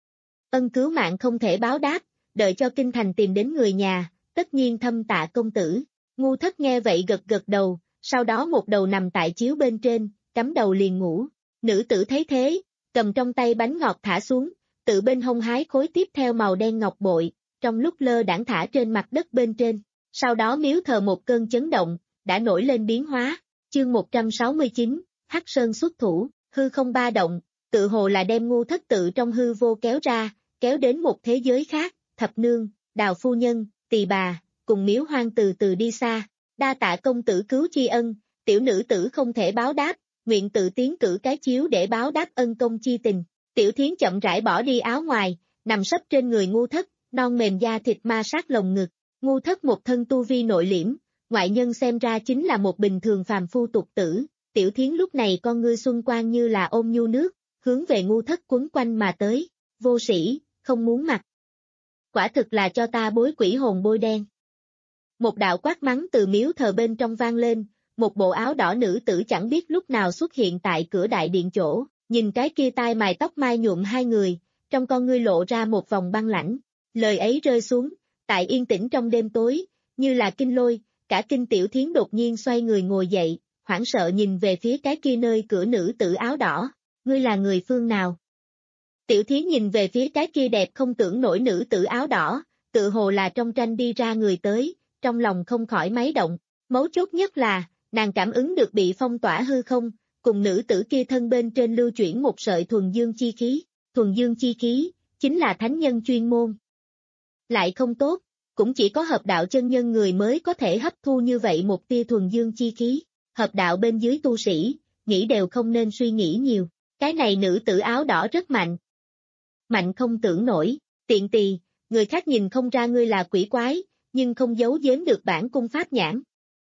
Ân cứu mạng không thể báo đáp, đợi cho kinh thành tìm đến người nhà, tất nhiên thâm tạ công tử. Ngu Thất nghe vậy gật gật đầu, sau đó một đầu nằm tại chiếu bên trên, cắm đầu liền ngủ. Nữ tử thấy thế, cầm trong tay bánh ngọt thả xuống, tự bên hông hái khối tiếp theo màu đen ngọc bội, trong lúc lơ đãng thả trên mặt đất bên trên. Sau đó miếu thờ một cơn chấn động, đã nổi lên biến hóa. Chương một trăm sáu mươi chín, Hắc Sơn xuất thủ, hư không ba động, tự hồ là đem Ngu Thất tự trong hư vô kéo ra, kéo đến một thế giới khác. Thập nương, Đào phu nhân, Tỳ bà, cùng miếu hoang từ từ đi xa. Đa tạ công tử cứu tri ân, tiểu nữ tử không thể báo đáp, nguyện tự tiến cử cái chiếu để báo đáp ân công chi tình. Tiểu Thiến chậm rãi bỏ đi áo ngoài, nằm sấp trên người Ngu Thất, non mềm da thịt ma sát lồng ngực. Ngu Thất một thân tu vi nội liễm, ngoại nhân xem ra chính là một bình thường phàm phu tục tử. Tiểu Thiến lúc này con ngươi xuân quang như là ôm nhu nước, hướng về Ngu Thất quấn quanh mà tới. Vô sĩ, không muốn mặt. Quả thực là cho ta bối quỷ hồn bôi đen. Một đạo quát mắng từ miếu thờ bên trong vang lên, một bộ áo đỏ nữ tử chẳng biết lúc nào xuất hiện tại cửa đại điện chỗ, nhìn cái kia tai mài tóc mai nhuộm hai người, trong con ngươi lộ ra một vòng băng lãnh. Lời ấy rơi xuống, tại yên tĩnh trong đêm tối, như là kinh lôi, cả kinh Tiểu Thiến đột nhiên xoay người ngồi dậy, hoảng sợ nhìn về phía cái kia nơi cửa nữ tử áo đỏ, ngươi là người phương nào? Tiểu Thiến nhìn về phía cái kia đẹp không tưởng nổi nữ tử áo đỏ, tự hồ là trong tranh đi ra người tới, trong lòng không khỏi máy động, mấu chốt nhất là, nàng cảm ứng được bị phong tỏa hư không, cùng nữ tử kia thân bên trên lưu chuyển một sợi thuần dương chi khí, thuần dương chi khí, chính là thánh nhân chuyên môn. Lại không tốt, cũng chỉ có hợp đạo chân nhân người mới có thể hấp thu như vậy một tia thuần dương chi khí, hợp đạo bên dưới tu sĩ, nghĩ đều không nên suy nghĩ nhiều, cái này nữ tử áo đỏ rất mạnh. Mạnh không tưởng nổi, tiện tì, người khác nhìn không ra ngươi là quỷ quái, nhưng không giấu giếm được bản cung pháp nhãn.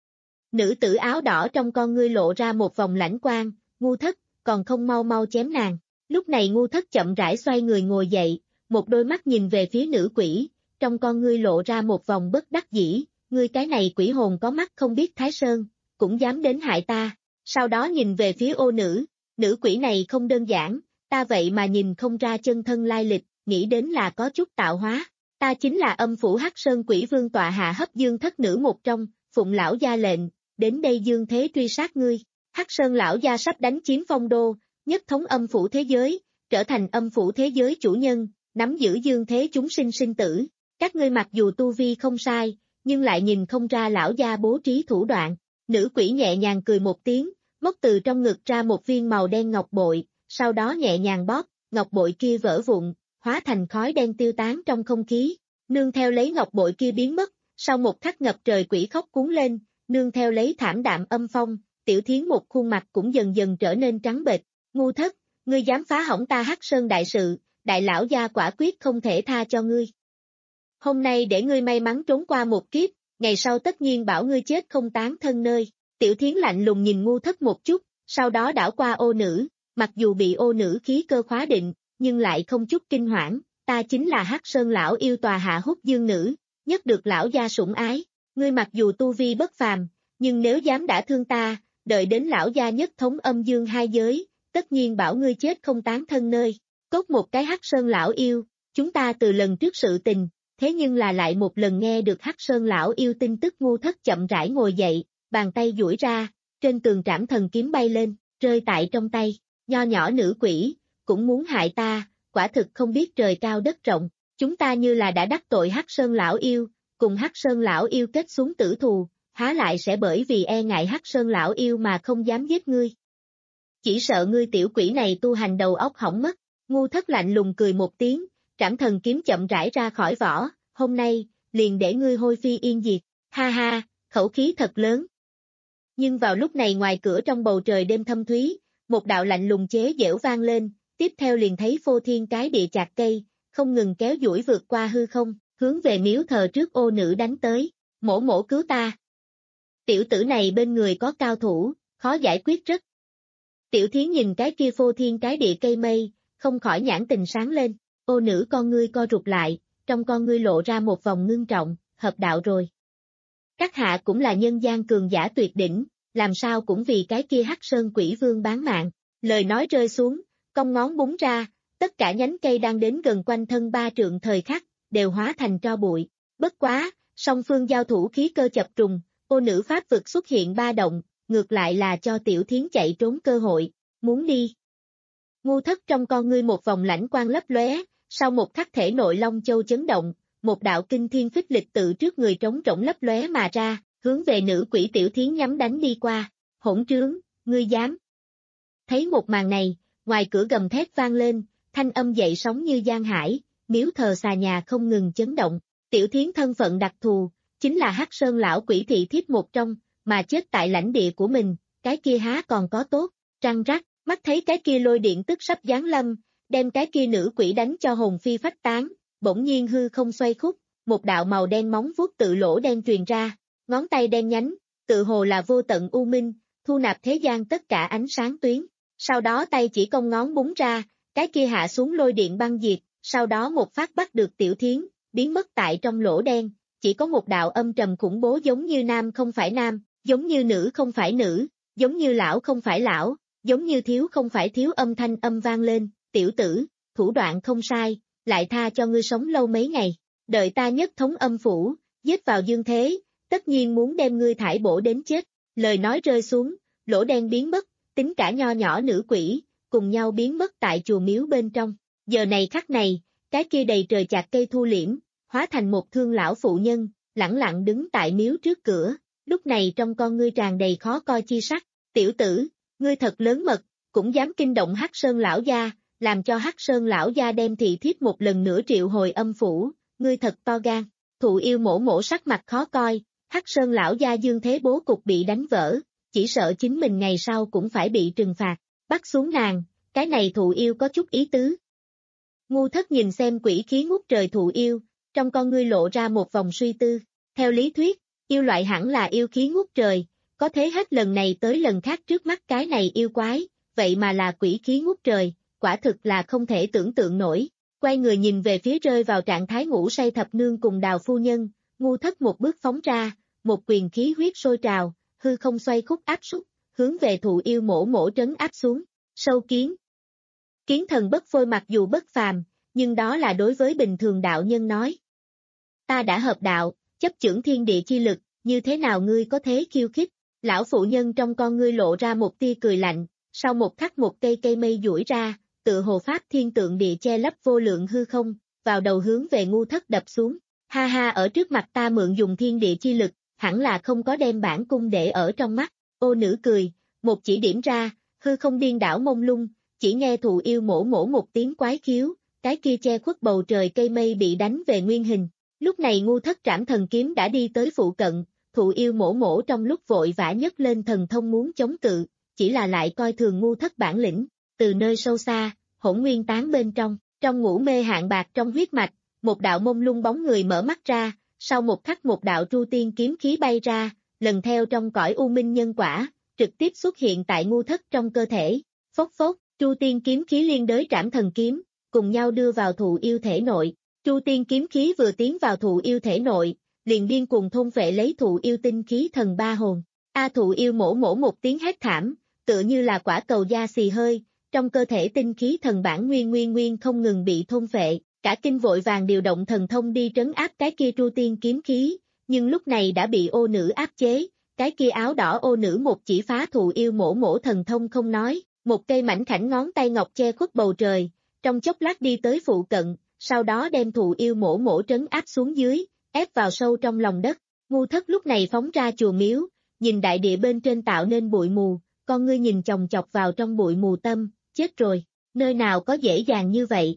Nữ tử áo đỏ trong con ngươi lộ ra một vòng lãnh quang, ngu thất, còn không mau mau chém nàng. Lúc này ngu thất chậm rãi xoay người ngồi dậy, một đôi mắt nhìn về phía nữ quỷ, trong con ngươi lộ ra một vòng bất đắc dĩ, ngươi cái này quỷ hồn có mắt không biết Thái Sơn, cũng dám đến hại ta. Sau đó nhìn về phía ô nữ, nữ quỷ này không đơn giản, ta vậy mà nhìn không ra chân thân lai lịch, nghĩ đến là có chút tạo hóa. Ta chính là âm phủ Hắc Sơn Quỷ Vương tọa hạ hấp dương thất nữ một trong, phụng lão gia lệnh, đến đây dương thế truy sát ngươi. Hắc Sơn lão gia sắp đánh chiếm phong đô, nhất thống âm phủ thế giới, trở thành âm phủ thế giới chủ nhân, nắm giữ dương thế chúng sinh sinh tử. Các ngươi mặc dù tu vi không sai, nhưng lại nhìn không ra lão gia bố trí thủ đoạn. Nữ quỷ nhẹ nhàng cười một tiếng, móc từ trong ngực ra một viên màu đen ngọc bội, sau đó nhẹ nhàng bóp, ngọc bội kia vỡ vụn, hóa thành khói đen tiêu tán trong không khí. Nương theo lấy ngọc bội kia biến mất, sau một khắc ngập trời quỷ khóc cuốn lên, nương theo lấy thảm đạm âm phong, Tiểu Thiến một khuôn mặt cũng dần dần trở nên trắng bệch. Ngu thất, ngươi dám phá hỏng ta Hắc Sơn đại sự, đại lão gia quả quyết không thể tha cho ngươi. Hôm nay để ngươi may mắn trốn qua một kiếp, ngày sau tất nhiên bảo ngươi chết không tán thân nơi. Tiểu Thiến lạnh lùng nhìn ngu thất một chút, sau đó đảo qua ô nữ, mặc dù bị ô nữ khí cơ khóa định, nhưng lại không chút kinh hoảng, ta chính là Hắc Sơn lão yêu tòa hạ hút dương nữ, nhất được lão gia sủng ái, ngươi mặc dù tu vi bất phàm, nhưng nếu dám đả thương ta, đợi đến lão gia nhất thống âm dương hai giới, tất nhiên bảo ngươi chết không tán thân nơi. Cốt một cái Hắc Sơn lão yêu, chúng ta từ lần trước sự tình, thế nhưng là lại một lần nghe được Hắc Sơn lão yêu tin tức. Ngu thất chậm rãi ngồi dậy, bàn tay duỗi ra, trên tường trảm thần kiếm bay lên, rơi tại trong tay, nho nhỏ nữ quỷ, cũng muốn hại ta, quả thực không biết trời cao đất rộng, chúng ta như là đã đắc tội Hắc Sơn lão yêu, cùng Hắc Sơn lão yêu kết xuống tử thù, há lại sẽ bởi vì e ngại Hắc Sơn lão yêu mà không dám giết ngươi. Chỉ sợ ngươi tiểu quỷ này tu hành đầu óc hỏng mất. Ngu thất lạnh lùng cười một tiếng, trảm thần kiếm chậm rãi ra khỏi vỏ, hôm nay, liền để ngươi hôi phi yên diệt, ha ha, khẩu khí thật lớn. Nhưng vào lúc này ngoài cửa trong bầu trời đêm thâm thúy, một đạo lạnh lùng chế giễu vang lên, tiếp theo liền thấy phô thiên cái địa chạc cây, không ngừng kéo duỗi vượt qua hư không, hướng về miếu thờ trước ô nữ đánh tới, mổ mổ cứu ta. Tiểu tử này bên người có cao thủ, khó giải quyết rất. Tiểu Thiến nhìn cái kia phô thiên cái địa cây mây, không khỏi nhãn tình sáng lên, ô nữ con ngươi co rụt lại, trong con ngươi lộ ra một vòng ngưng trọng, hợp đạo rồi. Các hạ cũng là nhân gian cường giả tuyệt đỉnh, làm sao cũng vì cái kia Hắc Sơn Quỷ Vương bán mạng. Lời nói rơi xuống, cong ngón búng ra, tất cả nhánh cây đang đến gần quanh thân ba trượng thời khắc, đều hóa thành tro bụi. Bất quá, song phương giao thủ khí cơ chập trùng, ô nữ pháp vực xuất hiện ba động, ngược lại là cho Tiểu Thiến chạy trốn cơ hội, muốn đi. Ngu thất trong con ngươi một vòng lãnh quang lấp lóe, sau một khắc thể nội Long Châu chấn động, một đạo kinh thiên phích lịch tự trước người trống rỗng lấp lóe mà ra, hướng về nữ quỷ Tiểu Thiến nhắm đánh đi qua. Hỗn trướng, ngươi dám. Thấy một màn này, ngoài cửa gầm thét vang lên, thanh âm dậy sóng như giang hải, miếu thờ xà nhà không ngừng chấn động. Tiểu Thiến thân phận đặc thù, chính là Hắc Sơn lão quỷ thị thiếp một trong, mà chết tại lãnh địa của mình, cái kia há còn có tốt. Trăng rắc, mắt thấy cái kia lôi điện tức sắp giáng lâm, đem cái kia nữ quỷ đánh cho hồn phi phách tán, bỗng nhiên hư không xoay khúc, một đạo màu đen móng vuốt tự lỗ đen truyền ra, ngón tay đen nhánh, tự hồ là vô tận u minh, thu nạp thế gian tất cả ánh sáng tuyến. Sau đó tay chỉ cong ngón búng ra, cái kia hạ xuống lôi điện băng diệt, sau đó một phát bắt được Tiểu Thiến, biến mất tại trong lỗ đen, chỉ có một đạo âm trầm khủng bố giống như nam không phải nam, giống như nữ không phải nữ, giống như lão không phải lão, giống như thiếu không phải thiếu âm thanh âm vang lên. Tiểu tử, thủ đoạn không sai, lại tha cho ngươi sống lâu mấy ngày, đợi ta nhất thống âm phủ, giết vào dương thế, tất nhiên muốn đem ngươi thải bổ đến chết. Lời nói rơi xuống, lỗ đen biến mất, tính cả nho nhỏ nữ quỷ, cùng nhau biến mất tại chùa miếu bên trong. Giờ này khắc này, cái kia đầy trời chạc cây thu liễm, hóa thành một thương lão phụ nhân, lẳng lặng đứng tại miếu trước cửa, lúc này trong con ngươi tràn đầy khó coi chi sắc. Tiểu tử, ngươi thật lớn mật, cũng dám kinh động Hắc Sơn lão gia, làm cho Hắc Sơn lão gia đem thị thiếp một lần nữa triệu hồi âm phủ, ngươi thật to gan. Thụ yêu mổ mổ sắc mặt khó coi, Hắc Sơn lão gia dương thế bố cục bị đánh vỡ, chỉ sợ chính mình ngày sau cũng phải bị trừng phạt, bắt xuống nàng, cái này thụ yêu có chút ý tứ. Ngu Thất nhìn xem quỷ khí ngút trời thụ yêu, trong con ngươi lộ ra một vòng suy tư, theo lý thuyết, yêu loại hẳn là yêu khí ngút trời, có thế hết lần này tới lần khác trước mắt cái này yêu quái, vậy mà là quỷ khí ngút trời, quả thực là không thể tưởng tượng nổi. Quay người nhìn về phía rơi vào trạng thái ngủ say thập nương cùng Đào phu nhân, Ngu Thất một bước phóng ra, một quyền khí huyết sôi trào, hư không xoay khúc áp súc, hướng về thụ yêu mổ mổ trấn áp xuống. Sâu kiến. Kiến thần bất phôi mặc dù bất phàm, nhưng đó là đối với bình thường đạo nhân nói. Ta đã hợp đạo, chấp chưởng thiên địa chi lực, như thế nào ngươi có thế khiêu khích? Lão phụ nhân trong con ngươi lộ ra một tia cười lạnh, sau một khắc một cây cây mây duỗi ra, tự hồ pháp thiên tượng địa che lấp vô lượng hư không, vào đầu hướng về Ngu Thất đập xuống. Ha ha, ở trước mặt ta mượn dùng thiên địa chi lực, hẳn là không có đem bản cung để ở trong mắt. Ô nữ cười, một chỉ điểm ra, hư không điên đảo mông lung, chỉ nghe thụ yêu mổ mổ một tiếng quái khiếu, cái kia che khuất bầu trời cây mây bị đánh về nguyên hình. Lúc này Ngu Thất trảm thần kiếm đã đi tới phụ cận, thụ yêu mổ mổ trong lúc vội vã nhấc lên thần thông muốn chống cự, chỉ là lại coi thường Ngu Thất bản lĩnh. Từ nơi sâu xa, hỗn nguyên tán bên trong, trong ngủ mê hạn bạc trong huyết mạch, một đạo mông lung bóng người mở mắt ra, sau một khắc một đạo tru tiên kiếm khí bay ra, lần theo trong cõi u minh nhân quả, trực tiếp xuất hiện tại Ngu Thất trong cơ thể. Phốc phốc, tru tiên kiếm khí liên đới trảm thần kiếm, cùng nhau đưa vào thụ yêu thể nội. Tru tiên kiếm khí vừa tiến vào thụ yêu thể nội, liền điên cuồng thôn vệ lấy thụ yêu tinh khí thần ba hồn. A thụ yêu mổ mổ một tiếng hét thảm, tựa như là quả cầu da xì hơi, trong cơ thể tinh khí thần bản nguyên nguyên nguyên không ngừng bị thôn vệ, cả kinh vội vàng điều động thần thông đi trấn áp cái kia tru tiên kiếm khí, nhưng lúc này đã bị ô nữ áp chế, cái kia áo đỏ ô nữ một chỉ phá thụ yêu mổ mổ thần thông không nói, một cây mảnh khảnh ngón tay ngọc che khuất bầu trời, trong chốc lát đi tới phụ cận, sau đó đem thụ yêu mổ mổ trấn áp xuống dưới, ép vào sâu trong lòng đất. Ngu Thất lúc này phóng ra chùa miếu, nhìn đại địa bên trên tạo nên bụi mù, con ngươi nhìn chòng chọc vào trong bụi mù tâm, chết rồi, nơi nào có dễ dàng như vậy.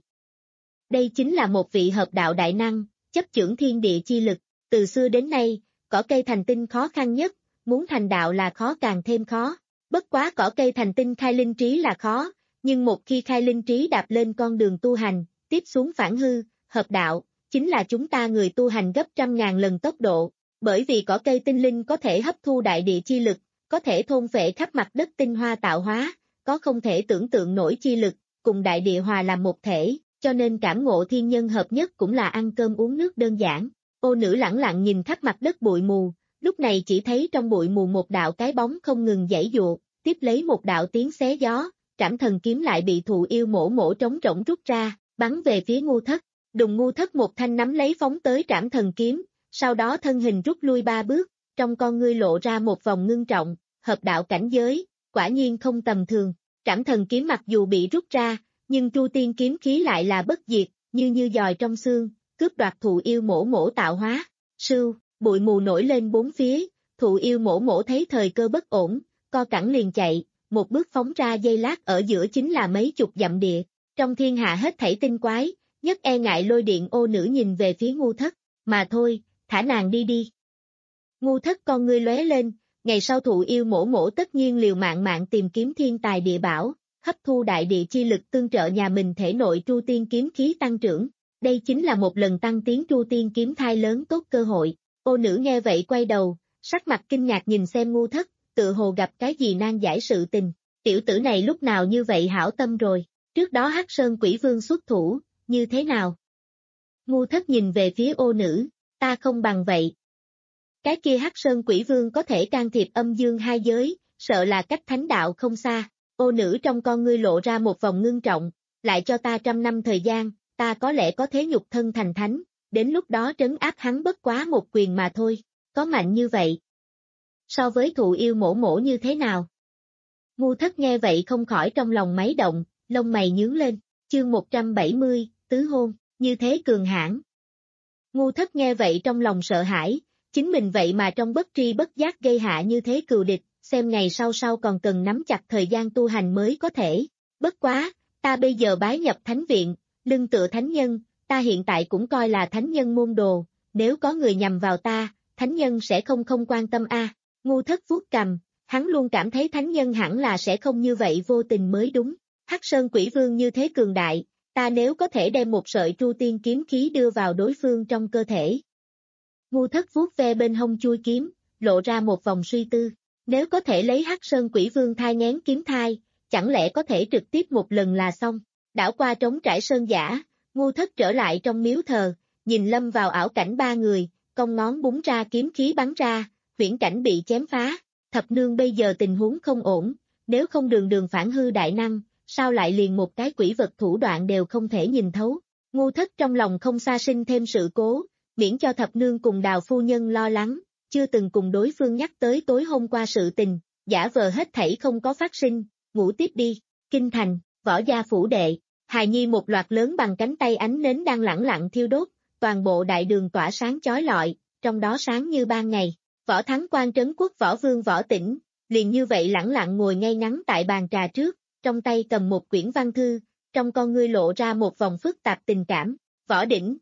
Đây chính là một vị hợp đạo đại năng, chấp chưởng thiên địa chi lực, từ xưa đến nay, cỏ cây thành tinh khó khăn nhất, muốn thành đạo là khó càng thêm khó. Bất quá cỏ cây thành tinh khai linh trí là khó, nhưng một khi khai linh trí đạp lên con đường tu hành, tiếp xuống phản hư, hợp đạo, chính là chúng ta người tu hành gấp trăm ngàn lần tốc độ, bởi vì cỏ cây tinh linh có thể hấp thu đại địa chi lực, có thể thôn phệ khắp mặt đất tinh hoa tạo hóa, có không thể tưởng tượng nổi chi lực, cùng đại địa hòa làm một thể, cho nên cảm ngộ thiên nhân hợp nhất cũng là ăn cơm uống nước đơn giản. Ô nữ lẳng lặng nhìn khắp mặt đất bụi mù, lúc này chỉ thấy trong bụi mù một đạo cái bóng không ngừng giãy dụa, tiếp lấy một đạo tiếng xé gió, trảm thần kiếm lại bị thụ yêu mổ mổ trống rỗng rút ra, bắn về phía Ngu Thất. Đùng Ngu Thất một thanh nắm lấy phóng tới trảm thần kiếm, sau đó thân hình rút lui ba bước, trong con ngươi lộ ra một vòng ngưng trọng, hợp đạo cảnh giới, quả nhiên không tầm thường. Trảm thần kiếm mặc dù bị rút ra, nhưng tru tiên kiếm khí lại là bất diệt, như như giòi trong xương, cướp đoạt thụ yêu mổ mổ tạo hóa. Sưu, bụi mù nổi lên bốn phía, thụ yêu mổ mổ thấy thời cơ bất ổn, co cẳng liền chạy, một bước phóng ra giây lát ở giữa chính là mấy chục dặm địa. Trong thiên hạ hết thảy tinh quái, nhất e ngại lôi điện ô nữ nhìn về phía Ngu Thất, mà thôi, thả nàng đi đi. Ngu Thất con ngươi lóe lên, ngày sau thụ yêu mổ mổ tất nhiên liều mạng mạng tìm kiếm thiên tài địa bảo, hấp thu đại địa chi lực tương trợ nhà mình thể nội tru tiên kiếm khí tăng trưởng. Đây chính là một lần tăng tiến tru tiên kiếm thai lớn tốt cơ hội. Ô nữ nghe vậy quay đầu, sắc mặt kinh ngạc nhìn xem Ngu Thất, tự hồ gặp cái gì nan giải sự tình. Tiểu tử này lúc nào như vậy hảo tâm rồi, trước đó Hắc Sơn Quỷ Vương xuất thủ, như thế nào? Ngu Thất nhìn về phía ô nữ, ta không bằng vậy. Cái kia Hắc Sơn Quỷ Vương có thể can thiệp âm dương hai giới, sợ là cách thánh đạo không xa. Ô nữ trong con ngươi lộ ra một vòng ngưng trọng, lại cho ta trăm năm thời gian, ta có lẽ có thế nhục thân thành thánh, đến lúc đó trấn áp hắn bất quá một quyền mà thôi. có mạnh như vậy. So với thụ yêu mổ mổ như thế nào? Ngu Thất nghe vậy không khỏi trong lòng máy động, lông mày nhướng lên, chương một trăm bảy mươi, tứ hôn, như thế cường hãn. Ngu Thất nghe vậy trong lòng sợ hãi, chính mình vậy mà trong bất tri bất giác gây hạ như thế cừu địch, xem ngày sau sau còn cần nắm chặt thời gian tu hành mới có thể. Bất quá, ta bây giờ bái nhập thánh viện, lưng tựa thánh nhân, ta hiện tại cũng coi là thánh nhân môn đồ, nếu có người nhằm vào ta, thánh nhân sẽ không không quan tâm a. À. Ngu Thất vuốt cằm, hắn luôn cảm thấy thánh nhân hẳn là sẽ không như vậy vô tình mới đúng. Hắc Sơn Quỷ Vương như thế cường đại, ta nếu có thể đem một sợi Tru Tiên kiếm khí đưa vào đối phương trong cơ thể. Ngu Thất vuốt ve bên hông chui kiếm, lộ ra một vòng suy tư. Nếu có thể lấy Hắc Sơn Quỷ Vương thai nghén kiếm thai, chẳng lẽ có thể trực tiếp một lần là xong. Đảo qua trống trải sơn giả, Ngu Thất trở lại trong miếu thờ, nhìn lâm vào ảo cảnh ba người, cong ngón búng ra kiếm khí bắn ra, huyễn cảnh bị chém phá. Thập nương bây giờ tình huống không ổn, nếu không đường đường phản hư đại năng, sao lại liền một cái quỷ vật thủ đoạn đều không thể nhìn thấu. Ngu Thất trong lòng không xa sinh thêm sự cố, miễn cho thập nương cùng Đào phu nhân lo lắng, chưa từng cùng đối phương nhắc tới tối hôm qua sự tình, giả vờ hết thảy không có phát sinh, ngủ tiếp đi. Kinh thành, Võ gia phủ đệ, hài nhi một loạt lớn bằng cánh tay ánh nến đang lẳng lặng thiêu đốt, toàn bộ đại đường tỏa sáng chói lọi, trong đó sáng như ban ngày. Võ Thắng Quan trấn quốc Võ Vương Võ Tĩnh, liền như vậy lẳng lặng ngồi ngay ngắn tại bàn trà trước, trong tay cầm một quyển văn thư, trong con ngươi lộ ra một vòng phức tạp tình cảm. Võ Đỉnh.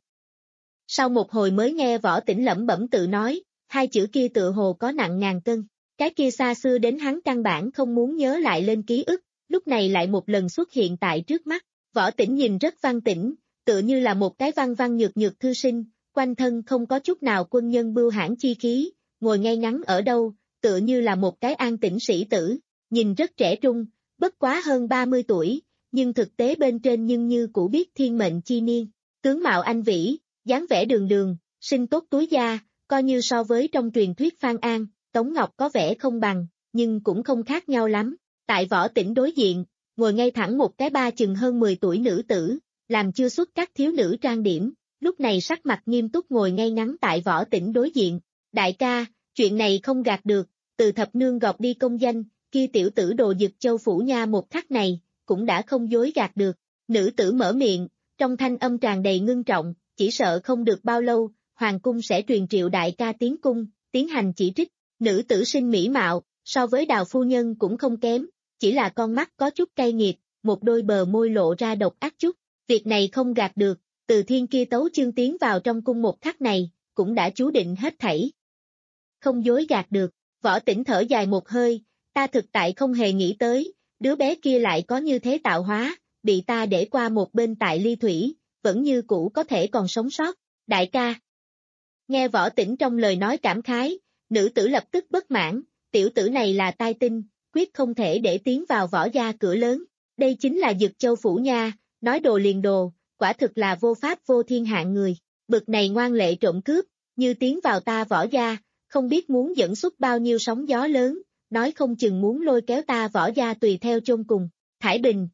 Sau một hồi mới nghe Võ Tĩnh lẩm bẩm tự nói, hai chữ kia tựa hồ có nặng ngàn cân, cái kia xa xưa đến hắn căn bản không muốn nhớ lại lên ký ức, lúc này lại một lần xuất hiện tại trước mắt. Võ Tĩnh nhìn rất văn tĩnh, tựa như là một cái văn văn nhược nhược thư sinh, quanh thân không có chút nào quân nhân bưu hãn chi khí, ngồi ngay ngắn ở đâu, tựa như là một cái an tĩnh sĩ tử, nhìn rất trẻ trung, bất quá hơn ba mươi tuổi, nhưng thực tế bên trên nhưng như cũ biết thiên mệnh chi niên, tướng mạo anh vĩ, dáng vẻ đường đường, sinh tốt túi da, coi như so với trong truyền thuyết Phan An, Tống Ngọc có vẻ không bằng, nhưng cũng không khác nhau lắm. Tại Võ Tĩnh đối diện, ngồi ngay thẳng một cái ba chừng hơn mười tuổi nữ tử, làm chưa xuất các thiếu nữ trang điểm, lúc này sắc mặt nghiêm túc ngồi ngay ngắn tại Võ Tĩnh đối diện. Đại ca, chuyện này không gạt được, từ thập nương gọt đi công danh, kia tiểu tử Đồ Dực Châu phủ nha một khắc này, cũng đã không dối gạt được. Nữ tử mở miệng, trong thanh âm tràn đầy ngưng trọng, chỉ sợ không được bao lâu, hoàng cung sẽ truyền triệu đại ca tiến cung, tiến hành chỉ trích. Nữ tử sinh mỹ mạo, so với Đào phu nhân cũng không kém, chỉ là con mắt có chút cay nghiệt, một đôi bờ môi lộ ra độc ác chút. Việc này không gạt được, từ thiên kia tấu chương tiến vào trong cung một khắc này, cũng đã chú định hết thảy. Không dối gạt được, Võ Tĩnh thở dài một hơi, ta thực tại không hề nghĩ tới, đứa bé kia lại có như thế tạo hóa, bị ta để qua một bên tại ly thủy, vẫn như cũ có thể còn sống sót. Đại ca. Nghe Võ Tĩnh trong lời nói cảm khái, nữ tử lập tức bất mãn, tiểu tử này là tai tinh, quyết không thể để tiến vào Võ gia cửa lớn. Đây chính là Dực Châu phủ nha, nói đồ liền đồ, quả thực là vô pháp vô thiên hạng người. Bực này ngoan lệ trộm cướp, như tiến vào ta Võ gia, không biết muốn dẫn xuất bao nhiêu sóng gió lớn, nói không chừng muốn lôi kéo ta Võ gia tùy theo chôn cùng. Thải Bình.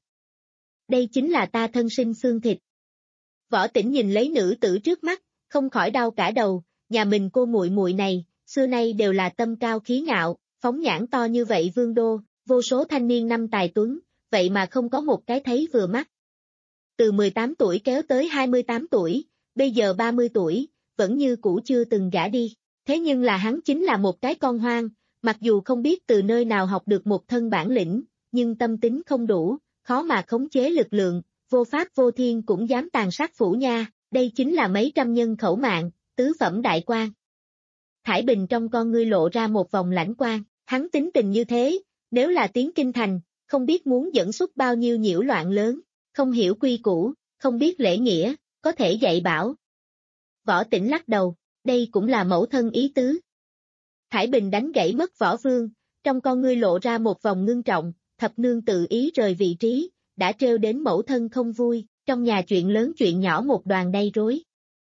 Đây chính là ta thân sinh xương thịt. Võ Tĩnh nhìn lấy nữ tử trước mắt, không khỏi đau cả đầu, nhà mình cô muội muội này, xưa nay đều là tâm cao khí ngạo, phóng nhãn to như vậy vương đô, vô số thanh niên năm tài tuấn, vậy mà không có một cái thấy vừa mắt. Từ mười tám tuổi kéo tới hai mươi tám tuổi, bây giờ ba mươi tuổi, vẫn như cũ chưa từng gả đi. Thế nhưng là hắn chính là một cái con hoang, mặc dù không biết từ nơi nào học được một thân bản lĩnh, nhưng tâm tính không đủ, khó mà khống chế lực lượng, vô pháp vô thiên cũng dám tàn sát phủ nha, đây chính là mấy trăm nhân khẩu mạng, tứ phẩm đại quan. Thải Bình trong con ngươi lộ ra một vòng lãnh quang, hắn tính tình như thế, nếu là tiến kinh thành, không biết muốn dẫn xuất bao nhiêu nhiễu loạn lớn, không hiểu quy củ, không biết lễ nghĩa, có thể dạy bảo. Võ Tĩnh lắc đầu, đây cũng là mẫu thân ý tứ. Thải Bình đánh gãy mất Võ Vương, trong con ngươi lộ ra một vòng ngưng trọng, thập nương tự ý rời vị trí, đã trêu đến mẫu thân không vui, trong nhà chuyện lớn chuyện nhỏ một đoàn đầy rối.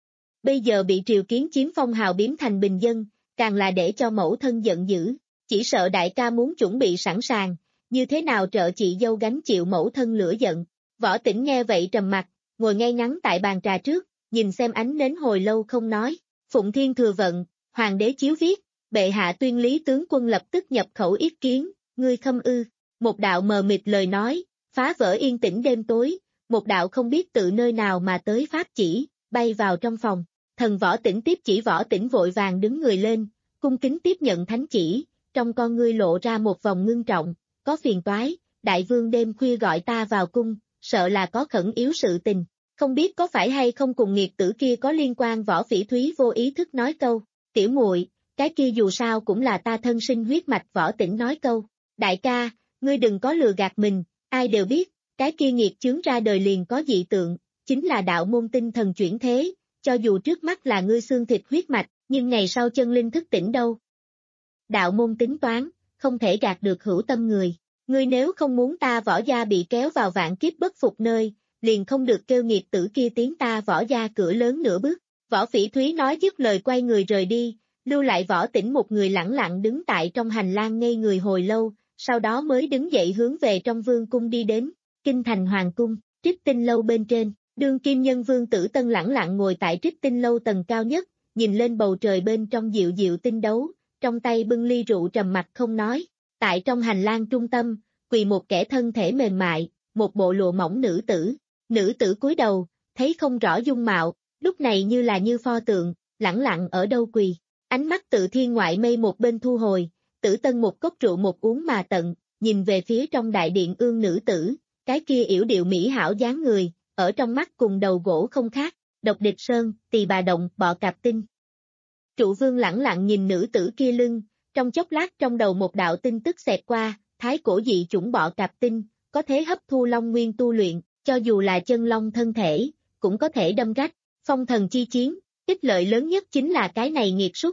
Bây giờ bị triều kiến chiếm phong hào biếm thành bình dân, càng là để cho mẫu thân giận dữ, chỉ sợ đại ca muốn chuẩn bị sẵn sàng, như thế nào trợ chị dâu gánh chịu mẫu thân lửa giận. Võ Tĩnh nghe vậy trầm mặt, ngồi ngay ngắn tại bàn trà trước, nhìn xem ánh nến hồi lâu không nói. Phụng Thiên thừa vận, Hoàng đế chiếu viết, bệ hạ tuyên Lý tướng quân lập tức nhập khẩu yết kiến, ngươi khâm ư. Một đạo mờ mịt lời nói, phá vỡ yên tĩnh đêm tối, một đạo không biết tự nơi nào mà tới pháp chỉ, bay vào trong phòng. Thần Võ Tĩnh tiếp chỉ Võ Tĩnh vội vàng đứng người lên, cung kính tiếp nhận thánh chỉ, trong con ngươi lộ ra một vòng ngưng trọng, có phiền toái, đại vương đêm khuya gọi ta vào cung, sợ là có khẩn yếu sự tình, không biết có phải hay không cùng nghiệt tử kia có liên quan. Võ Phỉ Thúy vô ý thức nói câu, tiểu muội, cái kia dù sao cũng là ta thân sinh huyết mạch. Võ Tĩnh nói câu, đại ca, ngươi đừng có lừa gạt mình, ai đều biết, cái kia nghiệt chướng ra đời liền có dị tượng, chính là đạo môn tinh thần chuyển thế, cho dù trước mắt là ngươi xương thịt huyết mạch, nhưng ngày sau chân linh thức tỉnh đâu. Đạo môn tính toán, không thể gạt được hữu tâm người, ngươi nếu không muốn ta Võ gia bị kéo vào vạn kiếp bất phục nơi, liền không được kêu nghiệt tử kia tiến ta Võ gia cửa lớn nửa bước. Võ Phỉ Thúy nói dứt lời quay người rời đi, lưu lại Võ Tĩnh một người lẳng lặng đứng tại trong hành lang ngây người hồi lâu, sau đó mới đứng dậy hướng về trong vương cung đi đến. Kinh thành hoàng cung, Trích Tinh lâu bên trên, đương kim nhân Vương Tử Tân lẳng lặng ngồi tại Trích Tinh lâu tầng cao nhất, nhìn lên bầu trời bên trong dịu dịu tinh đấu, trong tay bưng ly rượu trầm mặc không nói. Tại trong hành lang trung tâm, quỳ một kẻ thân thể mềm mại, một bộ lụa mỏng nữ tử. Nữ tử cúi đầu, thấy không rõ dung mạo, lúc này như là như pho tượng, lẳng lặng ở đâu quỳ. Ánh mắt Tự Thiên ngoại mây một bên thu hồi, Tử Tân một cốc rượu một uống mà tận, nhìn về phía trong đại điện ương nữ tử, cái kia yểu điệu mỹ hảo dáng người, ở trong mắt cùng đầu gỗ không khác, Độc Địch Sơn, Tỳ Bà Động, Bọ Cạp Tinh. Trụ Vương lẳng lặng nhìn nữ tử kia lưng, trong chốc lát trong đầu một đạo tin tức xẹt qua, thái cổ dị chủng Bọ Cạp Tinh, có thể hấp thu long nguyên tu luyện, cho dù là chân long thân thể, cũng có thể đâm rách. Phong thần chi chiến, ích lợi lớn nhất chính là cái này nghiệt súc.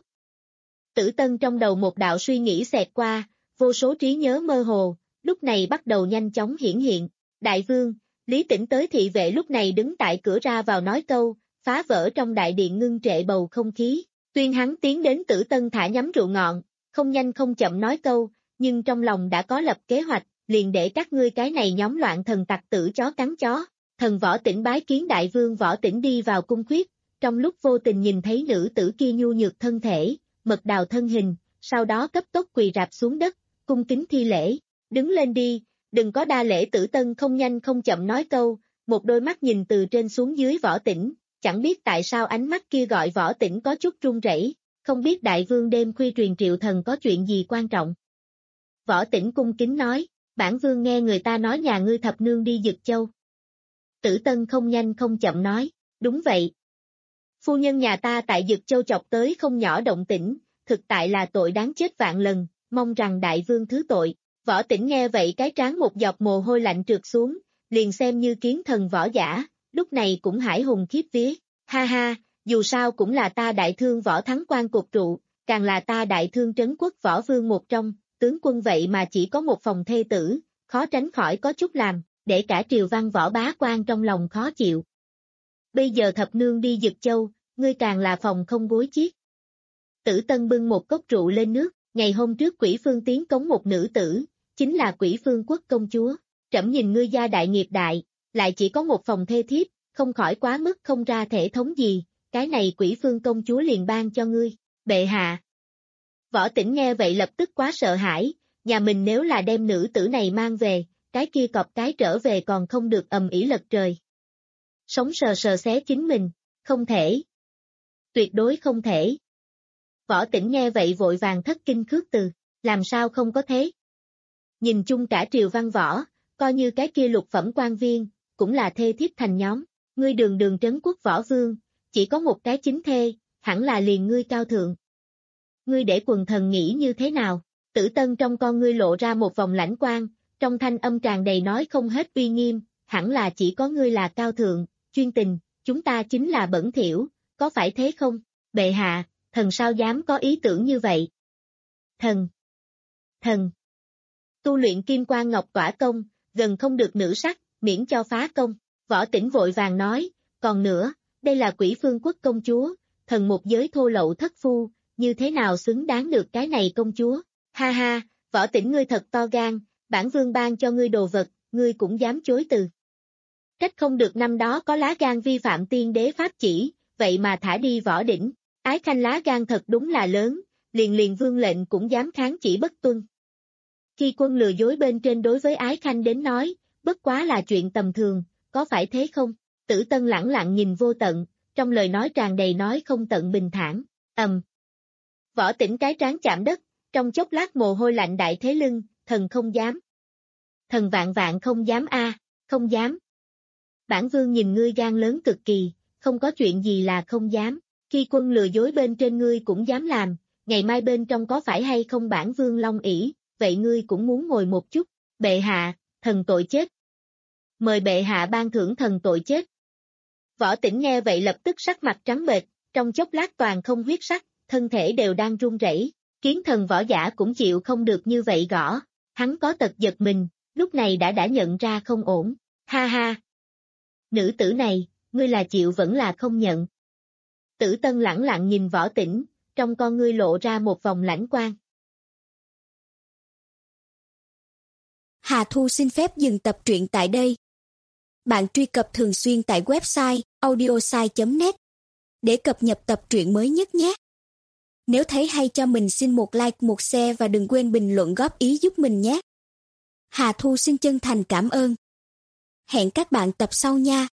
Tử Tân trong đầu một đạo suy nghĩ xẹt qua, vô số trí nhớ mơ hồ, lúc này bắt đầu nhanh chóng hiển hiện. Đại vương, Lý Tĩnh tới thị vệ lúc này đứng tại cửa ra vào nói câu, phá vỡ trong đại điện ngưng trệ bầu không khí. Tuyên hắn tiến đến Tử Tân thả nhắm rượu ngọn, không nhanh không chậm nói câu, nhưng trong lòng đã có lập kế hoạch, liền để các ngươi cái này nhóm loạn thần tặc tử chó cắn chó. Thần Võ Tĩnh bái kiến đại vương. Võ Tĩnh đi vào cung khuyết, trong lúc vô tình nhìn thấy nữ tử kia nhu nhược thân thể, mật đào thân hình, sau đó cấp tốc quỳ rạp xuống đất, cung kính thi lễ, đứng lên đi, đừng có đa lễ. Tử Tân không nhanh không chậm nói câu, một đôi mắt nhìn từ trên xuống dưới Võ Tĩnh, chẳng biết tại sao ánh mắt kia gọi Võ Tĩnh có chút run rẩy, không biết đại vương đêm khuya truyền triệu thần có chuyện gì quan trọng. Võ Tĩnh cung kính nói, bản vương nghe người ta nói nhà ngươi thập nương đi Dực Châu. Tử Tân không nhanh không chậm nói, đúng vậy. Phu nhân nhà ta tại Dực Châu chọc tới không nhỏ động tĩnh, thực tại là tội đáng chết vạn lần, mong rằng đại vương thứ tội. Võ Tĩnh nghe vậy cái trán một giọt mồ hôi lạnh trượt xuống, liền xem như kiến thần võ giả, lúc này cũng hải hùng khiếp vía. Ha ha, dù sao cũng là ta đại thương võ thắng quan cục trụ, càng là ta đại thương trấn quốc võ vương một trong, tướng quân vậy mà chỉ có một phòng thê tử, khó tránh khỏi có chút làm, để cả triều văn võ bá quan trong lòng khó chịu. Bây giờ thập nương đi Dực Châu, ngươi càng là phòng không gối chiếc. Tử Tân bưng một cốc rượu lên nước, ngày hôm trước Quỷ Phương tiến cống một nữ tử, chính là Quỷ Phương quốc công chúa, trẫm nhìn ngươi gia đại nghiệp đại, lại chỉ có một phòng thê thiếp, không khỏi quá mức không ra thể thống gì, cái này Quỷ Phương công chúa liền ban cho ngươi, bệ hạ. Võ Tĩnh nghe vậy lập tức quá sợ hãi, nhà mình nếu là đem nữ tử này mang về, cái kia cọp cái trở về còn không được ầm ĩ lật trời. Sống sờ sờ xé chính mình, không thể. Tuyệt đối không thể. Võ Tĩnh nghe vậy vội vàng thất kinh khước từ, làm sao không có thế. Nhìn chung cả triều văn võ, coi như cái kia lục phẩm quan viên, cũng là thê thiếp thành nhóm, ngươi đường đường trấn quốc võ vương, chỉ có một cái chính thê, hẳn là liền ngươi cao thượng. Ngươi để quần thần nghĩ như thế nào? Tử Tân trong con ngươi lộ ra một vòng lãnh quang, trong thanh âm tràn đầy nói không hết uy nghiêm, hẳn là chỉ có ngươi là cao thượng, chuyên tình, chúng ta chính là bẩn thỉu, có phải thế không? Bệ hạ, thần sao dám có ý tưởng như vậy? Thần! Thần! Tu luyện kim quan ngọc tỏa công, gần không được nữ sắc, miễn cho phá công. Võ Tĩnh vội vàng nói, còn nữa, đây là Quỷ Phương quốc công chúa, thần một giới thô lậu thất phu, như thế nào xứng đáng được cái này công chúa? Ha ha, Võ Tĩnh ngươi thật to gan, bản vương ban cho ngươi đồ vật, ngươi cũng dám chối từ. Trách không được năm đó có lá gan vi phạm tiên đế pháp chỉ, vậy mà thả đi Võ Đỉnh. Ái Khanh lá gan thật đúng là lớn, liền liền vương lệnh cũng dám kháng chỉ bất tuân. Khi quân lừa dối bên trên đối với Ái Khanh đến nói, bất quá là chuyện tầm thường, có phải thế không? Tử Tân lẳng lặng nhìn Vô Tận, trong lời nói tràn đầy nói không tận bình thản, ầm. Võ Tĩnh cái trán chạm đất, trong chốc lát mồ hôi lạnh đại thế lưng, thần không dám. Thần vạn vạn không dám a, không dám. Bản vương nhìn ngươi gan lớn cực kỳ, không có chuyện gì là không dám, khi quân lừa dối bên trên ngươi cũng dám làm, ngày mai bên trong có phải hay không bản vương long ỷ, vậy ngươi cũng muốn ngồi một chút, bệ hạ, thần tội chết. Mời bệ hạ ban thưởng thần tội chết. Võ Tĩnh nghe vậy lập tức sắc mặt trắng bệch, trong chốc lát toàn không huyết sắc, thân thể đều đang run rẩy. Kiến thần võ giả cũng chịu không được như vậy gõ, hắn có tật giật mình, lúc này đã đã nhận ra không ổn, ha ha. Nữ tử này, ngươi là chịu vẫn là không nhận. Tử Tân lẳng lặng nhìn Võ Tĩnh, trong con ngươi lộ ra một vòng lãnh quang. Hà Thu xin phép dừng tập truyện tại đây. Bạn truy cập thường xuyên tại website audiosai chấm net để cập nhật tập truyện mới nhất nhé. Nếu thấy hay cho mình xin một like, một share và đừng quên bình luận góp ý giúp mình nhé. Hà Thu xin chân thành cảm ơn. Hẹn các bạn tập sau nha.